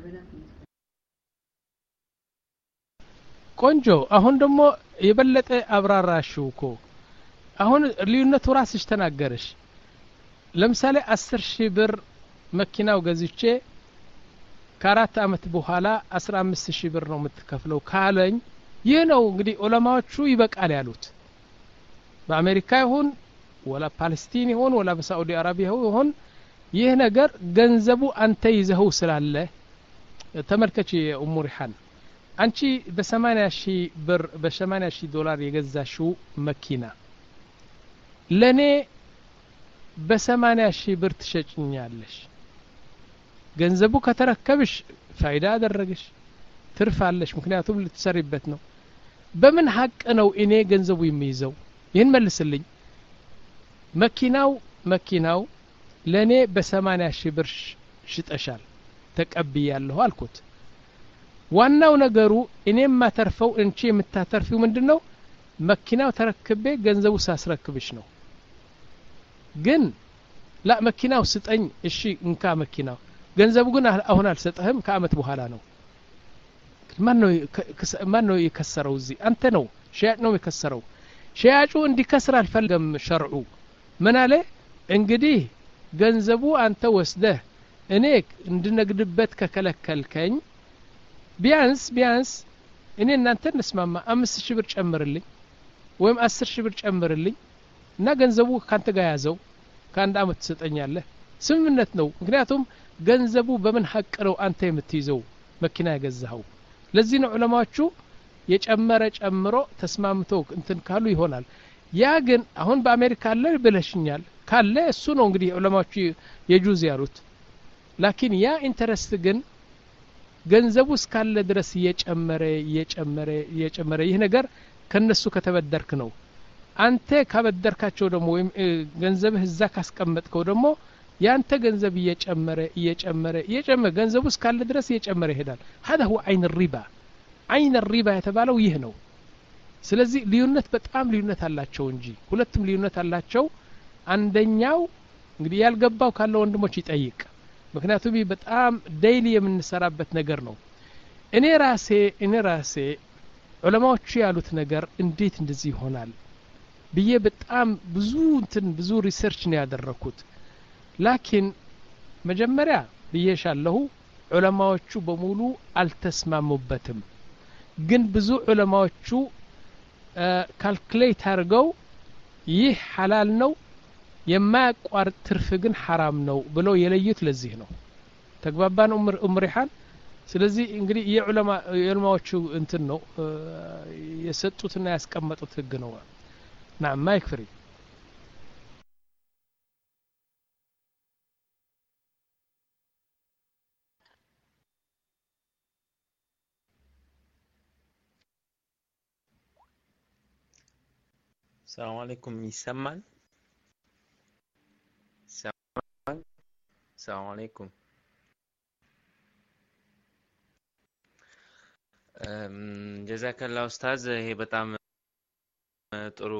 ቆንጆ አሁን ደግሞ የበለጠ አብራራሽው እኮ አሁን ልዩነቱ ራስሽ ተናገርሽ ለምሳሌ አስር ሺህ ብር መኪናው ገዝቼ ከአራት አመት በኋላ አስራ አምስት ሺህ ብር ነው የምትከፍለው ካለኝ ይህ ነው እንግዲህ ዑለማዎቹ ይበቃል ያሉት በአሜሪካ ይሁን ወላ ፓለስቲን ይሁን ወላ በሳዑዲ አረቢያ ይሁን ይህ ነገር ገንዘቡ አንተ ይዘው ስላለ ተመልከቺ ኡሙ ሪሃን አንቺ በ80 ሺህ ብር በ80 ሺህ ዶላር የገዛሽው መኪና ለኔ በ80 ሺህ ብር ትሸጭኛለሽ ገንዘቡ ከተረከብሽ ፋይዳ አደረግሽ ትርፋለሽ ምክንያቱም ልትሰሪበት ነው በምን ሐቅ ነው እኔ ገንዘቡ የሚይዘው ይህን መልስልኝ መኪናው መኪናው ለኔ በ80 ሺህ ብር ሽጠሻል ተቀብያለሁ አልኩት ዋናው ነገሩ እኔም ማተርፈው እንቺ የምታተርፊው ምንድነው መኪናው ተረክቤ ገንዘቡ ሳስረክብሽ ነው ግን ላ መኪናው ስጠኝ እሺ እንካ መኪናው ገንዘቡ ግን አሁን አልሰጠህም ከአመት በኋላ ነው ማን ነው ማን ነው የከሰረው እዚህ አንተ ነው ሸያጭ ነው የከሰረው ሸያጩ እንዲከስር አልፈልግም ሸርዑ ምን አለ እንግዲህ ገንዘቡ አንተ ወስደህ እኔ እንድነግድበት ከከለከልከኝ ቢያንስ ቢያንስ እኔ እናንተ እንስማማ አምስት ሺህ ብር ጨምርልኝ ወይም አስር ሺህ ብር ጨምርልኝ እና ገንዘቡ ካንተ ጋር ያዘው ከአንድ አመት ትሰጠኛለህ ስምምነት ነው ምክንያቱም ገንዘቡ በምን ሐቅ ነው አንተ የምትይዘው መኪና ያገዛው ለዚህ ነው ዑለማዎቹ የጨመረ ጨምሮ ተስማምተው እንትን ካሉ ይሆናል ያ ግን አሁን በአሜሪካ አለ ብለሽኛል ካለ እሱ ነው እንግዲህ ዑለማዎቹ የጁዝ ያሉት ላኪን ያ ኢንተረስት ግን ገንዘቡ እስካለ ድረስ እየጨመረ እየጨመረ እየጨመረ ይህ ነገር ከነሱ ከተበደርክ ነው አንተ ካበደርካቸው ደግሞ ወይም ገንዘብህ እዛ ካስቀመጥከው ደግሞ ያንተ ገንዘብ እየጨመረ እየጨመረ እየጨመረ ገንዘቡ እስካለ ድረስ እየጨመረ ይሄዳል هذا هو عين الربا عين الربا የተባለው ይህ ነው ስለዚህ ልዩነት በጣም ልዩነት አላቸው እንጂ ሁለቱም ልዩነት አላቸው አንደኛው እንግዲህ ያልገባው ካለ ወንድሞች ይጠይቅ ምክንያቱም በጣም ዴይሊ የምንሰራበት ነገር ነው እኔ ራሴ እኔ ራሴ ዑለማዎቹ ያሉት ነገር እንዴት እንደዚህ ይሆናል ብዬ በጣም ብዙ እንትን ብዙ ሪሰርች ነው ያደረኩት ላኪን መጀመሪያ ብዬሻለሁ ዑለማዎቹ በሙሉ አልተስማሙበትም ግን ብዙ ዑለማዎቹ ካልኩሌት አድርገው ይህ ሐላል ነው የማያቋርጥ ትርፍ ግን ሐራም ነው ብለው የለዩት ለዚህ ነው ተግባባን ኡምር ኡምሪሃን ስለዚህ እንግዲህ የዑለማ የዑለማዎቹ እንትን ነው የሰጡትና ያስቀመጡት ህግ ነው نعم ما يكفري السلام عليكم يسمعن سمعن السلام عليكم جزاك الله أستاذ هي በጣም ጥሩ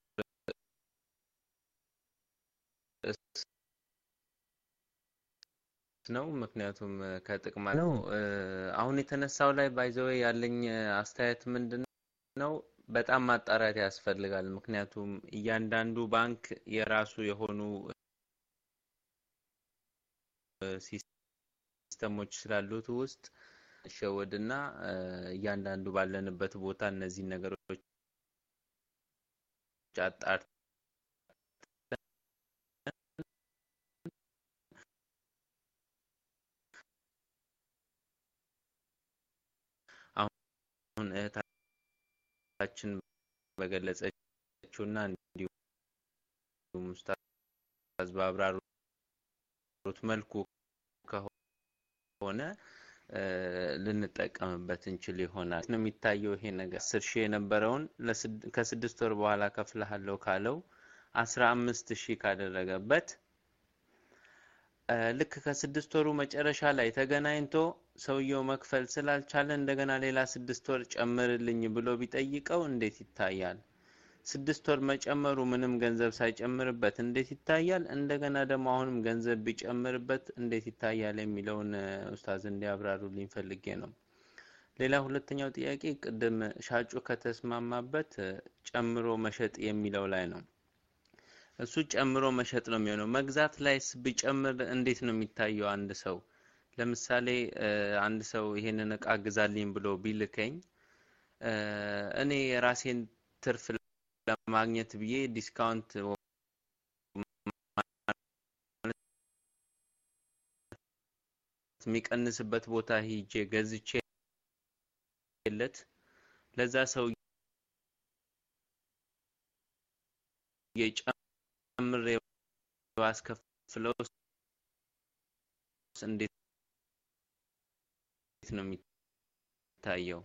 ነው ምክንያቱም ከጥቅማ ነው አሁን የተነሳው ላይ ባይዘው ያለኝ አስተያየት ምንድነው በጣም ማጣራት ያስፈልጋል ምክንያቱም እያንዳንዱ ባንክ የራሱ የሆኑ ሲስተሞች ስላሉት ውስጥ ሸወድና እያንዳንዱ ባለንበት ቦታ እነዚህ ነገሮች ጫጣር አሁን እህታችን በገለጸችውና እንዲሁም ኡስታዝ ባብራሩት መልኩ ከሆነ ልንጠቀምበት እንችል ይሆናል ነው የሚታየው። ይሄ ነገር አስር ሺህ የነበረውን ከስድስት ወር በኋላ ከፍለሃለሁ ካለው አስራ አምስት ሺህ ካደረገበት ልክ ከስድስት ወሩ መጨረሻ ላይ ተገናኝቶ ሰውየው መክፈል ስላልቻለ እንደገና ሌላ ስድስት ወር ጨምርልኝ ብሎ ቢጠይቀው እንዴት ይታያል? ስድስት ወር መጨመሩ ምንም ገንዘብ ሳይጨምርበት እንዴት ይታያል? እንደገና ደግሞ አሁንም ገንዘብ ቢጨምርበት እንዴት ይታያል የሚለውን ኡስታዝ እንዲያብራሩልኝ ፈልጌ ነው። ሌላ ሁለተኛው ጥያቄ ቅድም ሻጩ ከተስማማበት ጨምሮ መሸጥ የሚለው ላይ ነው። እሱ ጨምሮ መሸጥ ነው የሚሆነው። መግዛት ላይስ ቢጨምር እንዴት ነው የሚታየው? አንድ ሰው ለምሳሌ አንድ ሰው ይሄንን እቃ ግዛልኝ ብሎ ቢልከኝ እኔ የራሴን ትርፍ ለማግኘት ብዬ ዲስካውንት የሚቀንስበት ቦታ ሄጄ ገዝቼለት ለዛ ሰው የጨምሬ ባስከፍለው እንዴት ነው የሚታየው?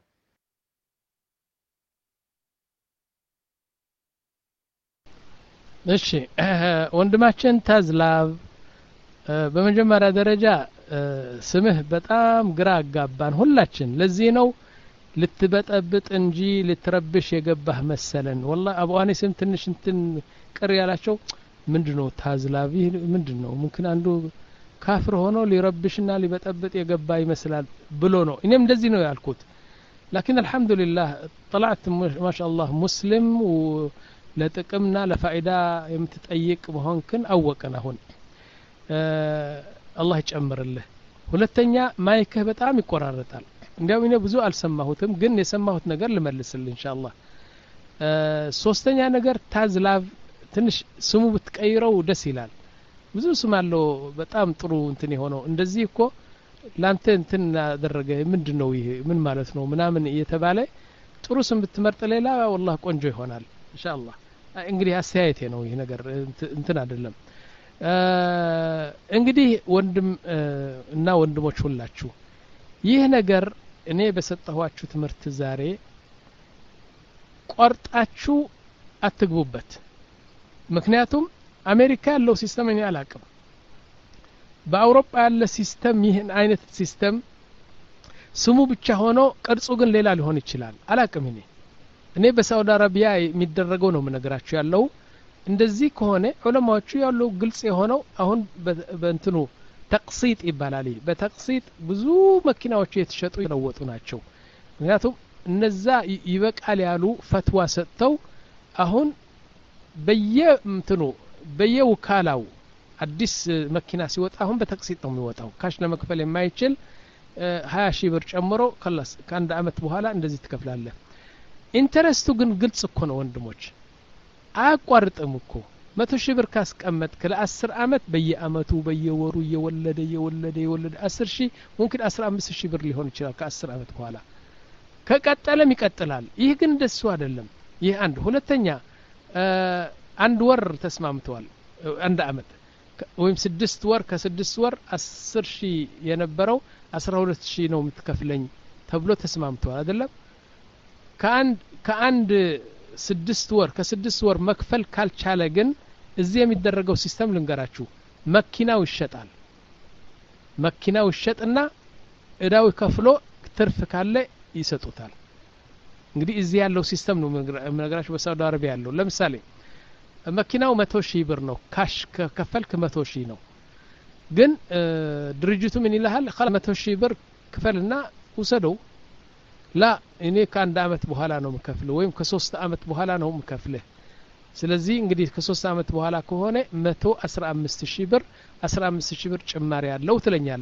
እሺ ወንድማችን ታዝላብ በመጀመሪያ ደረጃ ስምህ በጣም ግራ አጋባን ሁላችን። ለዚህ ነው ልትበጠብጥ እንጂ ልትረብሽ የገባህ መሰለን። والله አቡ አኒስም ትንሽ እንትን ቅር ያላቸው ምንድነው ታዝላብ ምንድነው ሙምኪን አንዱ ካፍር ሆኖ ሊረብሽና ሊበጠብጥ የገባ ይመስላል ብሎ ነው። እኔም እንደዚህ ነው ያልኩት። لكن الحمد لله طلعت ما شاء الله مسلم ለጥቅምና ለፋይዳ የምትጠይቅ መሆንክን አወቀን። አሁን አላህ ይጨምርልህ። ሁለተኛ ማይክህ በጣም ይቆራረጣል። እንዲያው እኔ ብዙ አልሰማሁትም ግን የሰማሁት ነገር ልመልስልህ ኢንሻአላህ። ሶስተኛ ነገር ታዝላቭ ትንሽ ስሙ ብትቀይረው ደስ ይላል። ብዙ ስም አለው በጣም ጥሩ እንትን የሆነው እንደዚህ እኮ ላንተ እንትን አደረገ ምንድነው ይሄ ምን ማለት ነው ምናምን እየተባለ ጥሩ ስም ብትመርጥ ሌላ والله ቆንጆ ይሆናል ኢንሻአላህ። እንግዲህ አስተያየቴ ነው ይሄ ነገር እንትን አይደለም። እንግዲህ ወንድም እና ወንድሞች ሁላችሁ ይህ ነገር እኔ በሰጠኋችሁ ትምህርት ዛሬ ቆርጣችሁ አትግቡበት። ምክንያቱም አሜሪካ ያለው ሲስተም እኔ አላቅም። በአውሮፓ ያለ ሲስተም ይህን አይነት ሲስተም ስሙ ብቻ ሆኖ ቅርጹ ግን ሌላ ሊሆን ይችላል። አላቅም እኔ እኔ በሳውዲ አረቢያ የሚደረገው ነው የምነግራችሁ ያለው። እንደዚህ ከሆነ ዑለማዎቹ ያለው ግልጽ የሆነው አሁን በእንትኑ ተቅሲጥ ይባላል። በተቅሲጥ ብዙ መኪናዎች የተሸጡ የለወጡ ናቸው። ምክንያቱም እነዛ ይበቃል ያሉ ፈትዋ ሰጥተው አሁን በየእንትኑ በየውካላው አዲስ መኪና ሲወጣ አሁን በተቅሲጥ ነው የሚወጣው። ካሽ ለመክፈል የማይችል ሀያ ሺህ ብር ጨምሮ خلاص ከአንድ አመት በኋላ እንደዚህ ትከፍላለህ። ኢንተረስቱ ግን ግልጽ እኮ ነው ወንድሞች። አያቋርጥም እኮ መቶ ሺህ ብር ካስቀመጥክ ለአስር አመት በየአመቱ በየወሩ እየወለደ እየወለደ እየወለደ አስር ሺህ ሙምኪን አስራ አምስት ሺህ ብር ሊሆን ይችላል ከአስር አመት በኋላ ከቀጠለም ይቀጥላል። ይህ ግን እንደሱ አይደለም። ይህ አንድ ሁለተኛ አንድ ወር ተስማምተዋል አንድ አመት ወይም ስድስት ወር ከስድስት ወር አስር ሺህ የነበረው አስራ ሁለት ሺህ ነው የምትከፍለኝ ተብሎ ተስማምተዋል አይደለም? ከአንድ ከአንድ ስድስት ወር ከስድስት ወር መክፈል ካልቻለ ግን እዚህ የሚደረገው ሲስተም ልንገራችሁ። መኪናው ይሸጣል። መኪናው ይሸጥና እዳው ከፍሎ ትርፍ ካለ ይሰጡታል። እንግዲህ እዚህ ያለው ሲስተም ነው የምነግራችሁ በሳውዲ አረቢያ ያለው። ለምሳሌ መኪናው መቶ ሺህ ብር ነው ካሽ ከከፈልክ መቶ ሺህ ነው። ግን ድርጅቱ ምን ይልሃል? መቶ ሺህ ብር ክፈልና ውሰደው። ላ እኔ ከአንድ አመት በኋላ ነው የምከፍለው ወይም ከሶስት አመት በኋላ ነው የምከፍለው። ስለዚህ እንግዲህ ከሶስት አመት በኋላ ከሆነ መቶ አስራ አምስት ሺህ ብር አስራ አምስት ሺህ ብር ጭማሪ ያለው ትለኛለህ።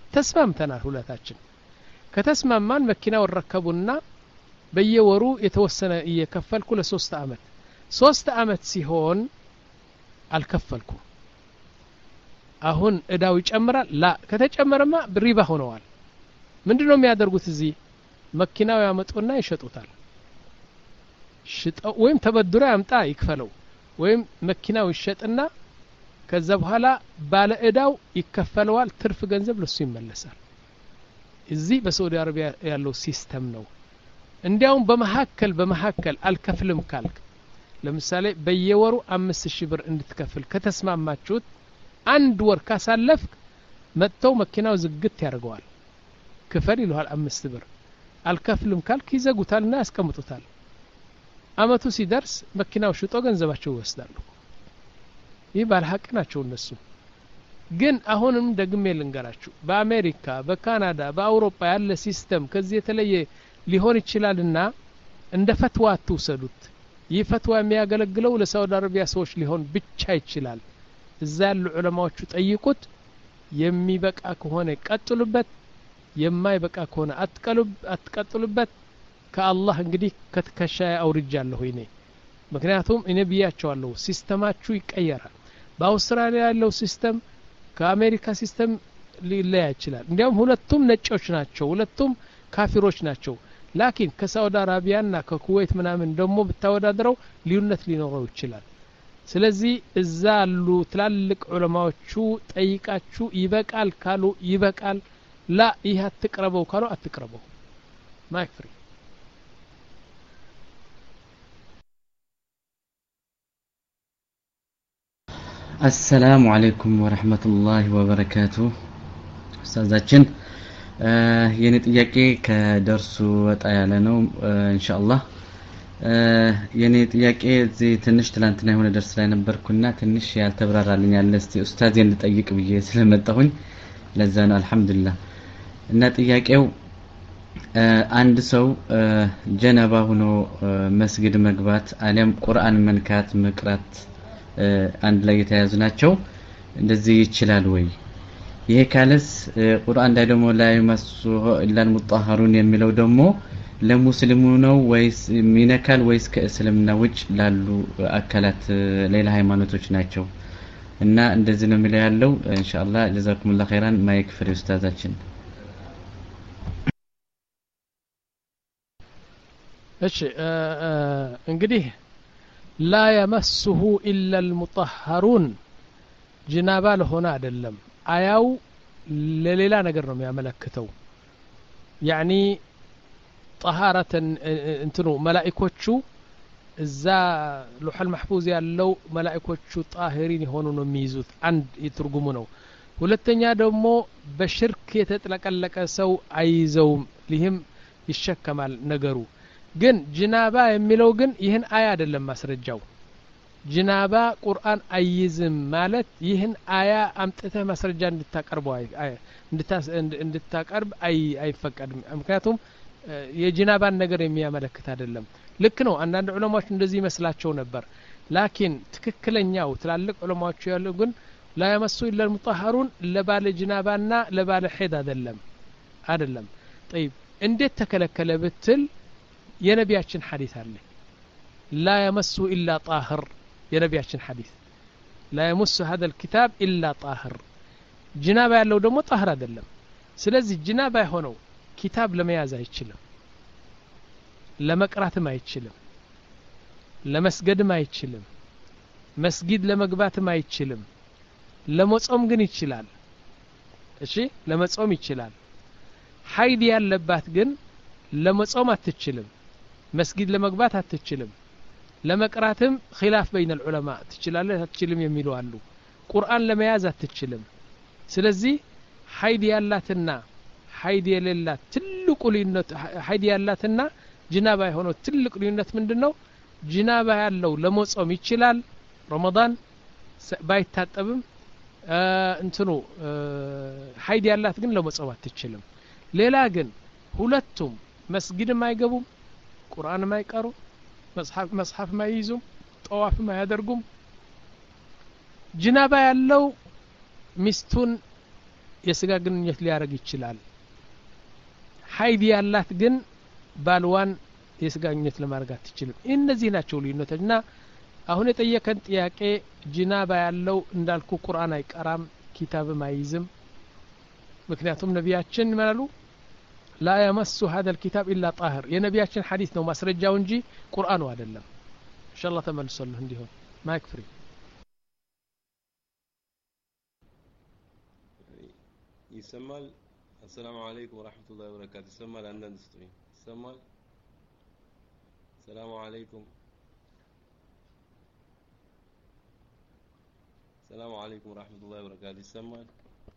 ተስማምተናል ሁለታችን ከተስማማን መኪናው ረከቡና በየወሩ የተወሰነ እየከፈልኩ ለሶስት አመት ሶስት አመት ሲሆን አልከፈልኩም አሁን እዳው ይጨምራል ላ ከተጨመረማ ብሪባ ሆነዋል ምንድነው የሚያደርጉት እዚህ መኪናው ያመጡና ይሸጡታል ሽጠው ወይም ተበድሮ ያምጣ ይክፈለው ወይም መኪናው ይሸጥና ከዛ በኋላ ባለ እዳው ይከፈለዋል ትርፍ ገንዘብ ለሱ ይመለሳል እዚህ በሳውዲ አረቢያ ያለው ሲስተም ነው እንዲያውም በመሐከል በመሐከል አልከፍልም ካልክ ለምሳሌ በየወሩ አምስት ሺህ ብር እንድትከፍል ከተስማማችሁት አንድ ወር ካሳለፍክ መጥተው መኪናው ዝግት ያደርገዋል ክፈል ይልሃል አምስት ብር አልከፍልም ካልክ ይዘጉታልና ያስቀምጡታል አመቱ ሲደርስ መኪናው ሽጦ ገንዘባቸው ይወስዳሉ ይህ ባለሐቅ ናቸው እነሱ ግን አሁንም ደግሜ ልንገራችሁ በአሜሪካ በካናዳ በአውሮፓ ያለ ሲስተም ከዚህ የተለየ ሊሆን ይችላልና እንደ ፈትዋ አትውሰዱት ይህ ፈትዋ የሚያገለግለው ለሳውዲ አረቢያ ሰዎች ሊሆን ብቻ ይችላል እዛ ያሉ ዑለማዎቹ ጠይቁት የሚበቃ ከሆነ ቀጥሉበት የማይበቃ ከሆነ አትቀሉብ አትቀጥሉበት ከአላህ እንግዲህ ከተከሻያ አውርጃለሁ እኔ ምክንያቱም እኔ ብያቸዋለሁ ሲስተማችሁ ይቀየራል በአውስትራሊያ ያለው ሲስተም ከአሜሪካ ሲስተም ሊለያ ይችላል እንዲያውም ሁለቱም ነጮች ናቸው ሁለቱም ካፊሮች ናቸው ላኪን ከሳውዲ አረቢያና ከኩዌት ምናምን ደሞ ብታወዳድረው ልዩነት ሊኖረው ይችላል ስለዚህ እዛ ያሉ ትላልቅ ዑለማዎቹ ጠይቃችሁ ይበቃል ካሉ ይበቃል ላ ይህ አትቅረበው ካሉ አትቅረበው ማይክ ፍሪ السلام عليكم ورحمة الله وبركاته أستاذاتችን የኔ ጥያቄ ከደርሱ ወጣ ያለ ነው ኢንሻአላህ የኔ ጥያቄ እዚህ ትንሽ ትላንትና የሆነ ደርስ ላይ ነበርኩና ትንሽ ያልተብራራልኝ ያለ እስቲ ኡስታዝ እንድጠይቅ ብዬ ስለመጣሁኝ ለዛ ነው አልহামዱሊላህ እና ጥያቄው አንድ ሰው ጀነባ ሆኖ መስጊድ መግባት አለም ቁርአን መንካት መቅራት አንድ ላይ የተያዙ ናቸው እንደዚህ ይችላል ወይ ይሄ ካለስ ቁርአን ላይ ደግሞ ላይ መስሁ ኢላል ሙጣሃሩን የሚለው ደግሞ ለሙስሊሙ ነው ወይስ ሚነካል ወይስ ከእስልምና ውጭ ላሉ አካላት ሌላ ሃይማኖቶች ናቸው እና እንደዚህ ነው የሚለው ያለው ኢንሻአላህ ጀዛኩሙላህ ኸይራን ማይክ ፍሪ ኡስታዛችን እሺ እንግዲህ لا يمسه إلا المطهرون جنابا لهنا አይደለም አያው ለሌላ ነገር ነው የሚያመለክተው يعني طهارة እንትኑ መላእክቶቹ እዛ ሉህ المحفوظ ያለው መላእክቶቹ ጣሂሪን የሆኑ ነው የሚይዙት አንድ ይትርጉሙ ነው ሁለተኛ ደግሞ በሽርክ የተጠለቀለቀ ሰው አይዘውም ሊህም ይሸከማል ነገሩ ግን ጅናባ የሚለው ግን ይህን አያ አይደለም ማስረጃው ጅናባ ቁርአን አይዝም ማለት ይህን አያ አምጥተህ ማስረጃ እንድታቀርበው አይ እንድታቀርብ አይ አይፈቀድም ምክንያቱም የጅናባን ነገር የሚያመለክት አይደለም ልክ ነው አንዳንድ ዑለማዎች እንደዚህ መስላቸው ነበር ላኪን ትክክለኛው ትላልቅ ዑለማዎች ያሉ ግን لا يمسو إلا المطهرون ለባለ ጅናባና ለባለ ሐይድ አይደለም አይደለም طيب እንዴት ተከለከለ ብትል የነቢያችን ሐዲስ አለ لا يمسه إلا طاهر የነቢያችን ሐዲስ لا يمس هذا الكتاب إلا طاهر ጅናባ ያለው ደግሞ طاهر አይደለም ስለዚህ ጅናባ የሆነው ኪታብ ለመያዝ አይችልም ለመቅራትም አይችልም ለመስገድም አይችልም መስጊድ ለመግባትም አይችልም ለመጾም ግን ይችላል እሺ ለመጾም ይችላል ሐይድ ያለባት ግን ለመጾም አትችልም መስጊድ ለመግባት አትችልም ለመቅራትም ኺላፍ በይነ العلماء ትችላለህ አትችልም የሚሉ አሉ ቁርአን ለመያዝ አትችልም ስለዚህ ሐይድ ያላትና ሐይድ የሌላት ትልቁ ልዩነት ሐይድ ያላትና ጅናባ የሆነው ትልቁ ልዩነት ምንድነው ጅናባ ያለው ለመጾም ይችላል ረመዳን ባይታጠብም እንትኑ ሐይድ ያላት ግን ለመጾም አትችልም ሌላ ግን ሁለቱም መስጊድም አይገቡም ቁርአንም አይቀሩ መጽሐፍ መጽሐፍ ማይይዙም ጧዋፍ ማያደርጉም ጅናባ ያለው ሚስቱን የስጋ ግንኙነት ሊያደርግ ይችላል ሀይድ ያላት ግን ባልዋን የስጋ ግንኙነት ለማድረግ አትችልም እነዚህ ናቸው ልዩነቶችና አሁን የጠየቀን ጥያቄ ጂናባ ያለው እንዳልኩ ቁርአን አይቀራም ኪታብም አይይዝም ምክንያቱም ነቢያችን ይመላሉ لا يمس هذا الكتاب إلا طاهر የነቢያችን ሐዲስ ነው ማስረጃው እንጂ ቁርአኑ አይደለም ኢንሻአላህ ተመልሰልን እንዲሆን ማይክ ፍሪ ይሰማል السلام عليكم ورحمة الله وبركاته ይሰማል አንዳንድ ስጡኝ ይሰማል السلام عليكم السلام عليكم ورحمة الله وبركاته ይሰማል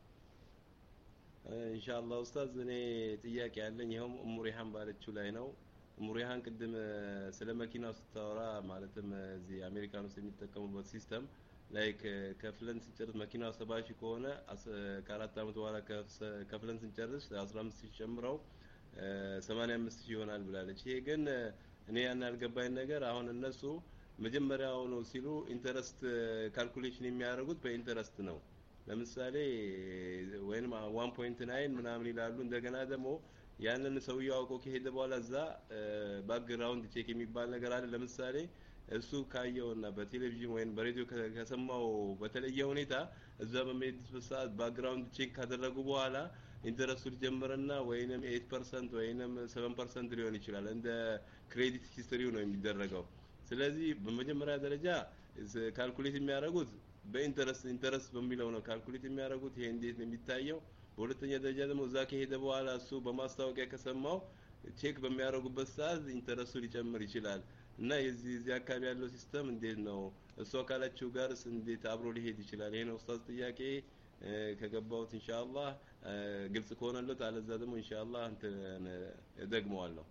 ኢንሻአላህ ኡስታዝ እኔ ጥያቄ ያለኝ ይሄም ሙሪሃን ባለችው ላይ ነው ሙሪሃን ቅድም ስለ መኪናው ስታወራ ማለትም እዚህ አሜሪካን ውስጥ የሚጠቀሙበት ሲስተም ላይክ ከፍለን ስንጨርስ መኪናው ሰባ ሺህ ከሆነ ከአራት አመት በኋላ ከፍለን ስንጨርስ አስራ አምስት ሺህ ጨምረው ሰማንያ አምስት ሺህ ይሆናል ብላለች ይሄ ግን እኔ ያን ያልገባኝ ነገር አሁን እነሱ መጀመሪያው ነው ሲሉ ኢንተረስት ካልኩሌሽን የሚያደርጉት በኢንተረስት ነው ለምሳሌ ወይንም ዋን ፖይንት ናይን ምናምን ይላሉ እንደገና ደግሞ ያንን ሰውየው አውቆ ከሄደ በኋላ እዛ ባክግራውንድ ቼክ የሚባል ነገር አለ ለምሳሌ እሱ ካየውና በቴሌቪዥን ወይም በሬዲዮ ከሰማው በተለየ ሁኔታ እዛ በሚሄድበት ሰዓት ባክግራውንድ ቼክ ካደረጉ በኋላ ኢንተረስቱ ጀመረና ወይንም ኤይት ፐርሰንት ወይንም ሰቨን ፐርሰንት ሊሆን ይችላል እንደ ክሬዲት ሂስትሪው ነው የሚደረገው ስለዚህ በመጀመሪያ ደረጃ ካልኩሌት የሚያደርጉት በኢንተረስት ኢንተረስት በሚለው ነው ካልኩሌት የሚያደርጉት ይሄ እንዴት ነው የሚታየው በሁለተኛ ደረጃ ደግሞ እዛ ከሄደ በኋላ እሱ በማስታወቂያ ከሰማው ቼክ በሚያደርጉበት ሰዓት ኢንተረስቱ ሊጨምር ይችላል እና የዚህ እዚህ አካባቢ ያለው ሲስተም እንዴት ነው እሱ አካላቸው ጋርስ እንዴት አብሮ ሊሄድ ይችላል ይሄ ነው ኡስታዝ ጥያቄ ከገባውት ኢንሻአላህ ግልጽ ከሆነለት አለዛ ደግሞ ኢንሻአላህ አንተ ደግመዋለሁ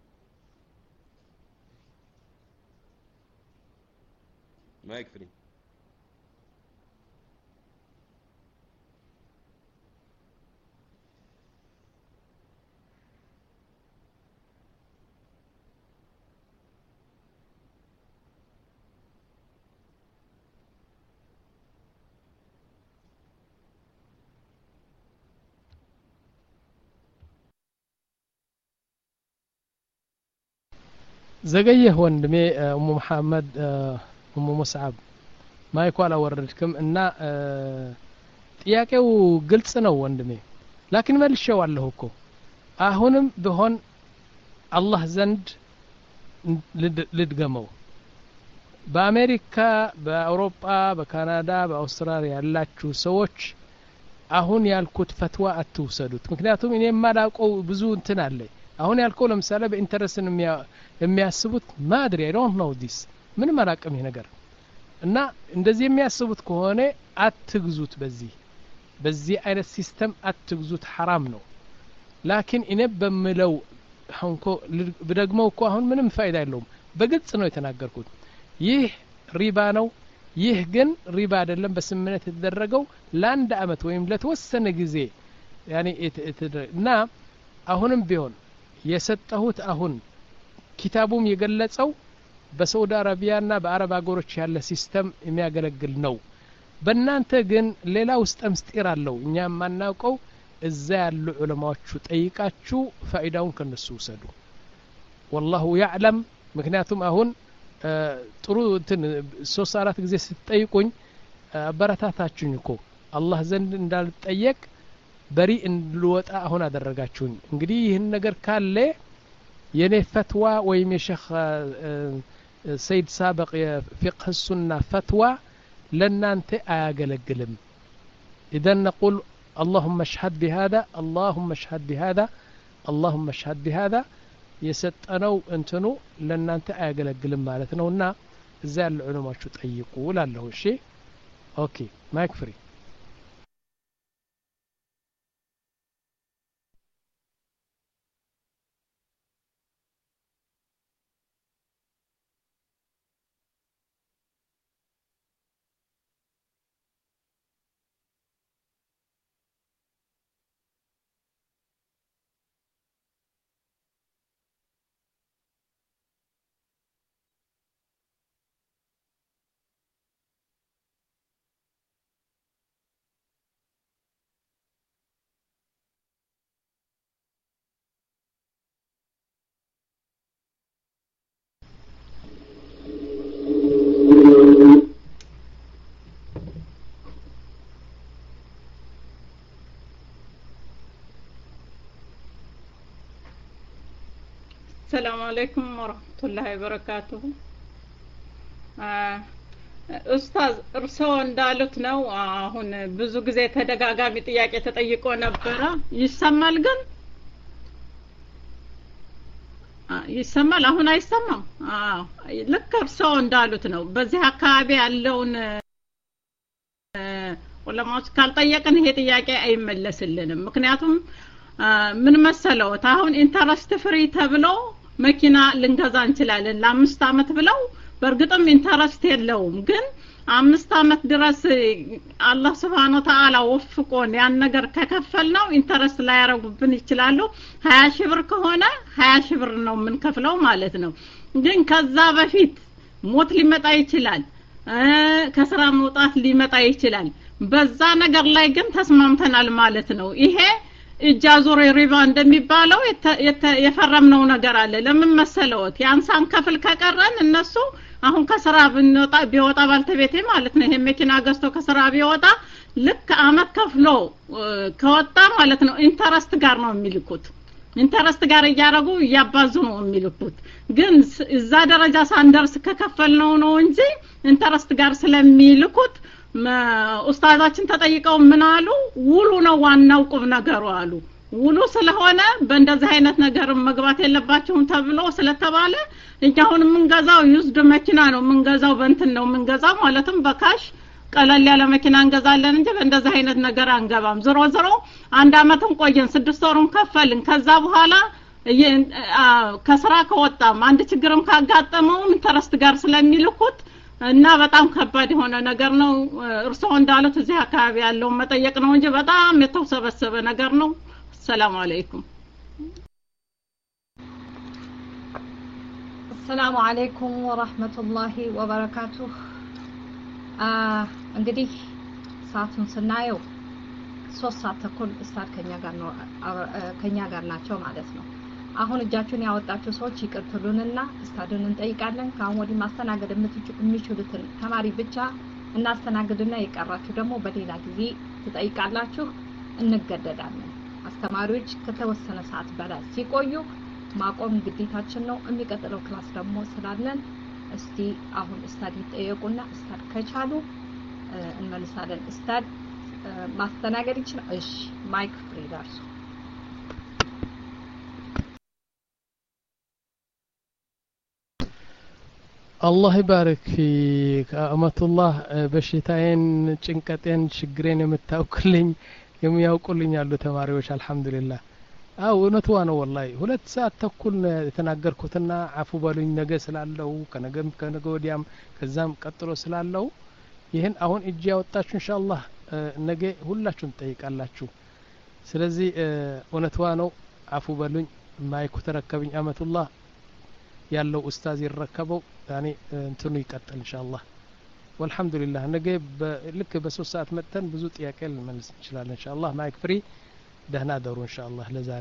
ማይክ ፍሪ ዘገየህ ወንድሜ ኡሙ መሐመድ ኡሙ ሙስዓብ ማይኩ አላወረድክም እና ጥያቄው ግልጽ ነው ወንድሜ ላኪን መልሼዋለሁ እኮ አሁንም ቢሆን አላህ ዘንድ ልድገመው በአሜሪካ በአውሮፓ በካናዳ በአውስትራሊያ ያላችሁ ሰዎች አሁን ያልኩት ፈትዋ አትውሰዱት ምክንያቱም እኔ የማላውቀው ብዙ እንትን አለ አሁን ያልከው ለምሳሌ በኢንተረስት የሚያስቡት ማድሪ አይ ዶንት ኖ ዲስ ምን ማራቀም ይሄ ነገር እና እንደዚህ የሚያስቡት ከሆነ አትግዙት በዚህ በዚህ አይነት ሲስተም አትግዙት حرام ነው ላኪን እኔ በምለው ሐንኮ በደግመው እኮ አሁን ምንም ፋይዳ የለውም በግልጽ ነው የተናገርኩት ይህ ሪባ ነው ይህ ግን ሪባ አይደለም በስምምነት የተደረገው ለአንድ አመት ወይም ለተወሰነ ጊዜ ያኒ እና አሁንም ቢሆን የሰጠሁት አሁን ኪታቡም የገለጸው በሳውዲ አረቢያና በአረብ አገሮች ያለ ሲስተም የሚያገለግል ነው በእናንተ ግን ሌላ ውስጥ ምስጢር አለው እኛ ማናውቀው እዛ ያሉ ዑለማዎቹ ጠይቃችሁ ፋይዳውን ከነሱ ወሰዱ والله يعلم ምክንያቱም አሁን ጥሩ እንትን ሶስት አራት ጊዜ ስትጠይቁኝ አበረታታችሁኝ እኮ አላህ ዘንድ እንዳልጠየቅ በሪ እንልወጣ አሁን አደረጋችሁኝ እንግዲህ ይህን ነገር ካለ የኔ ፈትዋ ወይም የሼኽ ሰይድ ሳበቅ የፊቅህ ሱና ፈትዋ ለናንተ አያገለግልም اذا نقول اللهم اشهد بهذا اللهم اشهد بهذا اللهم اشهد بهذا የሰጠነው እንትኑ ለናንተ አያገለግልም ማለት ነውና እዛ ያሉ ዑለማዎቹ ጠይቁ ላለሁ እሺ ኦኬ ማይክ ፍሪ السلام عليكم ورحمة الله وبركاته ኡስታዝ እርስዎ እንዳሉት ነው አሁን ብዙ ጊዜ ተደጋጋሚ ጥያቄ ተጠይቆ ነበር ይሰማል ግን ይሰማል አሁን አይሰማም አዎ ልክ እርስዎ እንዳሉት ነው በዚህ አካባቢ ያለውን ዑለማዎች ካልጠየቅን ይሄ ጥያቄ አይመለስልንም ምክንያቱም ምን መሰለው አሁን ኢንተረስት ፍሪ ተብሎ መኪና ልንገዛ እንችላለን ለአምስት አመት ብለው በርግጥም ኢንተረስት የለውም ግን አምስት አመት ድረስ አላህ Subhanahu Wa Ta'ala ወፍቆን ያን ነገር ከከፈልነው ኢንተረስት ላይ ያረጉብን ይችላሉ ሀያ ሺህ ብር ከሆነ ሀያ ሺህ ብር ነው የምንከፍለው ማለት ነው ግን ከዛ በፊት ሞት ሊመጣ ይችላል ከስራ መውጣት ሊመጣ ይችላል በዛ ነገር ላይ ግን ተስማምተናል ማለት ነው ይሄ እጃዞር ሪባ እንደሚባለው የፈረምነው ነገር አለ ለምን መሰለውት ያንሳን ከፍል ከቀረን እነሱ አሁን ከስራ ብንወጣ ቢወጣ ባልተቤቴ ማለት ነው ይሄ መኪና ገዝቶ ከስራ ቢወጣ ልክ አመት ከፍሎ ከወጣ ማለት ነው ኢንተረስት ጋር ነው የሚልኩት ኢንተረስት ጋር ያያረጉ ያባዙ ነው የሚልኩት ግን እዛ ደረጃ ሳንደርስ ከከፈልነው ነው እንጂ ኢንተረስት ጋር ስለሚልኩት ኡስታዛችን ተጠይቀው ምን አሉ ውሉ ነው ዋናው ቁም ነገሩ አሉ ውሉ ስለሆነ በእንደዚህ አይነት ነገር መግባት የለባቸውም ተብሎ ስለተባለ እኛውን ምንገዛው ዩዝድ መኪና ነው ምንገዛው በእንትን ነው ምንገዛው ማለትም በካሽ ቀለል ያለ መኪና እንገዛለን እንጂ በእንደዚህ አይነት ነገር አንገባም ዝሮ ዝሮ አንድ አመትም ቆየን ስድስት ወርም ከፈልን ከዛ በኋላ ከስራ ከወጣም አንድ ችግርም ካጋጠመው ኢንተረስት ጋር ስለሚልኩት እና በጣም ከባድ የሆነ ነገር ነው እርስዎ እንዳሉት እዚህ አካባቢ ያለው መጠየቅ ነው እንጂ በጣም የተወሰበሰበ ነገር ነው ሰላም አለይኩም السلام عليكم ورحمة الله وبركاته እንግዲህ ሰዓቱን ስናየው ሶስት ሰዓት ተኩል እስታድ ከኛ ጋር ነው ከኛ ጋር ናቸው ማለት ነው አሁን እጃችሁን ያወጣችሁ ሰዎች ይቅርቱልንና እስታድን እንጠይቃለን ካሁን ወዲህ ማስተናገድ የምትችሉትን ተማሪ ብቻ እናስተናግድና የቀራችሁ ደግሞ በሌላ ጊዜ ትጠይቃላችሁ እንገደዳለን አስተማሪዎች ከተወሰነ ሰዓት በላይ ሲቆዩ ማቆም ግዴታችን ነው የሚቀጥለው ክላስ ደግሞ ስላለን እስቲ አሁን እስታድ ይጠየቁና እስታድ ከቻሉ እንመልሳለን እስታድ ማስተናገድ ይችላል እሺ ማይክ ፍሪ ዳርሱ الله يبارك فيك أمة الله بشتاين ጭንቀቴን ችግሬን የምታውቁልኝ የሚያውቁልኝ ያሉ ተማሪዎች አልহামዱሊላህ አው እውነቱ ነው والله ሁለት ሰዓት ተኩል የተናገርኩትና አፉ በሉኝ ነገ ስላለው ከነገም ከነገ ወዲያም ከዛም ቀጥሎ ስላለው ይሄን አሁን እጅ ያወጣችሁ ኢንሻአላህ ነገ ሁላችሁም ጠይቃላችሁ ስለዚህ እውነቱ ነው አፉ በሉኝ ማይኩ ተረከብኝ አመቱላህ ያለው ኡስታዝ ይረከበው ያኔ እንትኑ ይቀጥል ኢንሻአላህ والحمدلله ነገ ልክ በሶስት ሰዓት መጥተን ብዙ ጥያቄ ልንመልስ እንችላለን ኢንሻአላህ ማይክ ፍሪ ደህና ደሩ ኢንሻአላህ ለዛሬ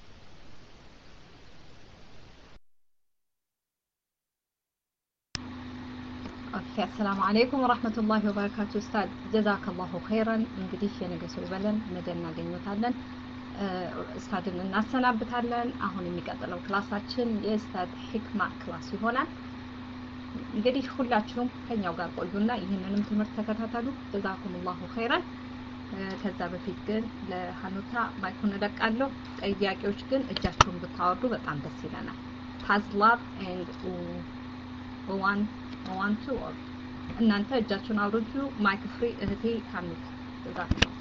السلام عليكم ورحمة الله وبركاته أستاذ جزاك الله خيرا እንግዲህ የነገ ሰው ይበለን ነገ እናገኘታለን እስታድን እናሰናብታለን አሁን የሚቀጥለው ክላሳችን የኡስታድ ሂክማ ክላስ ይሆናል እንግዲህ ሁላችሁም ከኛው ጋር ቆዩና ይሄንንም ትምህርት ተከታተሉ ጀዛኩሙላሁ ኸይራን ከዛ በፊት ግን ለሐኑታ ማይኩን እለቃለሁ ጥያቄዎች ግን እጃችሁን ብታወርዱ በጣም ደስ ይለናል ታዝላብ and one one two እናንተ እጃችሁን አውርዱ ማይክ ፍሪ እህቴ ሐኑታ ጀዛኩሙላሁ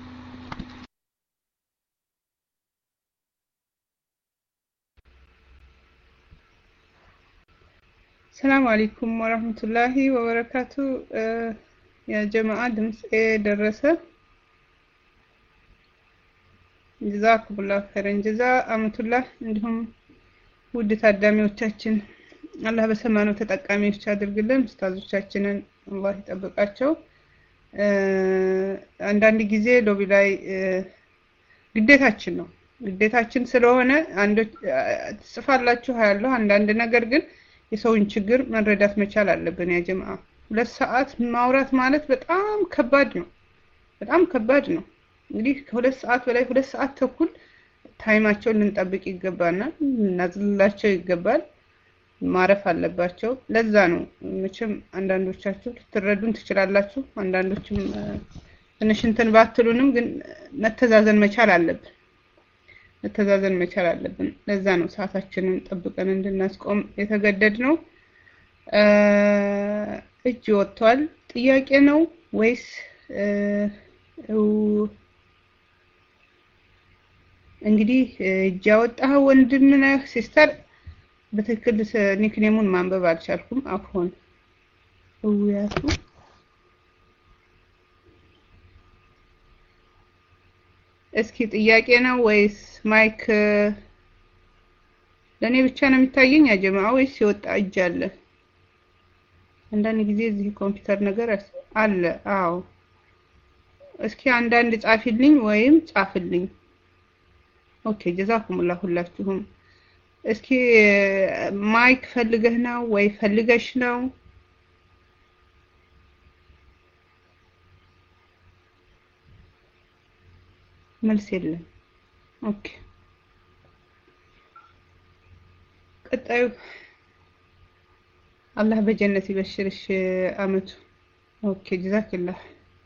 السلام عليكم ورحمة الله وبركاته يا جماعة دمس ايه درسة جزاكم الله خيرا جزاء أمة الله عندهم ودة الدامي وتشاتشن الله بسمانه تتقامي وتشادر قلن استاذوቻችንን الله يطبقاቸው አንዳንድ ጊዜ ሎቢ ላይ ግዴታችን ነው ግዴታችን ስለሆነ አንድ ጽፋላችሁ ያለው አንዳንድ ነገር ግን የሰውን ችግር መረዳት መቻል አለብን ያ ጀማዓ ሁለት ሰዓት ማውራት ማለት በጣም ከባድ ነው በጣም ከባድ ነው እንግዲህ ከሁለት ሰዓት በላይ ሁለት ሰዓት ተኩል ታይማቸውን ልንጠብቅ ይገባናል እናዝላቸው ይገባል ማረፍ አለባቸው ለዛ ነው መቼም አንዳንዶቻችሁ ልትረዱን ትችላላችሁ አንዳንዶችም ትንሽ እንትን ባትሉንም ግን መተዛዘን መቻል አለብን መተዛዘን መቻል አለብን ለዛ ነው ሰዓታችንን ጠብቀን እንድናስቆም የተገደድነው እጅ ወጥቷል ጥያቄ ነው ወይስ እንግዲህ እጅ ያወጣህ ወንድም ነህ ሲስተር በትክክል ኒክኔሙን ማንበብ አልቻልኩም አፎን ወያቱ እስኪ ጥያቄ ነው ወይስ ማይክ ለኔ ብቻ ነው የሚታየኝ ያጀማው ወይስ ይወጣ እጅ አለ አንዳንድ ጊዜ እዚህ ኮምፒውተር ነገር አለ አዎ እስኪ አንዳንድ ጻፊልኝ ወይም ጻፍልኝ ኦኬ ጀዛኩሙላህ ሁላችሁም እስኪ ማይክ ፈልገህ ነው ወይ ፈልገሽ ነው መልስ የለም ኦኬ ቀጣዩ አላህ በጀነት ይበሽርሽ አመቱ ኦኬ ጀዛከላህ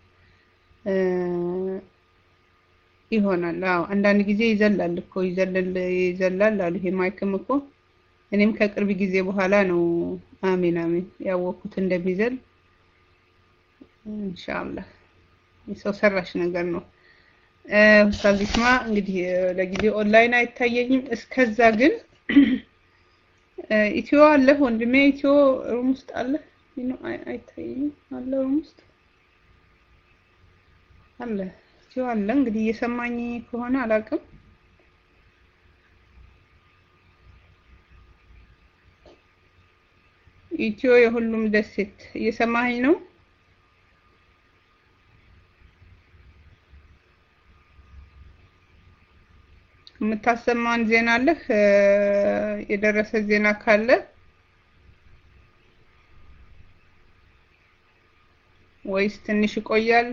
ይሆናል አዎ አንዳንድ ጊዜ ይዘላል እኮ ይዘላል ይዘላል አሉ ይሄ ማይክም እኮ እኔም ከቅርብ ጊዜ በኋላ ነው አሜን አሜን ያወኩት እንደሚዘል ኢንሻአላህ ሰው ሰራሽ ነገር ነው ኡስታዝ ይስማ እንግዲህ ለጊዜው ኦንላይን አይታየኝም እስከዛ ግን ኢትዮ አለ ወንድሜ ኢትዮ ሩም ውስጥ አለ ነው አይታየኝም አለ ሩም ውስጥ አለ ኢትዮ አለ እንግዲህ እየሰማኝ ከሆነ አላውቅም ኢትዮ የሁሉም ደሴት እየሰማኝ ነው የምታሰማን ዜና አለ የደረሰ ዜና ካለ ወይስ ትንሽ ይቆያል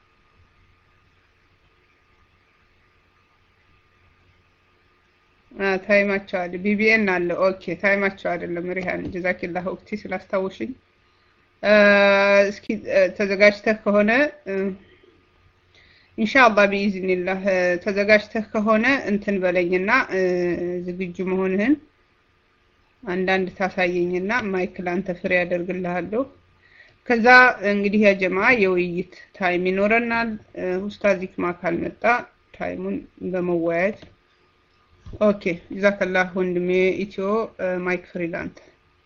አ ታይማቸው አለ ቢቢኤን አለ ኦኬ ታይማቸው አይደለም ሪሃን ጀዛኪላህ ወቅቲ ስላስታወሽኝ እስኪ ተዘጋጅተህ ከሆነ ኢንሻአላህ በኢዝኒላህ ተዘጋጅተህ ከሆነ እንትን በለኝና ዝግጁ መሆንህን አንዳንድ ታሳየኝና ማይክ ላንተ ፍሬ ያደርግልሃለሁ ከዛ እንግዲህ ያ ጀማ የውይይት ታይም ይኖረናል ኡስታዝ ይክማ ካልመጣ ታይሙን በመወያየት ኦኬ ጀዛከላህ ወንድሜ ኢትዮ ማይክ ፍሪ ላንተ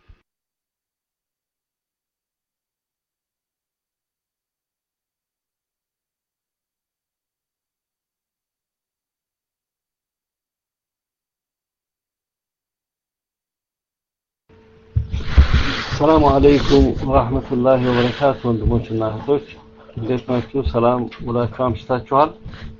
السلام عليكم ورحمة الله وبركاته ወንድሞችና እህቶች እንዴት ናችሁ ሰላም ውላችሁ አምሽታችኋል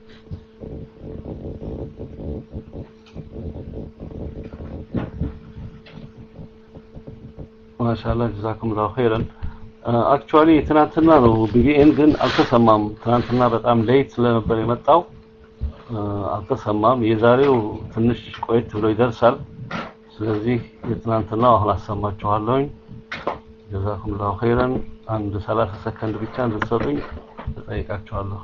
ማሻአላህ ጀዛኩሙላሁ ኸይራን አክቹአሊ ትናንትና ነው ቢቢኤን ግን አልተሰማም ትናንትና በጣም ሌት ስለነበር የመጣው አልተሰማም የዛሬው ትንሽ ቆይት ብሎ ይደርሳል ስለዚህ የትናንትናው አሁን አሰማችኋለሁ جزاكم الله خيرا عند ثلاثة سكند ብቻ እንድትሰጡኝ ተጠይቃችኋለሁ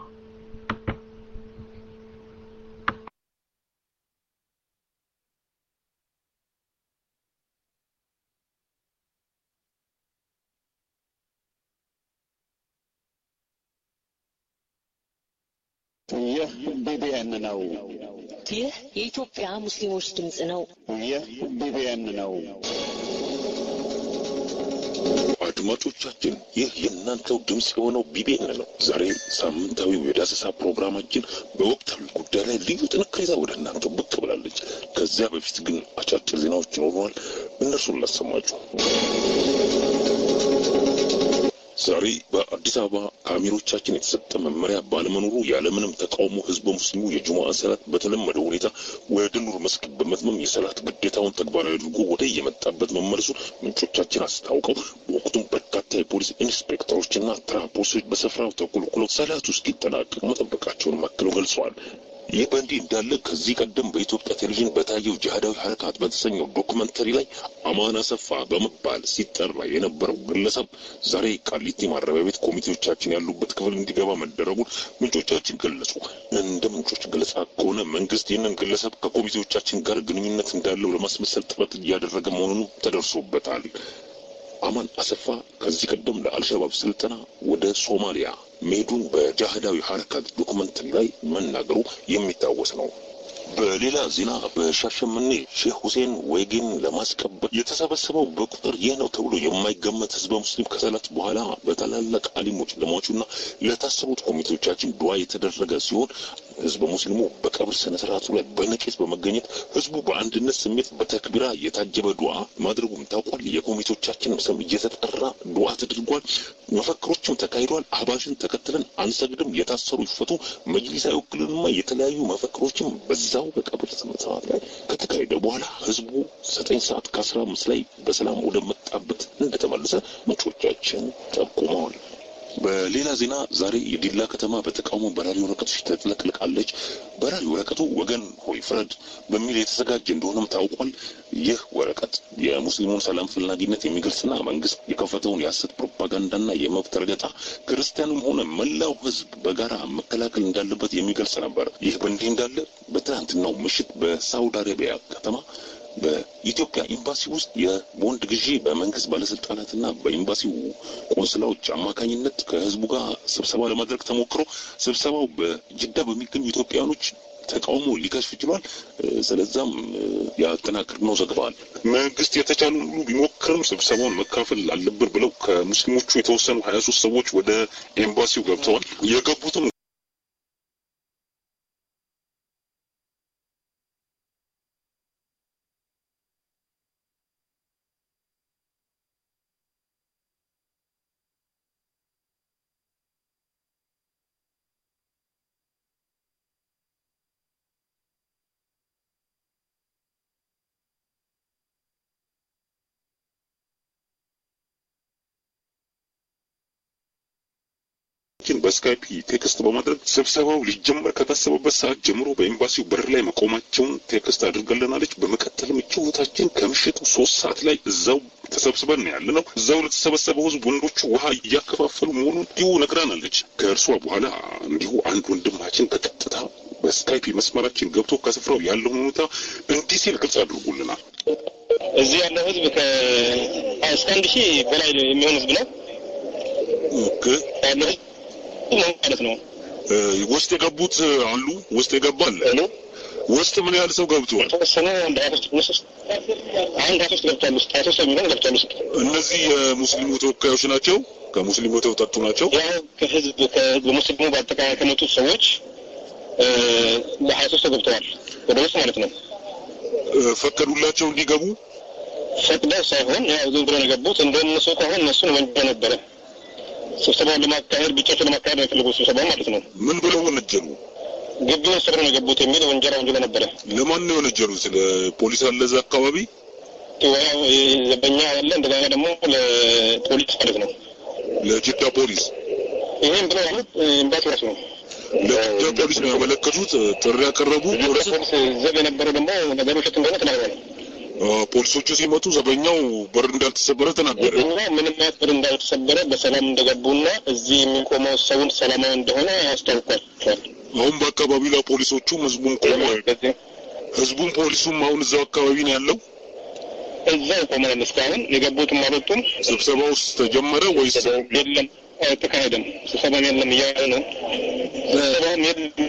ይህ ቢቢኤን ነው ይህ የኢትዮጵያ ሙስሊሞች ድምጽ ነው ይህ ቢቢኤን ነው አድማጮቻችን ይህ የእናንተው ድምጽ የሆነው ቢቢኤን ነው ዛሬ ሳምንታዊው የዳሰሳ ፕሮግራማችን በወቅታዊ ጉዳይ ላይ ልዩ ጥንቅር ይዛ ወደ እናንተ ብቅ ብላለች ከዚያ በፊት ግን አጫጭር ዜናዎች ይኖሩናል እነርሱን ላሰማችሁ ዛሬ በአዲስ አበባ ከአሚሮቻችን የተሰጠ መመሪያ ባለመኖሩ ያለምንም ተቃውሞ ህዝበ ሙስሊሙ የጁማዓ ሰላት በተለመደ ሁኔታ ወደ ኑር መስጊድ በመትመም የሰላት ግዴታውን ተግባራዊ አድርጎ ወደ የመጣበት መመለሱ ምንጮቻችን አስታውቀው በወቅቱም በርካታ የፖሊስ ኢንስፔክተሮችና ትራፖሊሶች በስፍራው ተኮልኩለው ሰላቱ እስኪጠናቀቅ መጠበቃቸውን አክለው ገልጸዋል ይህ በእንዲህ እንዳለ ከዚህ ቀደም በኢትዮጵያ ቴሌቪዥን በታየው ጂሃዳዊ ሐረካት በተሰኘው ዶክመንተሪ ላይ አማን አሰፋ በመባል ሲጠራ የነበረው ግለሰብ ዛሬ ቃሊቲ ማረሚያ ቤት ኮሚቴዎቻችን ያሉበት ክፍል እንዲገባ መደረጉን ምንጮቻችን ገለጹ። እንደ ምንጮች ገለጻ ከሆነ መንግስት ይህንን ግለሰብ ከኮሚቴዎቻችን ጋር ግንኙነት እንዳለው ለማስመሰል ጥረት እያደረገ መሆኑን ተደርሶበታል። አማን አሰፋ ከዚህ ቀደም ለአልሸባብ ስልጠና ወደ ሶማሊያ መሄዱን በጂሃዳዊ ሐረካት ዶክመንተሪ ላይ መናገሩ የሚታወስ ነው። በሌላ ዜና በሻሸመኔ ሼህ ሁሴን ወይጌን ለማስቀበር የተሰበሰበው በቁጥር ይህ ነው ተብሎ የማይገመት ህዝበ ሙስሊም ከሰላት በኋላ በታላላቅ አሊሞች ለሟቹና ለታሰሩት ኮሚቴዎቻችን ዱዓ የተደረገ ሲሆን ህዝበ ሙስሊሙ በቀብር ስነ ስርዓቱ ላይ በነቂስ በመገኘት ህዝቡ በአንድነት ስሜት በተክቢራ የታጀበ ዱዓ ማድረጉም ታውቋል። የኮሚቴዎቻችን ስም እየተጠራ ዱዓ ተደርጓል። መፈክሮችም ተካሂዷል። አህባሽን ተከትለን አንሰግድም፣ የታሰሩ ይፈቱ፣ መጅሊስ አይወክልንማ የተለያዩ መፈክሮችም በዛው በቀብር ስነ ስርዓት ላይ ከተካሄደ በኋላ ህዝቡ ዘጠኝ ሰዓት ከአስራ አምስት ላይ በሰላም ወደ መጣበት እንደተመለሰ ምንጮቻችን ጠቁመዋል። በሌላ ዜና ዛሬ የዲላ ከተማ በተቃውሞ በራሪ ወረቀቶች ተጥለቅልቃለች። በራሪ ወረቀቱ ወገን ሆይ ፍረድ በሚል የተዘጋጀ እንደሆነም ታውቋል። ይህ ወረቀት የሙስሊሙን ሰላም ፈላጊነት የሚገልጽና መንግስት የከፈተውን የሐሰት ፕሮፓጋንዳና የመብት ረገጣ ክርስቲያኑም ሆነ መላው ህዝብ በጋራ መከላከል እንዳለበት የሚገልጽ ነበር። ይህ በእንዲህ እንዳለ በትናንትናው ምሽት በሳውዲ አረቢያ ከተማ በኢትዮጵያ ኤምባሲ ውስጥ የቦንድ ግዢ በመንግስት ባለስልጣናትና በኤምባሲው ቆንስላዎች አማካኝነት ከህዝቡ ጋር ስብሰባ ለማድረግ ተሞክሮ ስብሰባው በጅዳ በሚገኙ ኢትዮጵያኖች ተቃውሞ ሊከሽፍ ችሏል። ስለዛም ያጠናቀርነው ዘገባል። መንግስት የተቻለውን ሁሉ ቢሞክርም ስብሰባውን መካፈል አለብን ብለው ከሙስሊሞቹ የተወሰኑ ሀያ ሶስት ሰዎች ወደ ኤምባሲው ገብተዋል። የገቡትም በስካይፕ ቴክስት በማድረግ ስብሰባው ሊጀመር ከታሰበበት ሰዓት ጀምሮ በኤምባሲው በር ላይ መቆማቸውን ቴክስት አድርጋለናለች። በመቀጠልም ጭውታችን ከምሽቱ ሶስት ሰዓት ላይ እዛው ተሰብስበን ያለ ነው። እዛው ለተሰበሰበው ህዝብ ወንዶቹ ውሃ እያከፋፈሉ መሆኑን እንዲሁ ነግራናለች። ከእርሷ በኋላ እንዲሁ አንድ ወንድማችን በቀጥታ በስካይፕ መስመራችን ገብቶ ከስፍራው ያለውን ሁኔታ እንዲህ ሲል ግልጽ አድርጎልናል። እዚህ ያለው ህዝብ ከአስራ አንድ ሺህ በላይ የሚሆን ህዝብ ነው። ኦኬ ያለው ማለት ነው። ውስጥ የገቡት አሉ። ውስጥ የገባል ውስጥ ምን ያህል ሰው ገብቷል? ተወሰነ አንድ አራት ውስጥ አንድ አራት ገብቷል። ውስጥ አራት የሚሆን ገብቷል። ውስጥ እነዚህ የሙስሊሙ ተወካዮች ናቸው። ከሙስሊሙ ተውጣጡ ናቸው። ያው ከህዝብ ከሙስሊሙ በአጠቃላይ ከመጡት ሰዎች በሀያ ሶስት ሰው ገብተዋል ወደ ውስጥ ማለት ነው። ፈቀዱላቸው እንዲገቡ? ፈቅደው ሳይሆን ያው ዝም ብለው ነው የገቡት። እንደነሱ ከሆነ እነሱን ወንጀል ነበረ ስብሰባውን ለማካሄድ ብቻቸውን ለማካሄድ የፈለጉት ስብሰባ ማለት ነው። ምን ብለው ወነጀሉ? ግቢውን ሰብረው ነው የገቡት የሚል ወንጀል ወንጀል ነበረ። ለማን ነው የወነጀሉት? ለፖሊስ አለ እዛ አካባቢ ያው ዘበኛ አለ፣ እንደገና ደግሞ ለፖሊስ ማለት ነው፣ ለጅዳ ፖሊስ። ይሄን ብለው ያሉት ኤምባሲ ራሱ ነው። ለጅዳ ፖሊስ ነው ያመለከቱት። ጥሪ ያቀረቡ ፖሊስ ዘብ የነበረው ደግሞ ነገሩ ውሸት እንደሆነ ተናግረዋል። ፖሊሶቹ ሲመጡ ዘበኛው በር እንዳልተሰበረ ተናገረ። እና ምንም አይነት በር እንዳልተሰበረ በሰላም እንደገቡና እዚህ የሚቆመው ሰውን ሰላማዊ እንደሆነ አስታውቋል። አሁን በአካባቢው ላይ ፖሊሶቹም ህዝቡም ቆመዋል። ህዝቡም ፖሊሱም አሁን እዛው አካባቢ ነው ያለው። እዛው ቆመዋል። እስካሁን የገቡትም አልወጡም። ስብሰባው ተጀመረ ወይስ የለም? አልተካሄደም። ስብሰባው የለም እያለ ነው። ስብሰባው የለም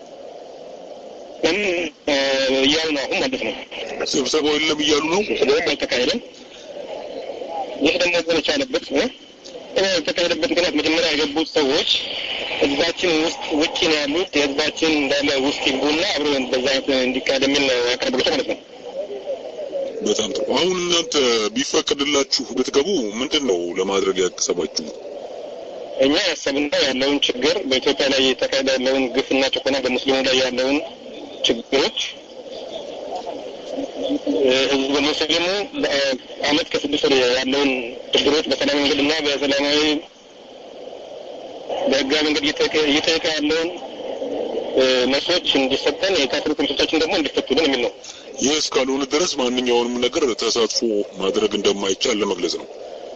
እያሉ ነው አሁን ማለት ነው። ስብሰባው የለም እያሉ ነው። ስብሰባው አልተካሄደም። ይህ ደግሞ ሆነ ቻለበት ነው የተካሄደበት ምክንያት መጀመሪያ የገቡት ሰዎች ህዝባችን ውስጥ ውጪ ነው ያሉት። የህዝባችን እንዳለ ውስጥ ይግቡና አብረን በዛ እንዲካሄድ የሚል ያቀርቡት ማለት ነው። በጣም ጥሩ። አሁን እናንተ ቢፈቀድላችሁ ብትገቡ ምንድን ነው ለማድረግ ያቀሰባችሁ? እኛ ያሰብነው ያለውን ችግር በኢትዮጵያ ላይ የተካሄደ ያለውን ግፍና ጭቆና በሙስሊሙ ላይ ያለውን ችግሮች ህዝብ ሙስሊሙ በአመት ከስድስት ወር ያለውን ችግሮች በሰላማዊ መንገድና በሰላማዊ በህጋዊ መንገድ እየጠየቀ ያለውን መስዎች እንዲሰጠን የካቶሊክ ፖሊሶቻችን ደግሞ እንዲፈቱልን የሚል ነው። ይህ እስካልሆነ ድረስ ማንኛውንም ነገር ተሳትፎ ማድረግ እንደማይቻል ለመግለጽ ነው።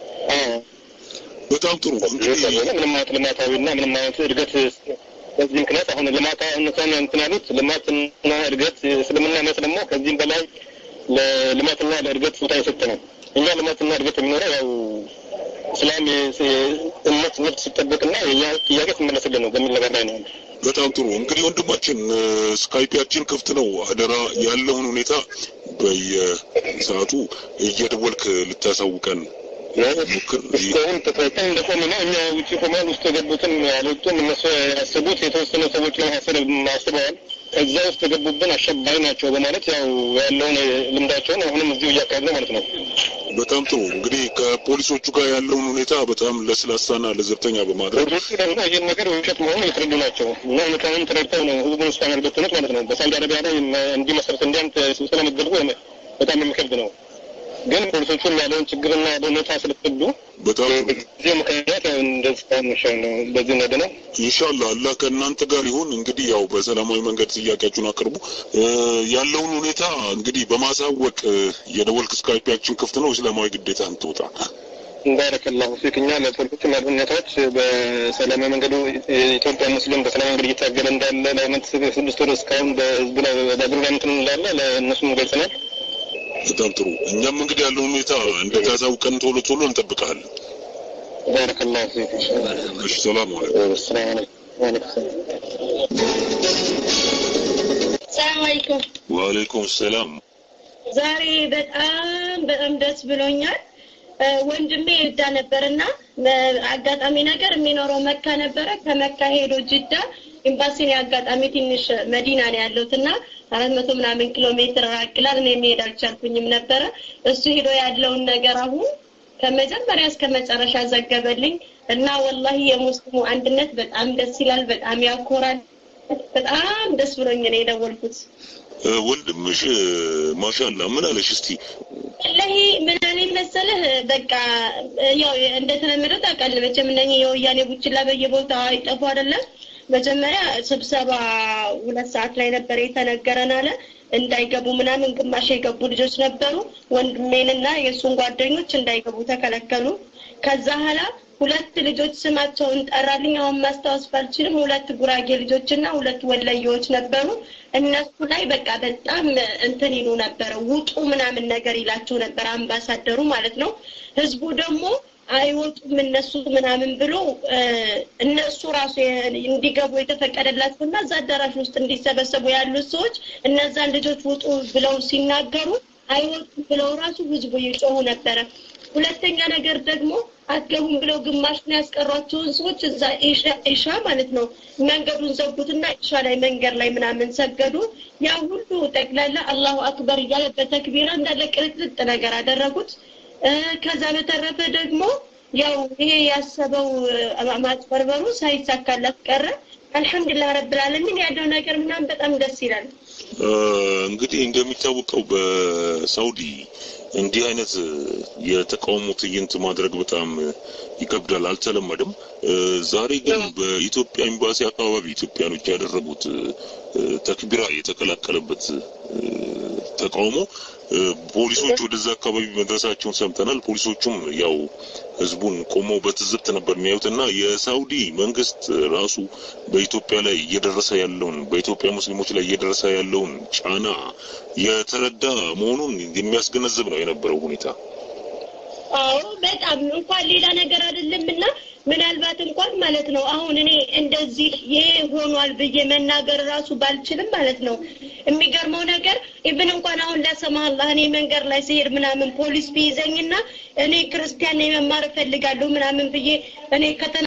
በጣም ጥሩ። እንግዲህ ምንም አይነት ልማታዊና ምንም አይነት እድገት በዚህ ምክንያት አሁን ልማታ እንኳን እንትን ያሉት ልማትና እድገት እስልምና ማለት ደግሞ ከዚህም በላይ ለልማትና ለእድገት ቦታ የሰጠ ነው። እኛ ልማትና እድገት የሚኖረው ያው እስላም እምነት መብት ሲጠበቅና የኛ ጥያቄ ሲመለስልን ነው በሚል ነገር ላይ ነው። በጣም ጥሩ። እንግዲህ ወንድማችን ስካይፒያችን ክፍት ነው። አደራ ያለውን ሁኔታ በየሰዓቱ እየደወልክ ልታሳውቀን እስካሁን ተፈተን እንደቆመ ነው። እኛ ውጭ ቆመን ውስጥ የገቡትን አልወጡም። እነሱ ያሰቡት የተወሰኑ ሰዎች ለማሰር ማስበዋል። ከዛ ውስጥ የገቡብን አሸባሪ ናቸው በማለት ያው ያለውን ልምዳቸውን አሁንም እዚሁ እያካሄዱ ማለት ነው። በጣም ጥሩ። እንግዲህ ከፖሊሶቹ ጋር ያለውን ሁኔታ በጣም ለስላሳና ለዘብተኛ በማድረግ ደግሞ ይህን ነገር ውሸት መሆኑን የተረዱ ናቸው እና ሁኔታውን ተረድተው ነው ህዝቡን ውስጥ ያመልበትነት ማለት ነው። በሳውዲ አረቢያ ላይ እንዲመሰረት እንዲያንት ስለመደረጉ በጣም የሚከብድ ነው። ግን ፖሊሶቹም ያለውን ችግርና ሁኔታ ስለተረዱ በጣም እዚህ ምክንያት እንደዚህ ታምሻል ነው በዚህ ነገር ነው። ኢንሻአላህ አላህ ከእናንተ ጋር ይሁን። እንግዲህ ያው በሰላማዊ መንገድ ጥያቄያችሁን አቅርቡ። ያለውን ሁኔታ እንግዲህ በማሳወቅ የደወልክ ስካይፒያችን ክፍት ነው። እስላማዊ ግዴታ እንትወጣ ባረከላሁ ፊክ። እኛ ለፖለቲካ ሁኔታዎች በሰላማዊ መንገዱ የኢትዮጵያ ሙስሊም በሰላማዊ መንገድ እየታገለ እንዳለ ለአመት ስድስት ወር እስካሁን በህዝቡ ላይ በአግሪመንት እንዳለ ለእነሱም ገልጸናል። በጣም ጥሩ። እኛም እንግዲህ ያለውን ሁኔታ እንደታሳውቀን ቶሎ ቶሎ እንጠብቃለን። ባረከላሁ ፊክ። እሺ ሰላም አለይኩም። ሰላም አለይኩም። ወአለይኩም ሰላም። ዛሬ በጣም በጣም ደስ ብሎኛል። ወንድሜ ይዳ ነበርና አጋጣሚ ነገር የሚኖረው መካ ነበረ። ከመካ ሄዶ ጅዳ ኤምባሲን ያጋጣሚ ትንሽ መዲና ነው ያለውትና አራት መቶ ምናምን ኪሎ ሜትር ራቅላል። እኔ መሄድ አልቻልኩኝም ነበረ። እሱ ሄዶ ያለውን ነገር አሁን ከመጀመሪያ እስከ መጨረሻ ዘገበልኝ እና ወላሂ የሙስሊሙ አንድነት በጣም ደስ ይላል፣ በጣም ያኮራል። በጣም ደስ ብሎኝ ነው የደወልኩት። ወንድምሽ ማሻአላ ምን አለሽ? እስቲ ለሂ ምን አለኝ መሰለህ? በቃ ያው እንደተለመደው ታውቃለህ መቼም እነኚህ የወያኔ ቡችላ በየቦታው አይጠፉ አይደለም። መጀመሪያ ስብሰባ ሁለት ሰዓት ላይ ነበር የተነገረን አለ እንዳይገቡ ምናምን ግማሽ የገቡ ልጆች ነበሩ። ወንድሜንና የሱን ጓደኞች እንዳይገቡ ተከለከሉ። ከዛ ኋላ ሁለት ልጆች ስማቸውን ጠራልኝ። አሁን ማስታወስ ባልችልም ሁለት ጉራጌ ልጆችና ሁለት ወለየዎች ነበሩ። እነሱ ላይ በቃ በጣም እንትን ይሉ ነበር፣ ውጡ ምናምን ነገር ይላቸው ነበር አምባሳደሩ ማለት ነው። ህዝቡ ደግሞ አይወጡም እነሱ ምናምን ብሎ እነሱ ራሱ እንዲገቡ የተፈቀደላቸውና እዛ አዳራሽ ውስጥ እንዲሰበሰቡ ያሉት ሰዎች እነዛን ልጆች ውጡ ብለው ሲናገሩ አይወጡም ብለው ራሱ ህዝቡ ይጮሁ ነበር። ሁለተኛ ነገር ደግሞ አትገቡም ብለው ግማሽ ነው ያስቀሯቸውን ሰዎች እዛ ኢሻ ኢሻ ማለት ነው መንገዱን ዘጉትና ኢሻ ላይ መንገድ ላይ ምናምን ሰገዱ። ያ ሁሉ ጠቅላላ አላሁ አክበር እያለ በተክቢራ እንዳለ ቅርጥጥ ነገር አደረጉት። ከዛ በተረፈ ደግሞ ያው ይሄ ያሰበው ማጭበርበሩ ሳይሳካለት ቀረ። አልহামዱሊላህ ረብል ዓለሚን ያለው ነገር ምናምን በጣም ደስ ይላል። እንግዲህ እንደሚታወቀው በሳውዲ እንዲህ አይነት የተቃውሞ ትዕይንት ማድረግ በጣም ይከብዳል፣ አልተለመደም። ዛሬ ግን በኢትዮጵያ ኤምባሲ አካባቢ ኢትዮጵያኖች ያደረጉት ተክቢራ የተከላከለበት ተቃውሞ ፖሊሶች ወደዛ አካባቢ መድረሳቸውን ሰምተናል። ፖሊሶቹም ያው ህዝቡን ቆመው በትዝብት ነበር የሚያዩትና የሳውዲ መንግስት ራሱ በኢትዮጵያ ላይ እየደረሰ ያለውን በኢትዮጵያ ሙስሊሞች ላይ እየደረሰ ያለውን ጫና የተረዳ መሆኑን የሚያስገነዝብ ነው የነበረው ሁኔታ። አዎ በጣም እንኳን ሌላ ነገር አይደለምና ምናልባት እንኳን ማለት ነው አሁን እኔ እንደዚህ ይሄ ሆኗል ብዬ መናገር ራሱ ባልችልም ማለት ነው የሚገርመው ነገር ኢብን እንኳን አሁን ለሰማ አላህ እኔ መንገድ ላይ ሲሄድ ምናምን ፖሊስ ቢይዘኝና እኔ ክርስቲያን ነኝ መማር ፈልጋለሁ ምናምን ብዬ እኔ